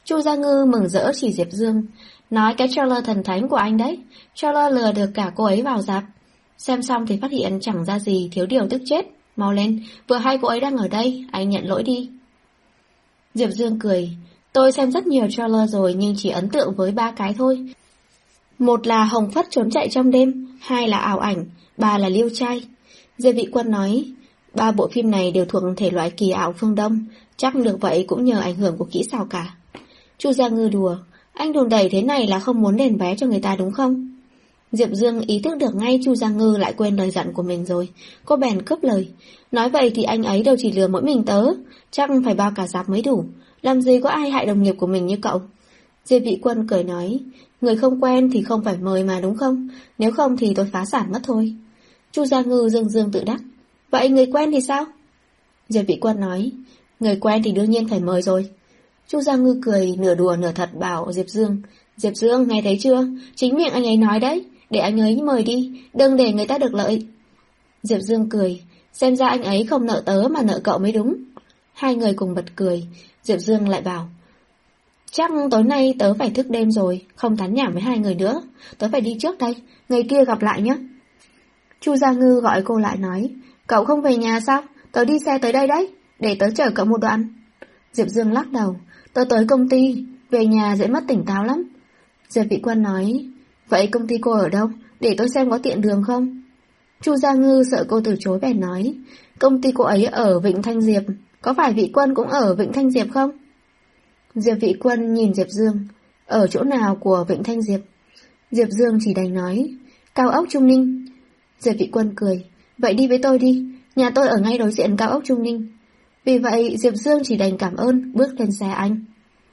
Chu Gia Ngư mừng rỡ chỉ Diệp Dương, nói cái trailer thần thánh của anh đấy, trailer lừa được cả cô ấy vào rạp. Xem xong thì phát hiện chẳng ra gì, thiếu điều tức chết. Mau lên, vừa hay cô ấy đang ở đây, anh nhận lỗi đi. Diệp Dương cười, tôi xem rất nhiều trailer rồi nhưng chỉ ấn tượng với ba cái thôi. Một là Hồng Phất trốn chạy trong đêm, hai là Ảo Ảnh, ba là Liêu Trai. Diệp Vị Quân nói, ba bộ phim này đều thuộc thể loại kỳ ảo phương Đông, chắc được vậy cũng nhờ ảnh hưởng của kỹ xảo cả. Chu Gia Ngư đùa, anh đùn đẩy thế này là không muốn đền vé cho người ta đúng không? Diệp Dương ý thức được ngay Chu Gia Ngư lại quên lời dặn của mình rồi, cô bèn cướp lời. Nói vậy thì anh ấy đâu chỉ lừa mỗi mình tớ, chắc phải bao cả rạp mới đủ, làm gì có ai hại đồng nghiệp của mình như cậu. Diệp Vị Quân cười nói, người không quen thì không phải mời mà đúng không, nếu không thì tôi phá sản mất thôi. Chu Gia Ngư dương dương tự đắc, vậy người quen thì sao? Diệp Vị Quân nói, người quen thì đương nhiên phải mời rồi. Chu Gia Ngư cười nửa đùa nửa thật bảo Diệp Dương, Diệp Dương nghe thấy chưa, chính miệng anh ấy nói đấy, để anh ấy mời đi, đừng để người ta được lợi. Diệp Dương cười, xem ra anh ấy không nợ tớ mà nợ cậu mới đúng. Hai người cùng bật cười, Diệp Dương lại bảo, chắc tối nay tớ phải thức đêm rồi, không tán nhảm với hai người nữa, tớ phải đi trước đây, người kia gặp lại nhé. Chu Gia Ngư gọi cô lại nói, cậu không về nhà sao, tớ đi xe tới đây đấy, để tớ chở cậu một đoạn. Diệp Dương lắc đầu, tớ tới công ty, về nhà dễ mất tỉnh táo lắm. Diệp Vị Quân nói, vậy công ty cô ở đâu, để tôi xem có tiện đường không? Chu Gia Ngư sợ cô từ chối bèn nói, công ty cô ấy ở Vịnh Thanh Diệp, có phải Vị Quân cũng ở Vịnh Thanh Diệp không? Diệp Vị Quân nhìn Diệp Dương, ở chỗ nào của Vịnh Thanh Diệp? Diệp Dương chỉ đành nói, cao ốc Trung Ninh. Diệp Vị Quân cười, vậy đi với tôi đi, nhà tôi ở ngay đối diện cao ốc Trung Ninh. Vì vậy Diệp Dương chỉ đành cảm ơn, bước lên xe anh.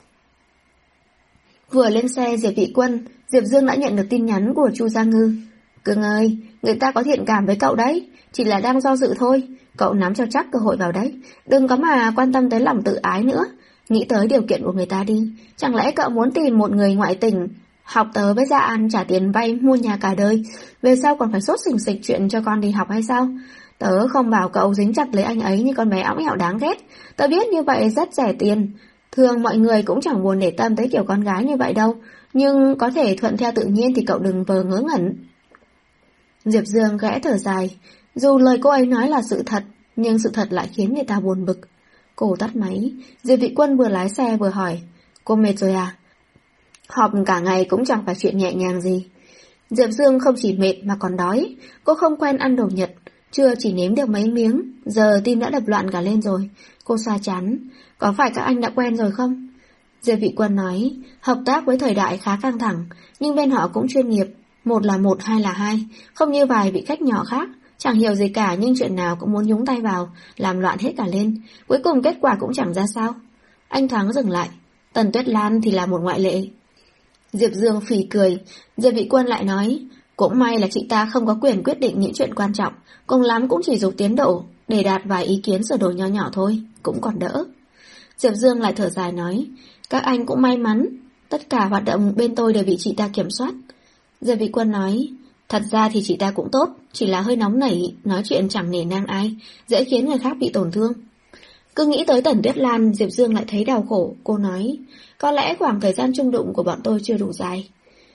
Vừa lên xe Diệp Vị Quân, Diệp Dương đã nhận được tin nhắn của Chu Gia Ngư. Cưng ơi, người ta có thiện cảm với cậu đấy, chỉ là đang do dự thôi, cậu nắm cho chắc cơ hội vào đấy, đừng có mà quan tâm tới lòng tự ái nữa, nghĩ tới điều kiện của người ta đi, chẳng lẽ cậu muốn tìm một người ngoại tình, học tớ với Gia An trả tiền vay mua nhà cả đời, về sau còn phải sốt sình sịch chuyện cho con đi học hay sao? Tớ không bảo cậu dính chặt lấy anh ấy như con bé õng ẻo đáng ghét, tớ biết như vậy rất rẻ tiền. Thường mọi người cũng chẳng buồn để tâm tới kiểu con gái như vậy đâu, nhưng có thể thuận theo tự nhiên thì cậu đừng vờ ngớ ngẩn. Diệp Dương khẽ thở dài, dù lời cô ấy nói là sự thật, nhưng sự thật lại khiến người ta buồn bực. Cô tắt máy, Diệp Vị Quân vừa lái xe vừa hỏi, cô mệt rồi à? Họp cả ngày cũng chẳng phải chuyện nhẹ nhàng gì. Diệp Dương không chỉ mệt mà còn đói, cô không quen ăn đồ Nhật, chưa chỉ nếm được mấy miếng, giờ tim đã đập loạn cả lên rồi. Cô xoa chán, có phải các anh đã quen rồi không? Diệp Vị Quân nói, hợp tác với thời đại khá căng thẳng, nhưng bên họ cũng chuyên nghiệp, một là một, hai là hai, không như vài vị khách nhỏ khác, chẳng hiểu gì cả nhưng chuyện nào cũng muốn nhúng tay vào, làm loạn hết cả lên, cuối cùng kết quả cũng chẳng ra sao. Anh thoáng dừng lại, Tần Tuyết Lan thì là một ngoại lệ. Diệp Dương phì cười, Diệp Vị Quân lại nói, cũng may là chị ta không có quyền quyết định những chuyện quan trọng, cùng lắm cũng chỉ dục tiến độ, để đạt vài ý kiến sửa đổi nhỏ nhỏ thôi, cũng còn đỡ. Diệp Dương lại thở dài nói, các anh cũng may mắn, tất cả hoạt động bên tôi đều bị chị ta kiểm soát. Diệp Vị Quân nói, thật ra thì chị ta cũng tốt, chỉ là hơi nóng nảy, nói chuyện chẳng nể nang ai, dễ khiến người khác bị tổn thương. Cứ nghĩ tới Tần Tuyết Lan, Diệp Dương lại thấy đau khổ, cô nói, có lẽ khoảng thời gian chung đụng của bọn tôi chưa đủ dài.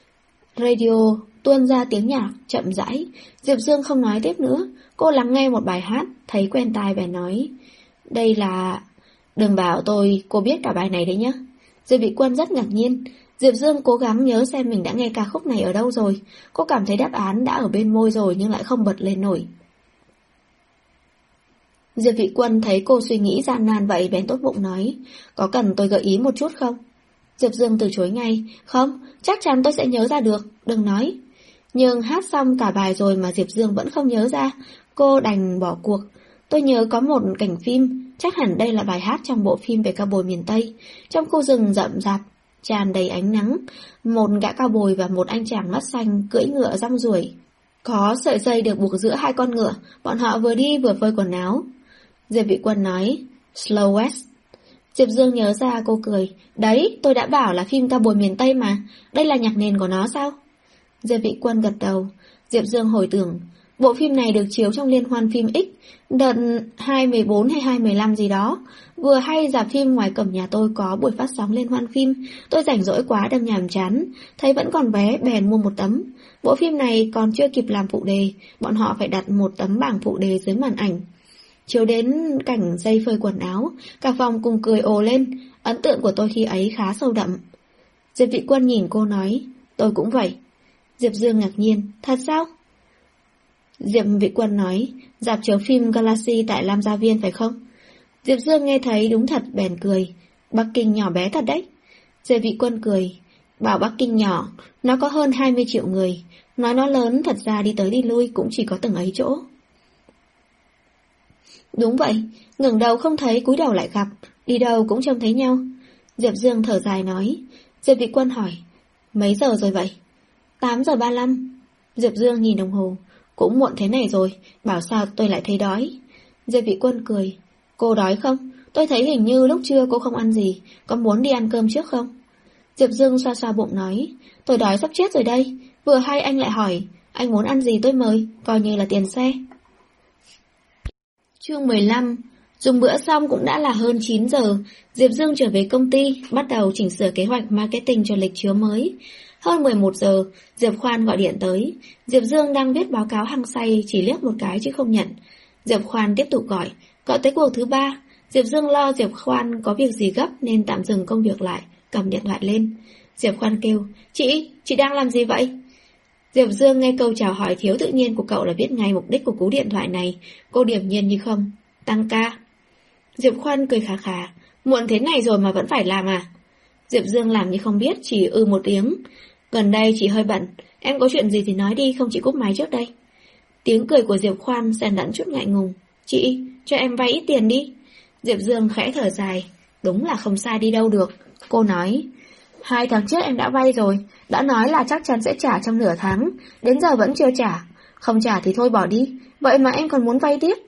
Radio tuôn ra tiếng nhạc, chậm rãi, Diệp Dương không nói tiếp nữa, cô lắng nghe một bài hát, thấy quen tai bèn nói, đây là... Đừng bảo tôi, cô biết cả bài này đấy nhá. Diệp Vị Quân rất ngạc nhiên, Diệp Dương cố gắng nhớ xem mình đã nghe ca khúc này ở đâu rồi, cô cảm thấy đáp án đã ở bên môi rồi nhưng lại không bật lên nổi. Diệp Vị Quân thấy cô suy nghĩ gian nan vậy bèn tốt bụng nói, có cần tôi gợi ý một chút không? Diệp Dương từ chối ngay, không, chắc chắn tôi sẽ nhớ ra được, đừng nói. Nhưng hát xong cả bài rồi mà Diệp Dương vẫn không nhớ ra, cô đành bỏ cuộc. Tôi nhớ có một cảnh phim, chắc hẳn đây là bài hát trong bộ phim về cao bồi miền Tây. Trong khu rừng rậm rạp, tràn đầy ánh nắng, một gã cao bồi và một anh chàng mắt xanh cưỡi ngựa rong ruổi. Có sợi dây được buộc giữa hai con ngựa, bọn họ vừa đi vừa phơi quần áo. Diệp Vị Quân nói, Slow West. Diệp Dương nhớ ra, cô cười, đấy, tôi đã bảo là phim cao bồi miền Tây mà, đây là nhạc nền của nó sao? Diệp Vị Quân gật đầu. Diệp Dương hồi tưởng, Bộ phim này được chiếu trong liên hoan phim X, đợt hai mười bốn hay hai mười lăm gì đó. Vừa hay rạp phim ngoài cổng nhà tôi có buổi phát sóng liên hoan phim, tôi rảnh rỗi quá đâm nhàm chán, thấy vẫn còn vé bèn mua một tấm. Bộ phim này còn chưa kịp làm phụ đề, bọn họ phải đặt một tấm bảng phụ đề dưới màn ảnh. Chiếu đến cảnh dây phơi quần áo, cả phòng cùng cười ồ lên, ấn tượng của tôi khi ấy khá sâu đậm. Diệp Vị Quân nhìn cô nói, tôi cũng vậy. Diệp Dương ngạc nhiên, thật sao? Diệp Vị Quân nói, rạp chiếu phim Galaxy tại Lam Gia Viên phải không? Diệp Dương nghe thấy đúng thật bèn cười, Bắc Kinh nhỏ bé thật đấy. Diệp Vị Quân cười, bảo Bắc Kinh nhỏ, nó có hơn hai mươi triệu người, nói nó lớn thật ra đi tới đi lui cũng chỉ có từng ấy chỗ. Đúng vậy, ngẩng đầu không thấy cúi đầu lại gặp, đi đâu cũng trông thấy nhau. Diệp Dương thở dài nói. Diệp Vị Quân hỏi, mấy giờ rồi vậy? tám giờ ba mươi lăm. Diệp Dương nhìn đồng hồ, cũng muộn thế này rồi, bảo sao tôi lại thấy đói. Diệp Vị Quân cười, cô đói không? Tôi thấy hình như lúc trưa cô không ăn gì, có muốn đi ăn cơm trước không? Diệp Dương xoa xoa bụng nói, tôi đói sắp chết rồi đây, vừa hay anh lại hỏi, anh muốn ăn gì tôi mời, coi như là tiền xe. Chương mười lăm. Dùng bữa xong cũng đã là hơn chín giờ, Diệp Dương trở về công ty, bắt đầu chỉnh sửa kế hoạch marketing cho lịch chiếu mới. Hơn mười một giờ, Diệp Khoan gọi điện tới. Diệp Dương đang viết báo cáo hăng say, chỉ liếc một cái chứ không nhận. Diệp Khoan tiếp tục gọi, gọi tới cuộc thứ ba. Diệp Dương lo Diệp Khoan có việc gì gấp nên tạm dừng công việc lại, cầm điện thoại lên. Diệp Khoan kêu, chị, chị đang làm gì vậy? Diệp Dương nghe câu chào hỏi thiếu tự nhiên của cậu là biết ngay mục đích của cú điện thoại này. Cô điềm nhiên như không, tăng ca. Diệp Khoan cười khà khà, muộn thế này rồi mà vẫn phải làm à? Diệp Dương làm như không biết, chỉ ư một tiếng. Gần đây chị hơi bận, em có chuyện gì thì nói đi, không chị cúp máy trước đây. Tiếng cười của Diệp Khoan xen lẫn chút ngại ngùng. Chị, cho em vay ít tiền đi. Diệp Dương khẽ thở dài, đúng là không sai đi đâu được. Cô nói, hai tháng trước em đã vay rồi, đã nói là chắc chắn sẽ trả trong nửa tháng, đến giờ vẫn chưa trả. Không trả thì thôi bỏ đi, vậy mà em còn muốn vay tiếp.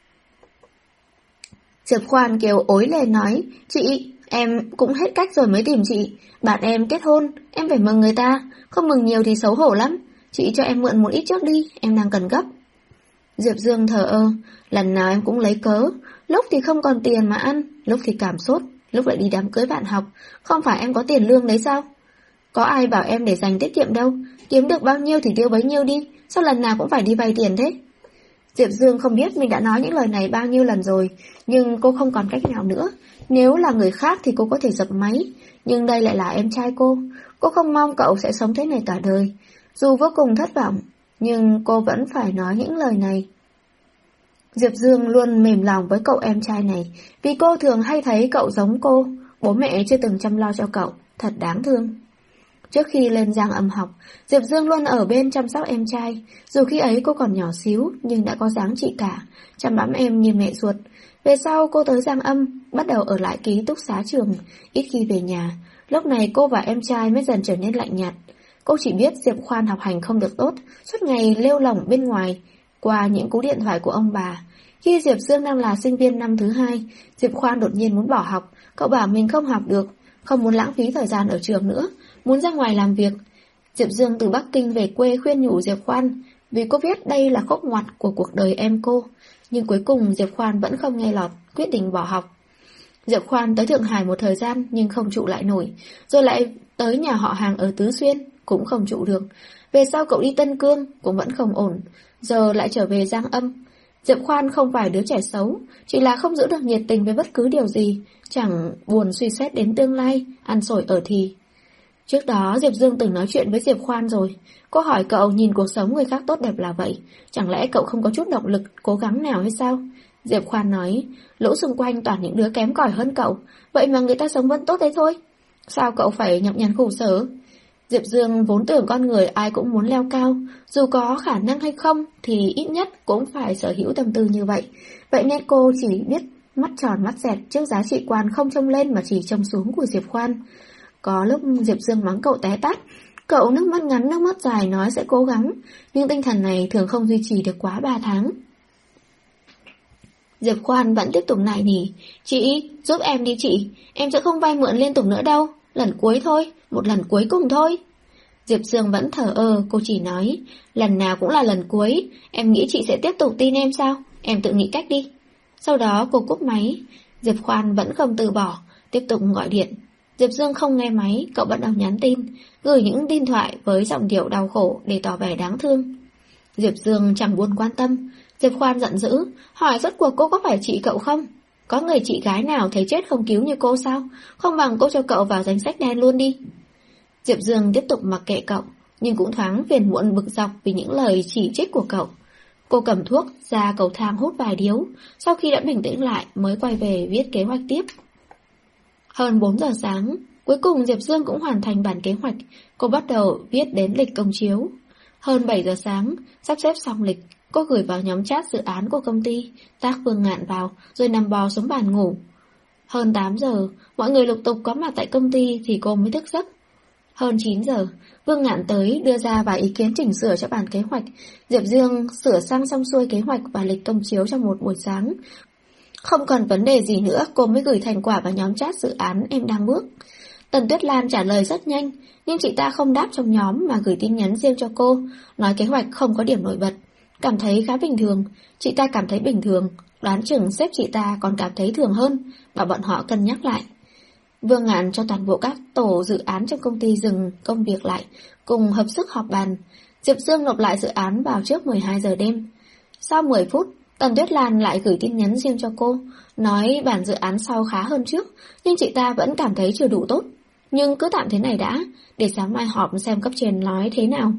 Diệp Khoan kêu ối lên nói, chị, em cũng hết cách rồi mới tìm chị. Bạn em kết hôn, em phải mừng người ta, không mừng nhiều thì xấu hổ lắm. Chị cho em mượn một ít trước đi, em đang cần gấp. Diệp Dương thờ ơ, lần nào em cũng lấy cớ, lúc thì không còn tiền mà ăn, lúc thì cảm sốt, lúc lại đi đám cưới bạn học, không phải em có tiền lương đấy sao? Có ai bảo em để dành tiết kiệm đâu, kiếm được bao nhiêu thì tiêu bấy nhiêu đi, sao lần nào cũng phải đi vay tiền thế? Diệp Dương không biết mình đã nói những lời này bao nhiêu lần rồi, nhưng cô không còn cách nào nữa. Nếu là người khác thì cô có thể dập máy, nhưng đây lại là em trai cô. Cô không mong cậu sẽ sống thế này cả đời. Dù vô cùng thất vọng, nhưng cô vẫn phải nói những lời này. Diệp Dương luôn mềm lòng với cậu em trai này, vì cô thường hay thấy cậu giống cô, bố mẹ chưa từng chăm lo cho cậu, thật đáng thương. Trước khi lên Giang Âm học, Diệp Dương luôn ở bên chăm sóc em trai, dù khi ấy cô còn nhỏ xíu nhưng đã có dáng chị cả, chăm bẵm em như mẹ ruột. Về sau cô tới Giang Âm, bắt đầu ở lại ký túc xá trường, ít khi về nhà. Lúc này cô và em trai mới dần trở nên lạnh nhạt. Cô chỉ biết Diệp Khoan học hành không được tốt, suốt ngày lêu lỏng bên ngoài, qua những cú điện thoại của ông bà. Khi Diệp Dương đang là sinh viên năm thứ hai, Diệp Khoan đột nhiên muốn bỏ học, cậu bảo mình không học được, không muốn lãng phí thời gian ở trường nữa, muốn ra ngoài làm việc. Diệp Dương từ Bắc Kinh về quê khuyên nhủ Diệp Khoan, vì cô biết đây là khúc ngoặt của cuộc đời em cô. Nhưng cuối cùng Diệp Khoan vẫn không nghe lọt, quyết định bỏ học. Diệp Khoan tới Thượng Hải một thời gian nhưng không trụ lại nổi, rồi lại tới nhà họ hàng ở Tứ Xuyên, cũng không trụ được. Về sau cậu đi Tân Cương, cũng vẫn không ổn, giờ lại trở về Giang Âm. Diệp Khoan không phải đứa trẻ xấu, chỉ là không giữ được nhiệt tình với bất cứ điều gì, chẳng buồn suy xét đến tương lai, ăn sổi ở thì. Trước đó Diệp Dương từng nói chuyện với Diệp Khoan rồi. Cô hỏi cậu nhìn cuộc sống người khác tốt đẹp là vậy, chẳng lẽ cậu không có chút động lực, cố gắng nào hay sao? Diệp Khoan nói, lũ xung quanh toàn những đứa kém cỏi hơn cậu, vậy mà người ta sống vẫn tốt đấy thôi. Sao cậu phải nhọc nhằn khổ sở? Diệp Dương vốn tưởng con người ai cũng muốn leo cao, dù có khả năng hay không thì ít nhất cũng phải sở hữu tâm tư như vậy. Vậy nên cô chỉ biết mắt tròn mắt dẹt trước giá trị quan không trông lên mà chỉ trông xuống của Diệp Khoan. Có lúc Diệp Dương mắng cậu té tát, cậu nước mắt ngắn nước mắt dài nói sẽ cố gắng, nhưng tinh thần này thường không duy trì được quá ba tháng. Diệp Khoan vẫn tiếp tục nài nỉ, chị, giúp em đi chị, em sẽ không vay mượn liên tục nữa đâu, lần cuối thôi, một lần cuối cùng thôi. Diệp Dương vẫn thờ ơ, cô chỉ nói, lần nào cũng là lần cuối, em nghĩ chị sẽ tiếp tục tin em sao? Em tự nghĩ cách đi. Sau đó cô cúp máy. Diệp Khoan vẫn không từ bỏ, tiếp tục gọi điện. Diệp Dương không nghe máy, cậu bắt đầu nhắn tin, gửi những tin thoại với giọng điệu đau khổ để tỏ vẻ đáng thương. Diệp Dương chẳng buồn quan tâm. Diệp Khoan giận dữ, hỏi rốt cuộc cô có phải chị cậu không? Có người chị gái nào thấy chết không cứu như cô sao? Không bằng cô cho cậu vào danh sách đen luôn đi. Diệp Dương tiếp tục mặc kệ cậu, nhưng cũng thoáng phiền muộn bực dọc vì những lời chỉ trích của cậu. Cô cầm thuốc ra cầu thang hút vài điếu, sau khi đã bình tĩnh lại mới quay về viết kế hoạch tiếp. Hơn bốn giờ sáng, cuối cùng Diệp Dương cũng hoàn thành bản kế hoạch, cô bắt đầu viết đến lịch công chiếu. Hơn bảy giờ sáng, sắp xếp xong lịch, cô gửi vào nhóm chat dự án của công ty, tác Vương Ngạn vào, rồi nằm bò xuống bàn ngủ. Hơn tám giờ, mọi người lục tục có mặt tại công ty thì cô mới thức giấc. Hơn chín giờ, Vương Ngạn tới đưa ra vài ý kiến chỉnh sửa cho bản kế hoạch. Diệp Dương sửa sang xong xuôi kế hoạch và lịch công chiếu trong một buổi sáng. Không còn vấn đề gì nữa, cô mới gửi thành quả vào nhóm chat dự án Em Đang Bước. Tần Tuyết Lan trả lời rất nhanh, nhưng chị ta không đáp trong nhóm mà gửi tin nhắn riêng cho cô, nói kế hoạch không có điểm nổi bật. Cảm thấy khá bình thường, chị ta cảm thấy bình thường, đoán chừng sếp chị ta còn cảm thấy thường hơn, bảo bọn họ cân nhắc lại. Vương Ngạn cho toàn bộ các tổ dự án trong công ty dừng công việc lại, cùng hợp sức họp bàn. Diệp Dương nộp lại dự án vào trước mười hai giờ đêm. Sau mười phút, Tần Tuyết Lan lại gửi tin nhắn riêng cho cô, nói bản dự án sau khá hơn trước, nhưng chị ta vẫn cảm thấy chưa đủ tốt. Nhưng cứ tạm thế này đã, để sáng mai họp xem cấp trên nói thế nào.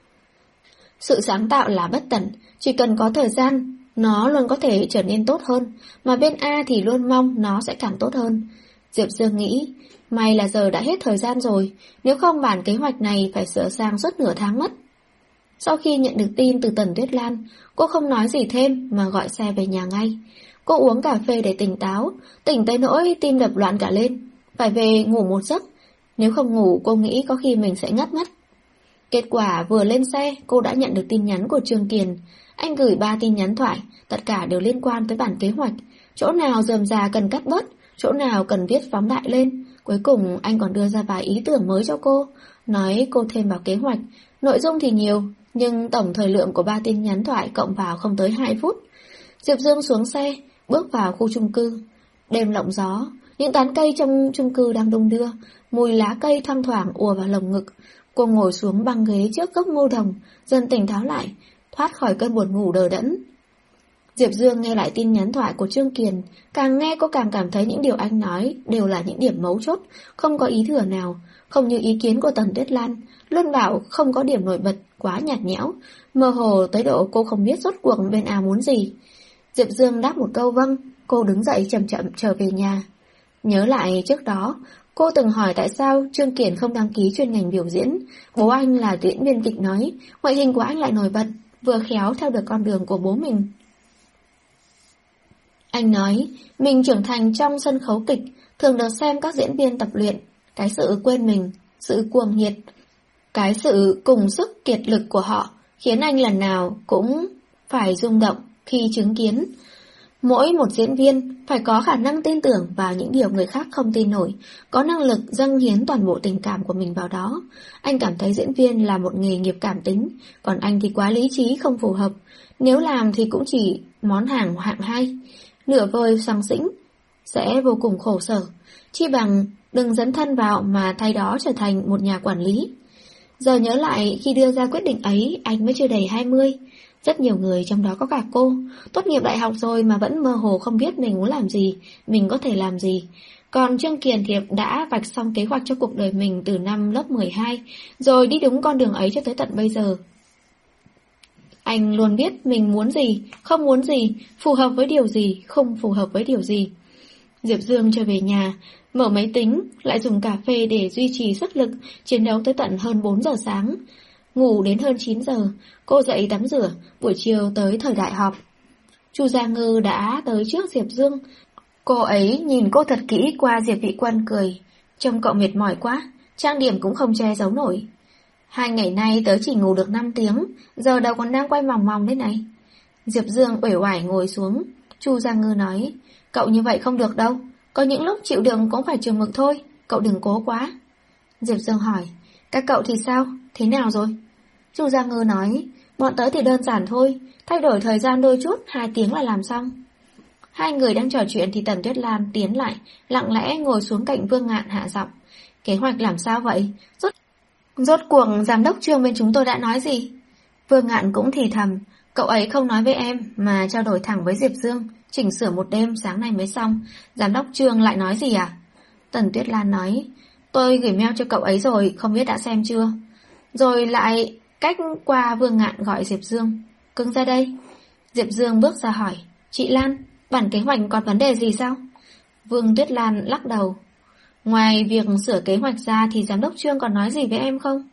Sự sáng tạo là bất tận, chỉ cần có thời gian, nó luôn có thể trở nên tốt hơn, mà bên A thì luôn mong nó sẽ càng tốt hơn. Diệp Dương nghĩ, may là giờ đã hết thời gian rồi, nếu không bản kế hoạch này phải sửa sang suốt nửa tháng mất. Sau khi nhận được tin từ Tần Tuyết Lan, cô không nói gì thêm mà gọi xe về nhà ngay. Cô uống cà phê để tỉnh táo, tỉnh tới nỗi tim đập loạn cả lên, phải về ngủ một giấc. Nếu không ngủ cô nghĩ có khi mình sẽ ngất mất. Kết quả vừa lên xe cô đã nhận được tin nhắn của Trương Kiền. Anh gửi ba tin nhắn thoại, tất cả đều liên quan tới bản kế hoạch. Chỗ nào rườm rà cần cắt bớt, chỗ nào cần viết phóng đại lên. Cuối cùng anh còn đưa ra vài ý tưởng mới cho cô, nói cô thêm vào kế hoạch. Nội dung thì nhiều, nhưng tổng thời lượng của ba tin nhắn thoại cộng vào không tới hai phút. Diệp Dương xuống xe, bước vào khu chung cư. Đêm lộng gió, những tán cây trong chung cư đang đung đưa, mùi lá cây thoang thoảng ùa vào lồng ngực. Cô ngồi xuống băng ghế trước gốc ngô đồng, dần tỉnh táo lại, thoát khỏi cơn buồn ngủ đờ đẫn. Diệp Dương nghe lại tin nhắn thoại của Trương Kiền, càng nghe cô càng cảm thấy những điều anh nói đều là những điểm mấu chốt, không có ý thừa nào, không như ý kiến của Tần Tuyết Lan, luôn bảo không có điểm nổi bật, quá nhạt nhẽo, mơ hồ tới độ cô không biết rốt cuộc bên A muốn gì. Diệp Dương đáp một câu vâng, cô đứng dậy chậm chậm trở về nhà. Nhớ lại trước đó, cô từng hỏi tại sao Trương Kiền không đăng ký chuyên ngành biểu diễn. Bố anh là diễn viên kịch nói, ngoại hình của anh lại nổi bật, vừa khéo theo được con đường của bố mình. Anh nói, mình trưởng thành trong sân khấu kịch, thường được xem các diễn viên tập luyện, cái sự quên mình, sự cuồng nhiệt, cái sự cùng sức kiệt lực của họ, khiến anh lần nào cũng phải rung động khi chứng kiến. Mỗi một diễn viên phải có khả năng tin tưởng vào những điều người khác không tin nổi, có năng lực dâng hiến toàn bộ tình cảm của mình vào đó. Anh cảm thấy diễn viên là một nghề nghiệp cảm tính, còn anh thì quá lý trí không phù hợp. Nếu làm thì cũng chỉ món hàng hạng hai, nửa vời xăng xĩnh, sẽ vô cùng khổ sở. Chi bằng đừng dấn thân vào mà thay đó trở thành một nhà quản lý. Giờ nhớ lại khi đưa ra quyết định ấy, anh mới chưa đầy hai mươi. Rất nhiều người, trong đó có cả cô, tốt nghiệp đại học rồi mà vẫn mơ hồ không biết mình muốn làm gì, mình có thể làm gì. Còn Trương Kiền thì đã vạch xong kế hoạch cho cuộc đời mình từ năm lớp mười hai, rồi đi đúng con đường ấy cho tới tận bây giờ. Anh luôn biết mình muốn gì, không muốn gì, phù hợp với điều gì, không phù hợp với điều gì. Diệp Dương trở về nhà, mở máy tính, lại dùng cà phê để duy trì sức lực, chiến đấu tới tận hơn bốn giờ sáng. Ngủ đến hơn chín giờ, cô dậy tắm rửa, buổi chiều tới thời đại họp. Chu Gia Ngư đã tới trước Diệp Dương. Cô ấy nhìn cô thật kỹ qua Diệp Vị Quân cười. Trông cậu mệt mỏi quá, trang điểm cũng không che giấu nổi. Hai ngày nay tớ chỉ ngủ được năm tiếng, giờ đầu còn đang quay mòng mòng thế này. Diệp Dương uể oải ngồi xuống. Chu Gia Ngư nói, cậu như vậy không được đâu, có những lúc chịu đựng cũng phải chừng mực thôi, cậu đừng cố quá. Diệp Dương hỏi, Các cậu thì sao? Thế nào rồi? Chu Gia Ngư nói, bọn tớ thì đơn giản thôi, thay đổi thời gian đôi chút, hai tiếng là làm xong. Hai người đang trò chuyện thì Tần Tuyết Lan tiến lại, lặng lẽ ngồi xuống cạnh Vương Ngạn hạ giọng. Kế hoạch làm sao vậy? Rốt, rốt cuộc giám đốc Trương bên chúng tôi đã nói gì? Vương Ngạn cũng thì thầm, cậu ấy không nói với em mà trao đổi thẳng với Diệp Dương, chỉnh sửa một đêm sáng nay mới xong. Giám đốc Trương lại nói gì à? Tần Tuyết Lan nói, tôi gửi mail cho cậu ấy rồi, không biết đã xem chưa? Rồi lại cách qua Vương Ngạn gọi Diệp Dương. Cưng ra đây. Diệp Dương bước ra hỏi, chị Lan, bản kế hoạch còn vấn đề gì sao? Vương Tuyết Lan lắc đầu. Ngoài việc sửa kế hoạch ra thì giám đốc Trương còn nói gì với em không?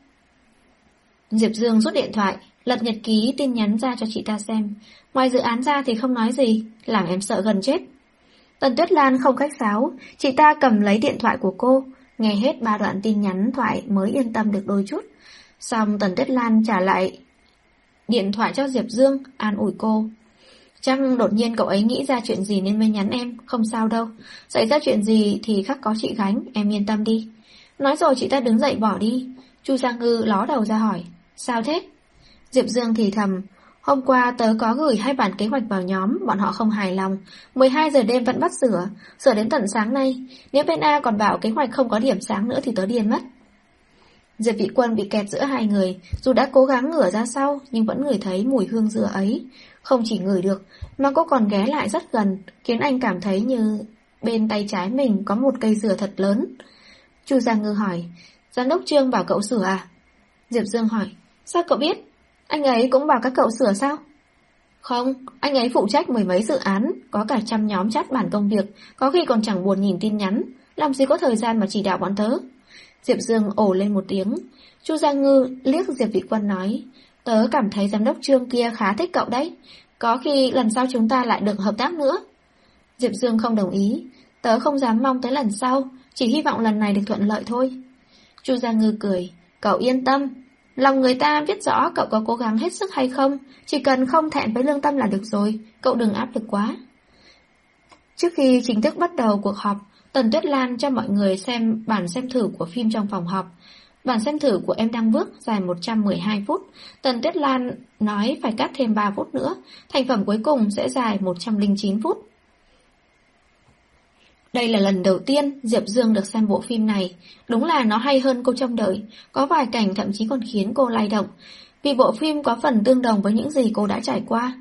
Diệp Dương rút điện thoại, lật nhật ký tin nhắn ra cho chị ta xem. Ngoài dự án ra thì không nói gì, làm em sợ gần chết. Tần Tuyết Lan không khách sáo, chị ta cầm lấy điện thoại của cô, nghe hết ba đoạn tin nhắn thoại mới yên tâm được đôi chút. Xong Tần Tuyết Lan trả lại điện thoại cho Diệp Dương, an ủi cô. Chắc đột nhiên cậu ấy nghĩ ra chuyện gì nên mới nhắn em, không sao đâu. Xảy ra chuyện gì thì khắc có chị gánh, em yên tâm đi. Nói rồi chị ta đứng dậy bỏ đi. Chu Gia Ngư ló đầu ra hỏi, sao thế? Diệp Dương thì thầm, hôm qua tớ có gửi hai bản kế hoạch vào nhóm, bọn họ không hài lòng. mười hai giờ đêm vẫn bắt sửa, sửa đến tận sáng nay. Nếu bên A còn bảo kế hoạch không có điểm sáng nữa thì tớ điên mất. Diệp Vĩ Quân bị kẹt giữa hai người, dù đã cố gắng ngửa ra sau nhưng vẫn ngửi thấy mùi hương dừa ấy. Không chỉ ngửi được mà cô còn ghé lại rất gần, khiến anh cảm thấy như bên tay trái mình có một cây dừa thật lớn. Chu Gia Ngư hỏi, giám đốc Trương bảo cậu sửa à? Diệp Dương hỏi, sao cậu biết? Anh ấy cũng bảo các cậu sửa sao? Không, anh ấy phụ trách mười mấy dự án, có cả trăm nhóm chat bản công việc, có khi còn chẳng buồn nhìn tin nhắn, làm gì có thời gian mà chỉ đạo bọn tớ. Diệp Dương ồ lên một tiếng. Chu Gia Ngư liếc Diệp Vĩ Quân nói, tớ cảm thấy giám đốc Trương kia khá thích cậu đấy, có khi lần sau chúng ta lại được hợp tác nữa. Diệp Dương không đồng ý, tớ không dám mong tới lần sau, chỉ hy vọng lần này được thuận lợi thôi. Chu Gia Ngư cười, cậu yên tâm, lòng người ta biết rõ cậu có cố gắng hết sức hay không, chỉ cần không thẹn với lương tâm là được rồi, cậu đừng áp lực quá. Trước khi chính thức bắt đầu cuộc họp, Tần Tuyết Lan cho mọi người xem bản xem thử của phim trong phòng họp. Bản xem thử của Em Đang Bước dài một trăm mười hai phút, Tần Tuyết Lan nói phải cắt thêm ba phút nữa, thành phẩm cuối cùng sẽ dài một trăm lẻ chín phút. Đây là lần đầu tiên Diệp Dương được xem bộ phim này, đúng là nó hay hơn cô trông đợi, có vài cảnh thậm chí còn khiến cô lay động, vì bộ phim có phần tương đồng với những gì cô đã trải qua.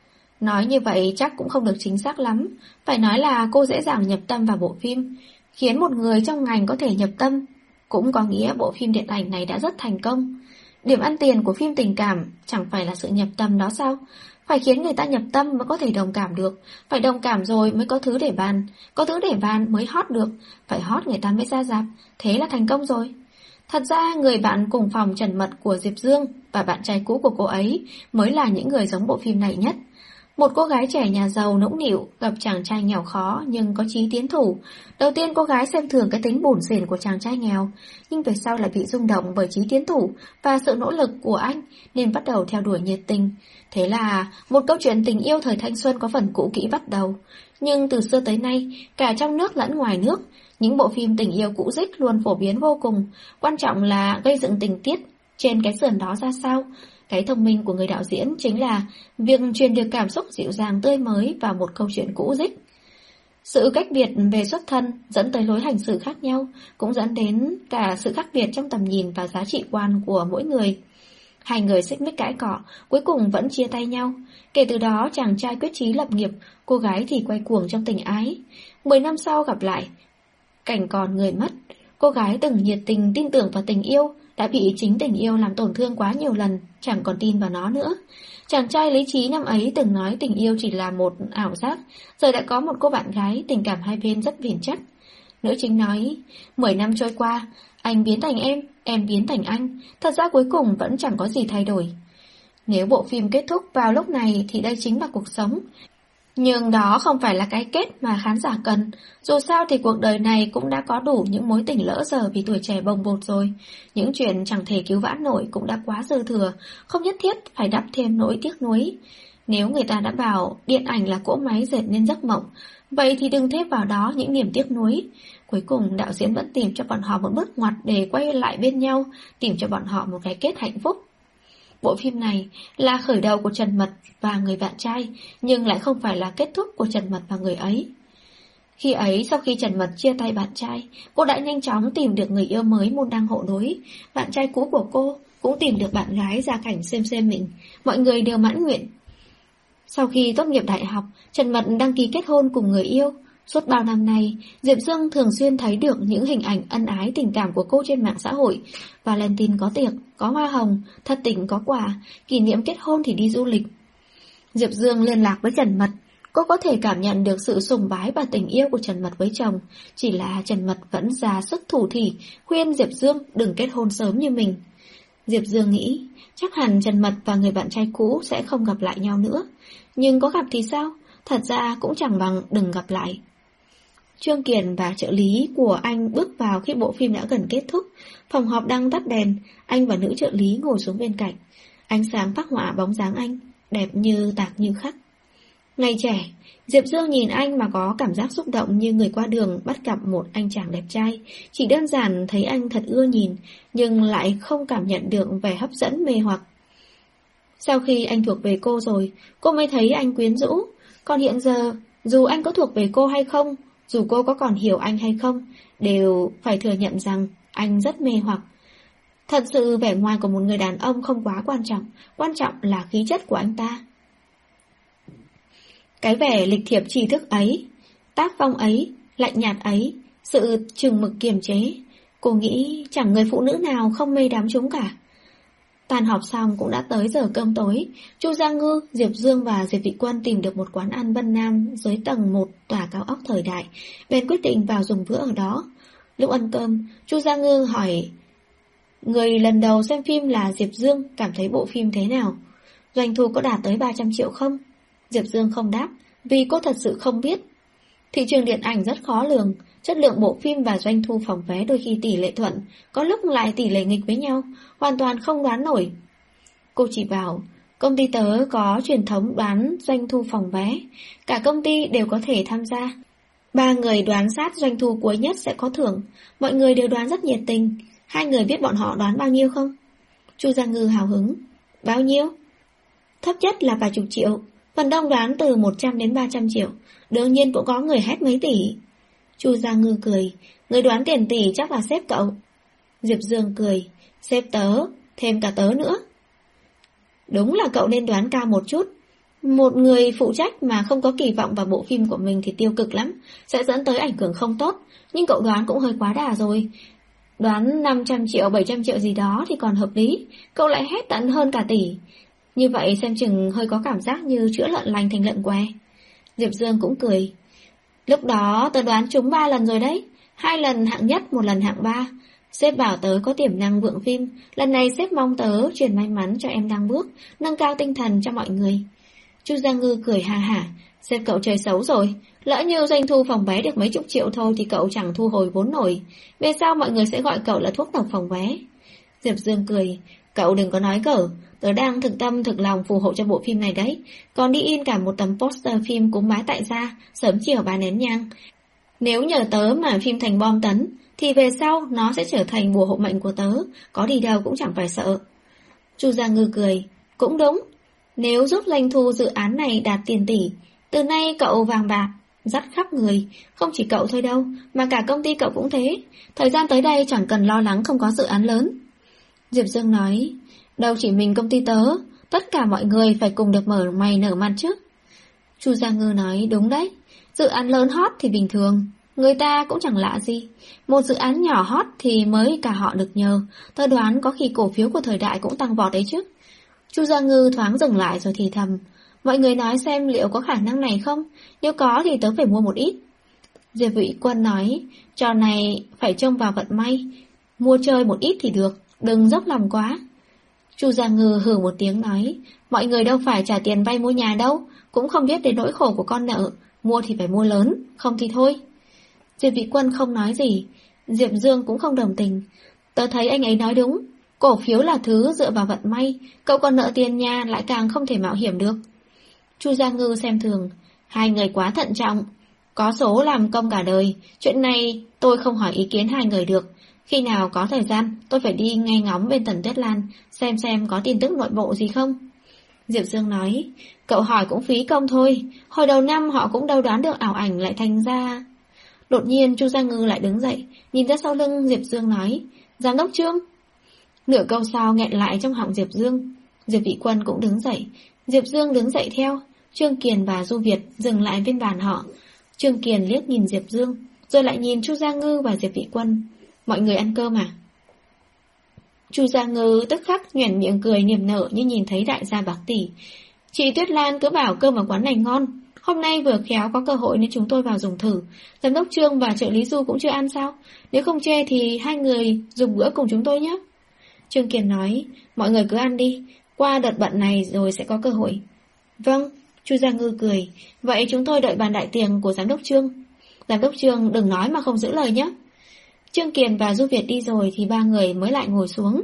Nói như vậy chắc cũng không được chính xác lắm, phải nói là cô dễ dàng nhập tâm vào bộ phim, khiến một người trong ngành có thể nhập tâm, cũng có nghĩa bộ phim điện ảnh này đã rất thành công. Điểm ăn tiền của phim tình cảm chẳng phải là sự nhập tâm đó sao? Phải khiến người ta nhập tâm mới có thể đồng cảm được, phải đồng cảm rồi mới có thứ để bàn, có thứ để bàn mới hot được, phải hot người ta mới ra rạp, thế là thành công rồi. Thật ra người bạn cùng phòng trần mật của Diệp Dương và bạn trai cũ của cô ấy mới là những người giống bộ phim này nhất. Một cô gái trẻ nhà giàu nũng nịu gặp chàng trai nghèo khó nhưng có chí tiến thủ. Đầu tiên cô gái xem thường cái tính bủn xỉn của chàng trai nghèo, nhưng về sau lại bị rung động bởi chí tiến thủ và sự nỗ lực của anh nên bắt đầu theo đuổi nhiệt tình. Thế là một câu chuyện tình yêu thời thanh xuân có phần cũ kỹ bắt đầu. Nhưng từ xưa tới nay, cả trong nước lẫn ngoài nước, những bộ phim tình yêu cũ rích luôn phổ biến vô cùng. Quan trọng là gây dựng tình tiết trên cái sườn đó ra sao. Cái thông minh của người đạo diễn chính là việc truyền được cảm xúc dịu dàng tươi mới vào một câu chuyện cũ rích. Sự cách biệt về xuất thân dẫn tới lối hành xử khác nhau, cũng dẫn đến cả sự khác biệt trong tầm nhìn và giá trị quan của mỗi người. Hai người xích mích cãi cọ, cuối cùng vẫn chia tay nhau. Kể từ đó chàng trai quyết chí lập nghiệp, cô gái thì quay cuồng trong tình ái. Mười năm sau gặp lại, cảnh còn người mất, cô gái từng nhiệt tình tin tưởng vào tình yêu, đã bị chính tình yêu làm tổn thương quá nhiều lần, chẳng còn tin vào nó nữa. Chàng trai lý trí năm ấy từng nói tình yêu chỉ là một ảo giác, giờ đã có một cô bạn gái, tình cảm hai bên rất bền chắc. Nữ chính nói, mười năm trôi qua, anh biến thành em, em biến thành anh, thật ra cuối cùng vẫn chẳng có gì thay đổi. Nếu bộ phim kết thúc vào lúc này thì đây chính là cuộc sống. Nhưng đó không phải là cái kết mà khán giả cần, dù sao thì cuộc đời này cũng đã có đủ những mối tình lỡ dở vì tuổi trẻ bồng bột rồi. Những chuyện chẳng thể cứu vãn nổi cũng đã quá dư thừa, không nhất thiết phải đắp thêm nỗi tiếc nuối. Nếu người ta đã bảo điện ảnh là cỗ máy dệt nên giấc mộng, vậy thì đừng thêm vào đó những niềm tiếc nuối. Cuối cùng đạo diễn vẫn tìm cho bọn họ một bước ngoặt để quay lại bên nhau, tìm cho bọn họ một cái kết hạnh phúc. Bộ phim này là khởi đầu của Trần Mật và người bạn trai, nhưng lại không phải là kết thúc của Trần Mật và người ấy. Khi ấy, sau khi Trần Mật chia tay bạn trai, cô đã nhanh chóng tìm được người yêu mới môn đăng hộ đối. Bạn trai cũ của cô cũng tìm được bạn gái gia cảnh xem xem mình. Mọi người đều mãn nguyện. Sau khi tốt nghiệp đại học, Trần Mật đăng ký kết hôn cùng người yêu. Suốt bao năm nay, Diệp Dương thường xuyên thấy được những hình ảnh ân ái tình cảm của cô trên mạng xã hội. Valentine có tiệc, có hoa hồng, thất tình có quà, kỷ niệm kết hôn thì đi du lịch. Diệp Dương liên lạc với Trần Mật. Cô có thể cảm nhận được sự sùng bái và tình yêu của Trần Mật với chồng. Chỉ là Trần Mật vẫn ra sức thủ thỉ, khuyên Diệp Dương đừng kết hôn sớm như mình. Diệp Dương nghĩ, chắc hẳn Trần Mật và người bạn trai cũ sẽ không gặp lại nhau nữa. Nhưng có gặp thì sao? Thật ra cũng chẳng bằng đừng gặp lại. Trương Kiền và trợ lý của anh bước vào khi bộ phim đã gần kết thúc. Phòng họp đang tắt đèn, anh và nữ trợ lý ngồi xuống bên cạnh. Ánh sáng phác họa bóng dáng anh, đẹp như tạc như khắc. Ngày trẻ, Diệp Dương nhìn anh mà có cảm giác xúc động như người qua đường bắt gặp một anh chàng đẹp trai. Chỉ đơn giản thấy anh thật ưa nhìn, nhưng lại không cảm nhận được vẻ hấp dẫn mê hoặc. Sau khi anh thuộc về cô rồi, cô mới thấy anh quyến rũ. Còn hiện giờ, dù anh có thuộc về cô hay không, dù cô có còn hiểu anh hay không, đều phải thừa nhận rằng anh rất mê hoặc. Thật sự vẻ ngoài của một người đàn ông không quá quan trọng, quan trọng là khí chất của anh ta. Cái vẻ lịch thiệp tri thức ấy, tác phong ấy, lạnh nhạt ấy, sự chừng mực kiềm chế, cô nghĩ chẳng người phụ nữ nào không mê đắm chúng cả. Tan họp xong cũng đã tới giờ cơm tối. Chu Gia Ngư, Diệp Dương và Diệp Vị Quân tìm được một quán ăn Vân Nam dưới tầng một tòa cao ốc thời đại, bèn quyết định vào dùng bữa ở đó. Lúc ăn cơm, Chu Gia Ngư hỏi người lần đầu xem phim là Diệp Dương cảm thấy bộ phim thế nào? Doanh thu có đạt tới ba trăm triệu không? Diệp Dương không đáp, vì cô thật sự không biết. Thị trường điện ảnh rất khó lường, chất lượng bộ phim và doanh thu phòng vé đôi khi tỷ lệ thuận, có lúc lại tỷ lệ nghịch với nhau, hoàn toàn không đoán nổi. Cô chỉ bảo, công ty tớ có truyền thống đoán doanh thu phòng vé, cả công ty đều có thể tham gia. Ba người đoán sát doanh thu cuối nhất sẽ có thưởng, mọi người đều đoán rất nhiệt tình. Hai người biết bọn họ đoán bao nhiêu không? Chu Gia Ngư hào hứng. Bao nhiêu? Thấp nhất là vài chục triệu, phần đông đoán từ một trăm đến ba trăm triệu, đương nhiên cũng có người hét mấy tỷ. Chu Gia Ngư cười, người đoán tiền tỷ chắc là sếp cậu. Diệp Dương cười, sếp tớ, thêm cả tớ nữa. Đúng là cậu nên đoán cao một chút. Một người phụ trách mà không có kỳ vọng vào bộ phim của mình thì tiêu cực lắm, sẽ dẫn tới ảnh hưởng không tốt, nhưng cậu đoán cũng hơi quá đà rồi. Đoán năm trăm triệu, bảy trăm triệu gì đó thì còn hợp lý, cậu lại hét tận hơn cả tỷ. Như vậy xem chừng hơi có cảm giác như chữa lợn lành thành lợn què. Diệp Dương cũng cười. Lúc đó tớ đoán trúng ba lần rồi đấy, hai lần hạng nhất, một lần hạng ba. Sếp bảo tớ có tiềm năng vượng phim, lần này sếp mong tớ truyền may mắn cho em đang bước, nâng cao tinh thần cho mọi người. Chu Gia Ngư cười ha hả, sếp cậu chơi xấu rồi, lỡ như doanh thu phòng vé được mấy chục triệu thôi thì cậu chẳng thu hồi vốn nổi, về sau mọi người sẽ gọi cậu là thuốc độc phòng vé. Diệp Dương cười, cậu đừng có nói cỡ, tớ đang thực tâm thực lòng phù hộ cho bộ phim này đấy, còn đi in cả một tấm poster phim cúng bái tại gia, sớm chiều ba nén nhang. Nếu nhờ tớ mà phim thành bom tấn, thì về sau nó sẽ trở thành bùa hộ mệnh của tớ, có đi đâu cũng chẳng phải sợ. Chu Gia Ngư cười, cũng đúng, nếu giúp doanh thu dự án này đạt tiền tỷ, từ nay cậu vàng bạc, dắt khắp người, không chỉ cậu thôi đâu, mà cả công ty cậu cũng thế, thời gian tới đây chẳng cần lo lắng không có dự án lớn. Diệp Dương nói, đâu chỉ mình công ty tớ, tất cả mọi người phải cùng được mở mày nở mặt chứ. Chu Gia Ngư nói, đúng đấy, dự án lớn hot thì bình thường, người ta cũng chẳng lạ gì. Một dự án nhỏ hot thì mới cả họ được nhờ, tớ đoán có khi cổ phiếu của thời đại cũng tăng vọt đấy chứ. Chu Gia Ngư thoáng dừng lại rồi thì thầm, mọi người nói xem liệu có khả năng này không, nếu có thì tớ phải mua một ít. Diệp Vị Quân nói, trò này phải trông vào vận may, mua chơi một ít thì được, đừng dốc lòng quá. Chu Gia Ngư hừ một tiếng nói, mọi người đâu phải trả tiền vay mua nhà đâu, cũng không biết đến nỗi khổ của con nợ, mua thì phải mua lớn, không thì thôi. Diệp Vị Quân không nói gì, Diệp Dương cũng không đồng tình. Tớ thấy anh ấy nói đúng, cổ phiếu là thứ dựa vào vận may, cậu còn nợ tiền nhà lại càng không thể mạo hiểm được. Chu Gia Ngư xem thường, hai người quá thận trọng. Có số làm công cả đời, chuyện này tôi không hỏi ý kiến hai người được. Khi nào có thời gian, tôi phải đi nghe ngóng bên Tần Tuyết Lan, xem xem có tin tức nội bộ gì không. Diệp Dương nói, cậu hỏi cũng phí công thôi, hồi đầu năm họ cũng đâu đoán được ảo ảnh lại thành ra... Đột nhiên Chu Gia Ngư lại đứng dậy, nhìn ra sau lưng Diệp Dương nói, Giám đốc Trương. Nửa câu sau nghẹn lại trong họng Diệp Dương. Diệp Vị Quân cũng đứng dậy, Diệp Dương đứng dậy theo. Trương Kiền và Du Việt dừng lại bên bàn họ. Trương Kiền liếc nhìn Diệp Dương, rồi lại nhìn Chu Gia Ngư và Diệp Vị Quân. Mọi người ăn cơm à? Chu Gia Ngư tức khắc nhoẻn miệng cười niềm nở như nhìn thấy đại gia bạc tỷ. Chị Tuyết Lan cứ bảo cơm ở quán này ngon. Hôm nay vừa khéo có cơ hội nên chúng tôi vào dùng thử. Giám đốc Trương và trợ lý Du cũng chưa ăn sao? Nếu không chê thì hai người dùng bữa cùng chúng tôi nhé. Trương Kiền nói, mọi người cứ ăn đi, qua đợt bận này rồi sẽ có cơ hội. Vâng, Chu Gia Ngư cười, vậy chúng tôi đợi bàn đại tiệc của Giám đốc Trương. Giám đốc Trương đừng nói mà không giữ lời nhé. Trương Kiền và Du Việt đi rồi thì ba người mới lại ngồi xuống.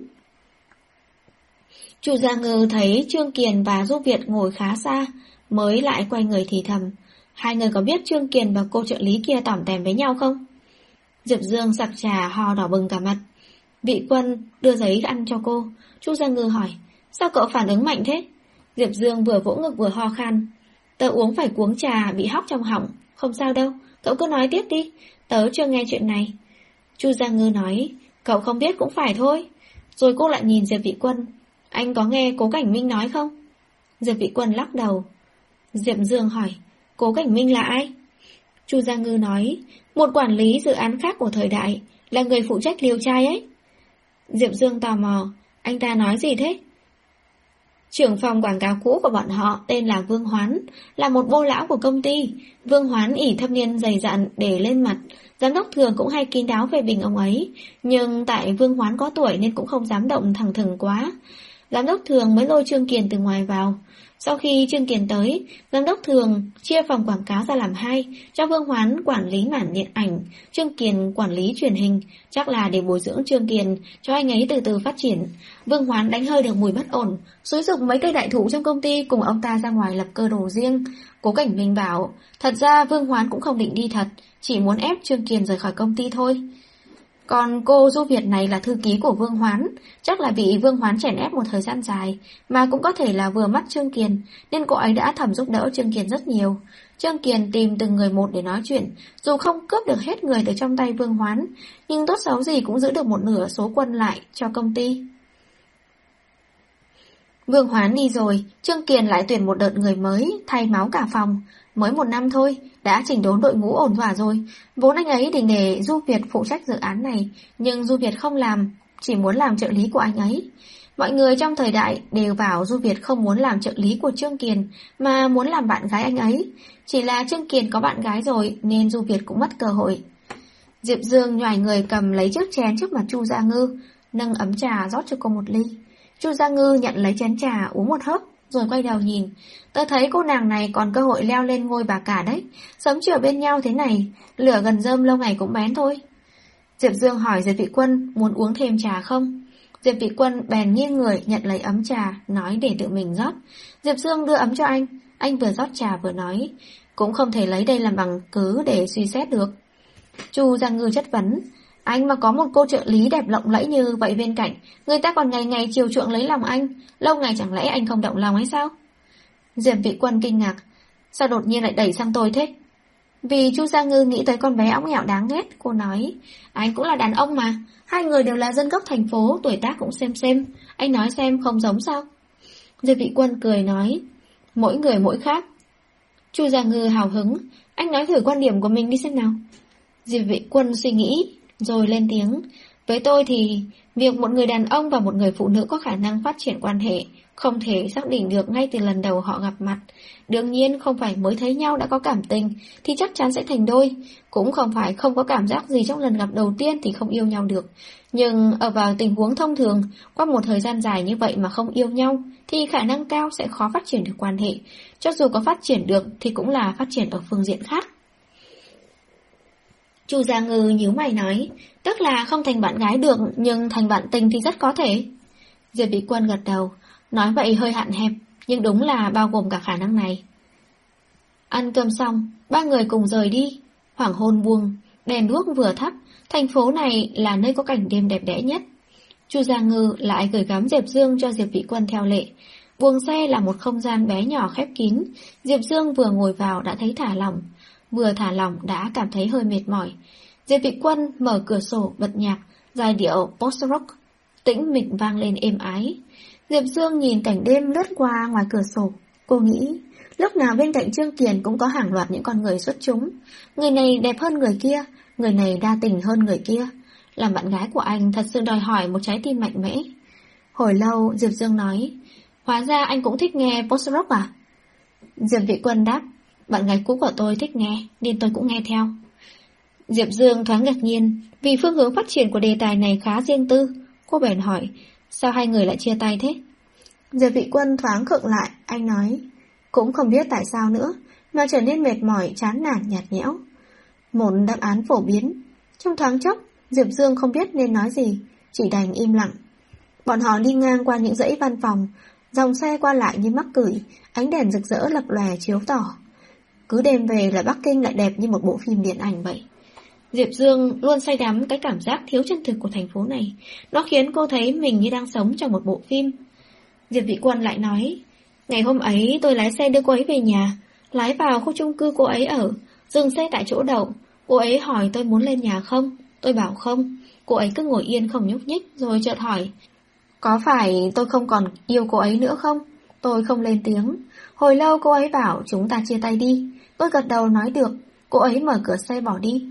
Chu Gia Ngư thấy Trương Kiền và Du Việt ngồi khá xa, mới lại quay người thì thầm. Hai người có biết Trương Kiền và cô trợ lý kia tỏm tèm với nhau không? Diệp Dương sặc trà ho đỏ bừng cả mặt. Vị Quân đưa giấy ăn cho cô. Chu Gia Ngư hỏi, sao cậu phản ứng mạnh thế? Diệp Dương vừa vỗ ngực vừa ho khan. Tớ uống phải cuống trà bị hóc trong họng. Không sao đâu, cậu cứ nói tiếp đi, tớ chưa nghe chuyện này. Chu Gia Ngư nói, cậu không biết cũng phải thôi. Rồi cô lại nhìn Diệp Vị Quân, anh có nghe Cố Cảnh Minh nói không? Diệp Vị Quân lắc đầu. Diệp Dương hỏi, Cố Cảnh Minh là ai? Chu Gia Ngư nói, một quản lý dự án khác của thời đại, là người phụ trách liều trai ấy. Diệp Dương tò mò, anh ta nói gì thế? Trưởng phòng quảng cáo cũ của bọn họ tên là Vương Hoán, là một bô lão của công ty. Vương Hoán ỷ thâm niên dày dặn để lên mặt, giám đốc Thường cũng hay kín đáo về bình ông ấy, nhưng tại Vương Hoán có tuổi nên cũng không dám động thẳng thừng quá. Giám đốc Thường mới lôi Trương Kiền từ ngoài vào. Sau khi Trương Kiền tới, giám đốc Thường chia phòng quảng cáo ra làm hai, cho Vương Hoán quản lý mảng điện ảnh, Trương Kiền quản lý truyền hình, chắc là để bồi dưỡng Trương Kiền, cho anh ấy từ từ phát triển. Vương Hoán đánh hơi được mùi bất ổn, xúi giục mấy cây đại thụ trong công ty cùng ông ta ra ngoài lập cơ đồ riêng. Cố Cảnh Minh bảo, thật ra Vương Hoán cũng không định đi thật, chỉ muốn ép Trương Kiền rời khỏi công ty thôi. Còn cô Du Việt này là thư ký của Vương Hoán, chắc là bị Vương Hoán chèn ép một thời gian dài, mà cũng có thể là vừa mắt Trương Kiền, nên cô ấy đã thầm giúp đỡ Trương Kiền rất nhiều. Trương Kiền tìm từng người một để nói chuyện, dù không cướp được hết người từ trong tay Vương Hoán, nhưng tốt xấu gì cũng giữ được một nửa số quân lại cho công ty. Vương Hoán đi rồi, Trương Kiền lại tuyển một đợt người mới, thay máu cả phòng. Mới một năm thôi, đã chỉnh đốn đội ngũ ổn thỏa rồi. Vốn anh ấy định để Du Việt phụ trách dự án này, nhưng Du Việt không làm, chỉ muốn làm trợ lý của anh ấy. Mọi người trong thời đại đều bảo Du Việt không muốn làm trợ lý của Trương Kiền, mà muốn làm bạn gái anh ấy. Chỉ là Trương Kiền có bạn gái rồi, nên Du Việt cũng mất cơ hội. Diệp Dương nhoài người cầm lấy chiếc chén trước mặt Chu Gia Ngư, nâng ấm trà rót cho cô một ly. Chu Gia Ngư nhận lấy chén trà uống một hớp, rồi quay đầu nhìn. Tớ thấy cô nàng này còn cơ hội leo lên ngôi bà cả đấy. Sống chừa bên nhau thế này, lửa gần rơm lâu ngày cũng bén thôi. Diệp Dương hỏi Diệp Vị Quân muốn uống thêm trà không? Diệp Vị Quân bèn nghiêng người nhận lấy ấm trà, nói để tự mình rót. Diệp Dương đưa ấm cho anh, anh vừa rót trà vừa nói, cũng không thể lấy đây làm bằng cứ để suy xét được. Chu Gia Ngư chất vấn, anh mà có một cô trợ lý đẹp lộng lẫy như vậy bên cạnh, người ta còn ngày ngày chiều chuộng lấy lòng anh, lâu ngày chẳng lẽ anh không động lòng hay sao? Diệp Vị Quân kinh ngạc, sao đột nhiên lại đẩy sang tôi thế? Vì Chu Gia Ngư nghĩ tới con bé óng ẻo đáng ghét, cô nói, anh cũng là đàn ông mà, hai người đều là dân gốc thành phố, tuổi tác cũng xem xem, anh nói xem không giống sao? Diệp Vị Quân cười nói, mỗi người mỗi khác. Chu Gia Ngư hào hứng, anh nói thử quan điểm của mình đi xem nào. Diệp Vị Quân suy nghĩ, rồi lên tiếng, với tôi thì việc một người đàn ông và một người phụ nữ có khả năng phát triển quan hệ không thể xác định được ngay từ lần đầu họ gặp mặt. Đương nhiên không phải mới thấy nhau đã có cảm tình thì chắc chắn sẽ thành đôi, cũng không phải không có cảm giác gì trong lần gặp đầu tiên thì không yêu nhau được. Nhưng ở vào tình huống thông thường, qua một thời gian dài như vậy mà không yêu nhau thì khả năng cao sẽ khó phát triển được quan hệ. Cho dù có phát triển được thì cũng là phát triển ở phương diện khác. Chu Gia Ngư nhíu mày nói, tức là không thành bạn gái được, nhưng thành bạn tình thì rất có thể. Diệp Vị Quân gật đầu, nói vậy hơi hạn hẹp, nhưng đúng là bao gồm cả khả năng này. Ăn cơm xong, ba người cùng rời đi. Hoàng hôn buông, đèn đuốc vừa thắp, thành phố này là nơi có cảnh đêm đẹp đẽ nhất. Chu Gia Ngư lại gửi gắm Diệp Dương cho Diệp Vị Quân theo lệ. Buồng xe là một không gian bé nhỏ khép kín, Diệp Dương vừa ngồi vào đã thấy thả lỏng, vừa thả lỏng đã cảm thấy hơi mệt mỏi. Diệp Vị Quân mở cửa sổ bật nhạc, giai điệu post-rock, tĩnh mịch vang lên êm ái. Diệp Dương nhìn cảnh đêm lướt qua ngoài cửa sổ, cô nghĩ, lúc nào bên cạnh Trương Kiền cũng có hàng loạt những con người xuất chúng. Người này đẹp hơn người kia, người này đa tình hơn người kia. Làm bạn gái của anh thật sự đòi hỏi một trái tim mạnh mẽ. Hồi lâu Diệp Dương nói, hóa ra anh cũng thích nghe post-rock à? Diệp Vị Quân đáp, bạn gái cũ của tôi thích nghe, nên tôi cũng nghe theo. Diệp Dương thoáng ngạc nhiên, vì phương hướng phát triển của đề tài này khá riêng tư. Cô bèn hỏi, sao hai người lại chia tay thế? Diệp Vị Quân thoáng khựng lại, anh nói, cũng không biết tại sao nữa, mà trở nên mệt mỏi, chán nản, nhạt nhẽo. Một đáp án phổ biến. Trong thoáng chốc, Diệp Dương không biết nên nói gì, chỉ đành im lặng. Bọn họ đi ngang qua những dãy văn phòng, dòng xe qua lại như mắc cửi, ánh đèn rực rỡ lập lòe chiếu tỏ. Cứ đêm về là Bắc Kinh lại đẹp như một bộ phim điện ảnh vậy. Diệp Dương luôn say đắm cái cảm giác thiếu chân thực của thành phố này. Nó khiến cô thấy mình như đang sống trong một bộ phim. Diệp Vị Quân lại nói, ngày hôm ấy tôi lái xe đưa cô ấy về nhà, lái vào khu chung cư cô ấy ở, dừng xe tại chỗ đậu. Cô ấy hỏi tôi muốn lên nhà không? Tôi bảo không. Cô ấy cứ ngồi yên không nhúc nhích, rồi chợt hỏi, có phải tôi không còn yêu cô ấy nữa không? Tôi không lên tiếng. Hồi lâu cô ấy bảo chúng ta chia tay đi. Tôi gật đầu nói được. Cô ấy mở cửa xe bỏ đi.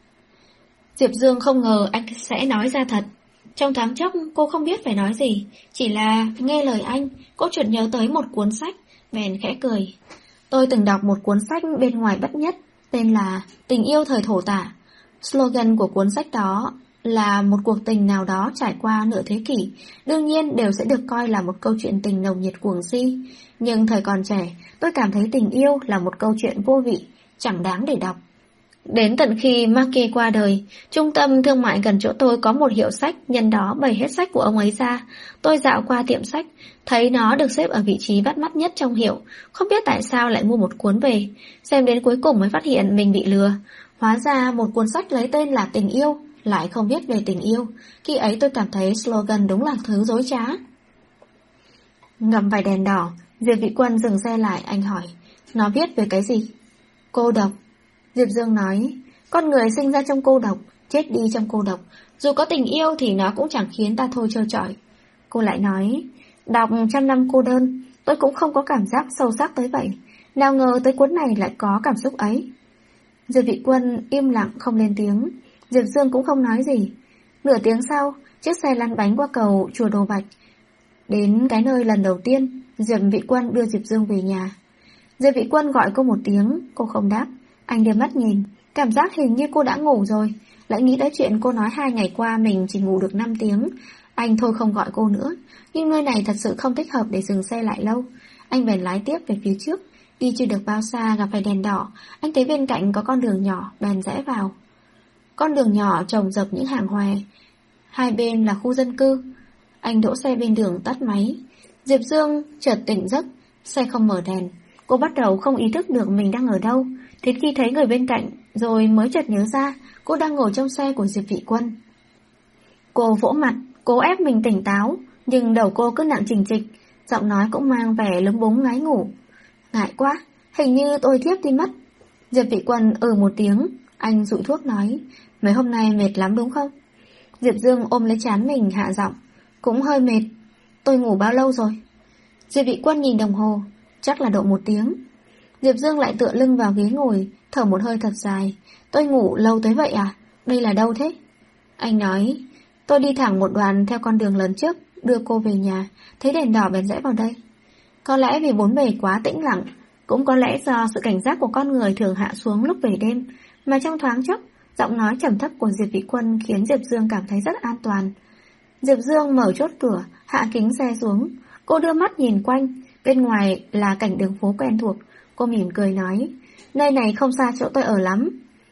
Diệp Dương không ngờ anh sẽ nói ra thật. Trong thoáng chốc cô không biết phải nói gì, chỉ là nghe lời anh, cô chợt nhớ tới một cuốn sách, bèn khẽ cười. Tôi từng đọc một cuốn sách bên ngoài bất nhất, tên là Tình yêu thời thổ tả. Slogan của cuốn sách đó là một cuộc tình nào đó trải qua nửa thế kỷ, đương nhiên đều sẽ được coi là một câu chuyện tình nồng nhiệt cuồng si. Nhưng thời còn trẻ, tôi cảm thấy tình yêu là một câu chuyện vô vị, chẳng đáng để đọc. Đến tận khi Marquez qua đời, trung tâm thương mại gần chỗ tôi có một hiệu sách, nhân đó bày hết sách của ông ấy ra. Tôi dạo qua tiệm sách, thấy nó được xếp ở vị trí bắt mắt nhất trong hiệu, không biết tại sao lại mua một cuốn về. Xem đến cuối cùng mới phát hiện mình bị lừa. Hóa ra một cuốn sách lấy tên là Tình yêu, lại không biết về tình yêu. Khi ấy tôi cảm thấy slogan đúng là thứ dối trá. Ngậm vài đèn đỏ, Diệp Vị Quân dừng xe lại, anh hỏi, nó viết về cái gì? Cô độc. Diệp Dương nói, con người sinh ra trong cô độc, chết đi trong cô độc, dù có tình yêu thì nó cũng chẳng khiến ta thôi trơ trọi. Cô lại nói, đọc trăm năm cô đơn, tôi cũng không có cảm giác sâu sắc tới vậy, nào ngờ tới cuốn này lại có cảm xúc ấy. Diệp Vị Quân im lặng không lên tiếng, Diệp Dương cũng không nói gì. Nửa tiếng sau, chiếc xe lăn bánh qua cầu chùa Đồ Bạch. Đến cái nơi lần đầu tiên, Diệp Vị Quân đưa Diệp Dương về nhà. Diệp Vị Quân gọi cô một tiếng, cô không đáp. Anh đưa mắt nhìn, cảm giác hình như cô đã ngủ rồi, lại nghĩ tới chuyện cô nói hai ngày qua mình chỉ ngủ được năm tiếng. Anh thôi không gọi cô nữa, nhưng nơi này thật sự không thích hợp để dừng xe lại lâu. Anh bèn lái tiếp về phía trước, đi chưa được bao xa gặp phải đèn đỏ, anh thấy bên cạnh có con đường nhỏ, bèn rẽ vào. Con đường nhỏ trồng dập những hàng hoe, hai bên là khu dân cư. Anh đỗ xe bên đường tắt máy. Diệp Dương chợt tỉnh giấc, xe không mở đèn. Cô bắt đầu không ý thức được mình đang ở đâu. Đến khi thấy người bên cạnh, rồi mới chợt nhớ ra cô đang ngồi trong xe của Diệp Vị Quân. Cô vỗ mặt, cố ép mình tỉnh táo, nhưng đầu cô cứ nặng trịch trịch, giọng nói cũng mang vẻ lúng búng ngái ngủ. Ngại quá, hình như tôi thiếp đi mất. Diệp Vị Quân ừ một tiếng, anh dụi thuốc nói, mấy hôm nay mệt lắm đúng không? Diệp Dương ôm lấy trán mình hạ giọng, cũng hơi mệt. Tôi ngủ bao lâu rồi? Diệp Vị Quân nhìn đồng hồ, chắc là độ một tiếng. Diệp Dương lại tựa lưng vào ghế ngồi, thở một hơi thật dài. Tôi ngủ lâu tới vậy à? Đây là đâu thế? Anh nói, tôi đi thẳng một đoạn theo con đường lần trước, đưa cô về nhà, thấy đèn đỏ bèn rẽ vào đây. Có lẽ vì bốn bề quá tĩnh lặng, cũng có lẽ do sự cảnh giác của con người thường hạ xuống lúc về đêm, mà trong thoáng chốc, giọng nói trầm thấp của Diệp Vị Quân khiến Diệp Dương cảm thấy rất an toàn. Diệp Dương mở chốt cửa, hạ kính xe xuống. Cô đưa mắt nhìn quanh, bên ngoài là cảnh đường phố quen thuộc. Cô mỉm cười nói, nơi này không xa chỗ tôi ở lắm.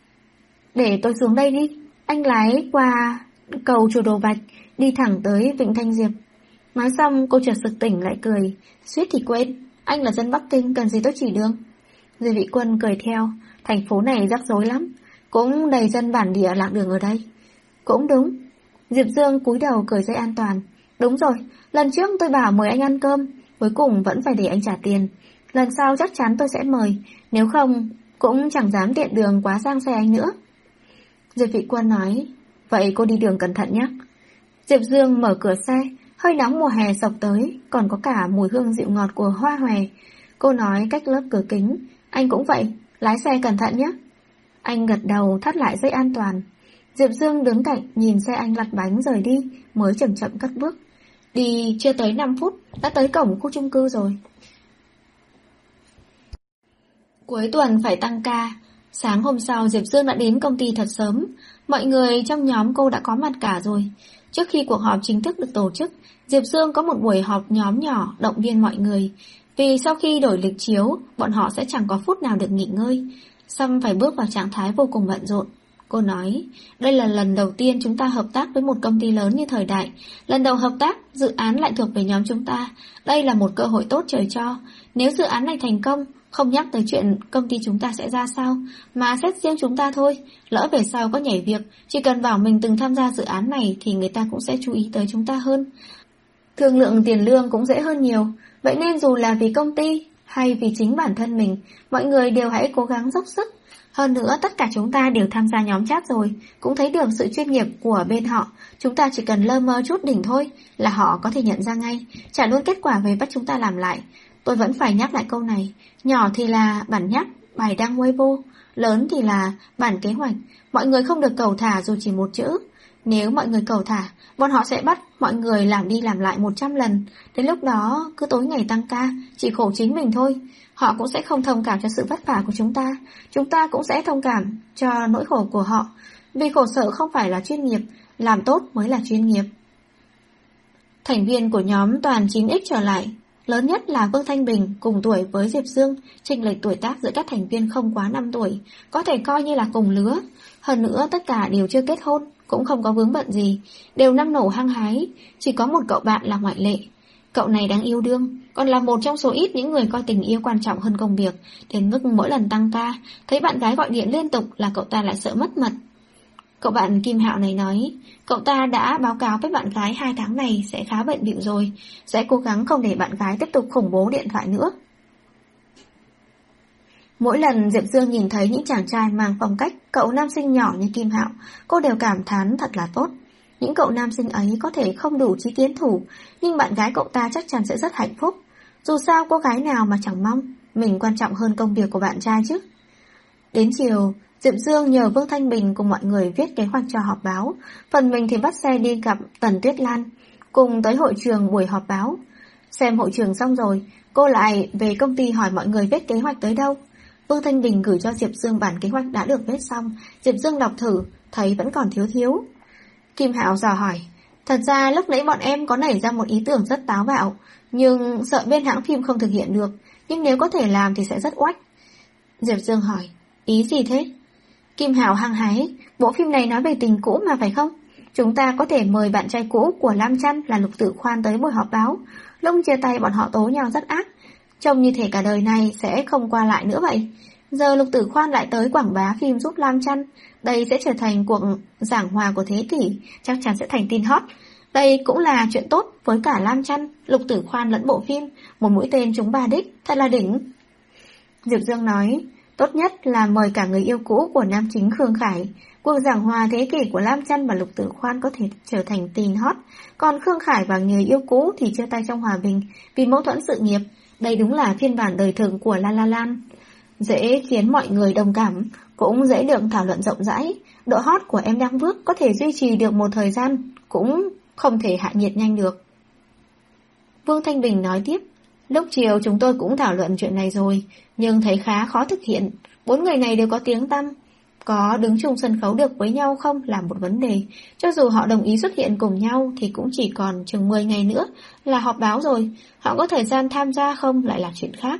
Để tôi xuống đây đi. Anh lái qua cầu chùa Đồ Bạch, đi thẳng tới Vịnh Thanh Diệp. Nói xong cô chợt sực tỉnh lại cười, suýt thì quên, anh là dân Bắc Kinh, cần gì tôi chỉ đường. Diệp Vị Quân cười theo, thành phố này rắc rối lắm. cũng đầy dân bản địa lạc đường ở đây. Cũng đúng. Diệp Dương cúi đầu cởi dây an toàn. Đúng rồi, lần trước tôi bảo mời anh ăn cơm, cuối cùng vẫn phải để anh trả tiền. Lần sau chắc chắn tôi sẽ mời, nếu không cũng chẳng dám tiện đường quá giang xe anh nữa. Diệp Vị Quân nói, vậy cô đi đường cẩn thận nhé. Diệp Dương mở cửa xe, hơi nóng mùa hè sộc tới, còn có cả mùi hương dịu ngọt của hoa hòe. Cô nói cách lớp cửa kính, anh cũng vậy, lái xe cẩn thận nhé. Anh gật đầu thắt lại dây an toàn. Diệp Dương đứng cạnh nhìn xe anh lật bánh rời đi, mới chậm chậm cất bước. Đi chưa tới năm phút, đã tới cổng khu chung cư rồi. Cuối tuần phải tăng ca. Sáng hôm sau Diệp Dương đã đến công ty thật sớm. Mọi người trong nhóm cô đã có mặt cả rồi. Trước khi cuộc họp chính thức được tổ chức, Diệp Dương có một buổi họp nhóm nhỏ động viên mọi người. Vì sau khi đổi lịch chiếu, bọn họ sẽ chẳng có phút nào được nghỉ ngơi. Sâm phải bước vào trạng thái vô cùng bận rộn. Cô nói, đây là lần đầu tiên chúng ta hợp tác với một công ty lớn như Thời Đại. Lần đầu hợp tác, dự án lại thuộc về nhóm chúng ta. Đây là một cơ hội tốt trời cho. Nếu dự án này thành công, không nhắc tới chuyện công ty chúng ta sẽ ra sao, mà xét riêng chúng ta thôi. Lỡ về sau có nhảy việc, chỉ cần bảo mình từng tham gia dự án này thì người ta cũng sẽ chú ý tới chúng ta hơn. Thương lượng tiền lương cũng dễ hơn nhiều. Vậy nên dù là vì công ty hay vì chính bản thân mình, mọi người đều hãy cố gắng dốc sức. Hơn nữa tất cả chúng ta đều tham gia nhóm chat rồi, cũng thấy được sự chuyên nghiệp của bên họ. Chúng ta chỉ cần lơ mơ chút đỉnh thôi là họ có thể nhận ra ngay, trả luôn kết quả về bắt chúng ta làm lại. Tôi vẫn phải nhắc lại câu này, nhỏ thì là bản nhắc, bài đăng Weibo, lớn thì là bản kế hoạch. Mọi người không được cầu thả dù chỉ một chữ. Nếu mọi người cầu thả, bọn họ sẽ bắt mọi người làm đi làm lại một trăm lần. Đến lúc đó cứ tối ngày tăng ca, chỉ khổ chính mình thôi. Họ cũng sẽ không thông cảm cho sự vất vả của chúng ta. Chúng ta cũng sẽ thông cảm cho nỗi khổ của họ. Vì khổ sở không phải là chuyên nghiệp, làm tốt mới là chuyên nghiệp. Thành viên của nhóm toàn chín x trở lại. Lớn nhất là Vương Thanh Bình, cùng tuổi với Diệp Dương, chênh lệch tuổi tác giữa các thành viên không quá năm tuổi, có thể coi như là cùng lứa. Hơn nữa tất cả đều chưa kết hôn, cũng không có vướng bận gì, đều năng nổ hăng hái, chỉ có một cậu bạn là ngoại lệ. Cậu này đang yêu đương, còn là một trong số ít những người coi tình yêu quan trọng hơn công việc, đến mức mỗi lần tăng ca, thấy bạn gái gọi điện liên tục là cậu ta lại sợ mất mật. Cậu bạn Kim Hạo này nói, cậu ta đã báo cáo với bạn gái hai tháng này sẽ khá bận bịu rồi, sẽ cố gắng không để bạn gái tiếp tục khủng bố điện thoại nữa. Mỗi lần Diệp Dương nhìn thấy những chàng trai mang phong cách cậu nam sinh nhỏ như Kim Hạo, cô đều cảm thán thật là tốt. Những cậu nam sinh ấy có thể không đủ trí tiến thủ, nhưng bạn gái cậu ta chắc chắn sẽ rất hạnh phúc. Dù sao cô gái nào mà chẳng mong mình quan trọng hơn công việc của bạn trai chứ. Đến chiều, Diệp Dương nhờ Vương Thanh Bình cùng mọi người viết kế hoạch cho họp báo, phần mình thì bắt xe đi gặp Tần Tuyết Lan, cùng tới hội trường buổi họp báo. Xem hội trường xong rồi, cô lại về công ty hỏi mọi người viết kế hoạch tới đâu. Vương Thanh Bình gửi cho Diệp Dương bản kế hoạch đã được viết xong, Diệp Dương đọc thử, thấy vẫn còn thiếu thiếu. Kim Hạo dò hỏi, thật ra lúc nãy bọn em có nảy ra một ý tưởng rất táo bạo, nhưng sợ bên hãng phim không thực hiện được, nhưng nếu có thể làm thì sẽ rất oách. Diệp Dương hỏi, ý gì thế? Kim Hạo hăng hái, bộ phim này nói về tình cũ mà phải không? Chúng ta có thể mời bạn trai cũ của Lam Chăn là Lục Tử Khoan tới buổi họp báo. Lúc chia tay bọn họ tố nhau rất ác, trông như thể cả đời này sẽ không qua lại nữa vậy. Giờ Lục Tử Khoan lại tới quảng bá phim giúp Lam Chăn, đây sẽ trở thành cuộc giảng hòa của thế kỷ, chắc chắn sẽ thành tin hot. Đây cũng là chuyện tốt với cả Lam Chăn, Lục Tử Khoan lẫn bộ phim, một mũi tên trúng ba đích, thật là đỉnh. Diệp Dương nói, tốt nhất là mời cả người yêu cũ của nam chính Khương Khải. Cuộc giảng hòa thế kỷ của Lam Chăn và Lục Tử Khoan có thể trở thành tin hot, còn Khương Khải và người yêu cũ thì chia tay trong hòa bình vì mâu thuẫn sự nghiệp. Đây đúng là phiên bản đời thường của La La Land. Dễ khiến mọi người đồng cảm, cũng dễ được thảo luận rộng rãi. Độ hot của Em Đang Bước có thể duy trì được một thời gian, cũng không thể hạ nhiệt nhanh được. Vương Thanh Bình nói tiếp, lúc chiều chúng tôi cũng thảo luận chuyện này rồi, nhưng thấy khá khó thực hiện. Bốn người này đều có tiếng tăm, có đứng chung sân khấu được với nhau không là một vấn đề. Cho dù họ đồng ý xuất hiện cùng nhau thì cũng chỉ còn chừng mười ngày nữa là họp báo rồi. Họ có thời gian tham gia không lại là chuyện khác.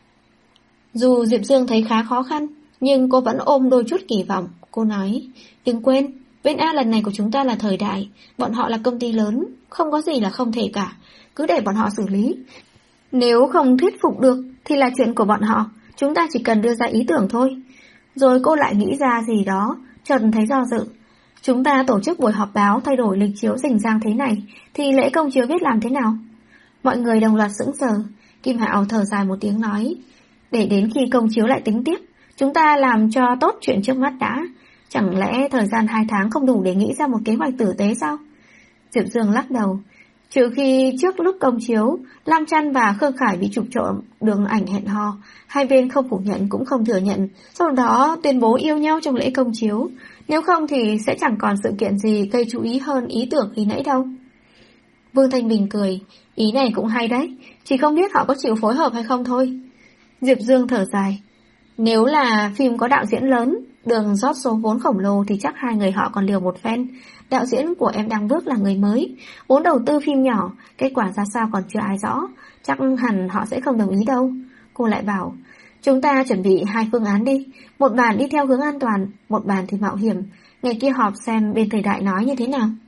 Dù Diệp Dương thấy khá khó khăn, nhưng cô vẫn ôm đôi chút kỳ vọng. Cô nói, đừng quên, bên A lần này của chúng ta là Thời Đại, bọn họ là công ty lớn, không có gì là không thể cả, cứ để bọn họ xử lý. Nếu không thuyết phục được thì là chuyện của bọn họ, chúng ta chỉ cần đưa ra ý tưởng thôi. Rồi cô lại nghĩ ra gì đó, chợt thấy do dự. Chúng ta tổ chức buổi họp báo thay đổi lịch chiếu rình rang thế này, thì lễ công chiếu biết làm thế nào? Mọi người đồng loạt sững sờ. Kim Hạo thở dài một tiếng nói, để đến khi công chiếu lại tính tiếp, chúng ta làm cho tốt chuyện trước mắt đã. Chẳng lẽ thời gian hai tháng không đủ để nghĩ ra một kế hoạch tử tế sao? Diệp Dương lắc đầu. Trừ khi trước lúc công chiếu, Lam Chăn và Khương Khải bị chụp trộm đường ảnh hẹn hò, hai bên không phủ nhận cũng không thừa nhận, sau đó tuyên bố yêu nhau trong lễ công chiếu. Nếu không thì sẽ chẳng còn sự kiện gì gây chú ý hơn ý tưởng khi nãy đâu. Vương Thanh Bình cười, ý này cũng hay đấy, chỉ không biết họ có chịu phối hợp hay không thôi. Diệp Dương thở dài, nếu là phim có đạo diễn lớn, đường rót số vốn khổng lồ thì chắc hai người họ còn liều một phen. Đạo diễn của Em Đang Bước là người mới, vốn đầu tư phim nhỏ, kết quả ra sao còn chưa ai rõ, chắc hẳn họ sẽ không đồng ý đâu. Cô lại bảo, chúng ta chuẩn bị hai phương án đi, một bàn đi theo hướng an toàn, một bàn thì mạo hiểm, ngày kia họp xem bên thời đại nói như thế nào.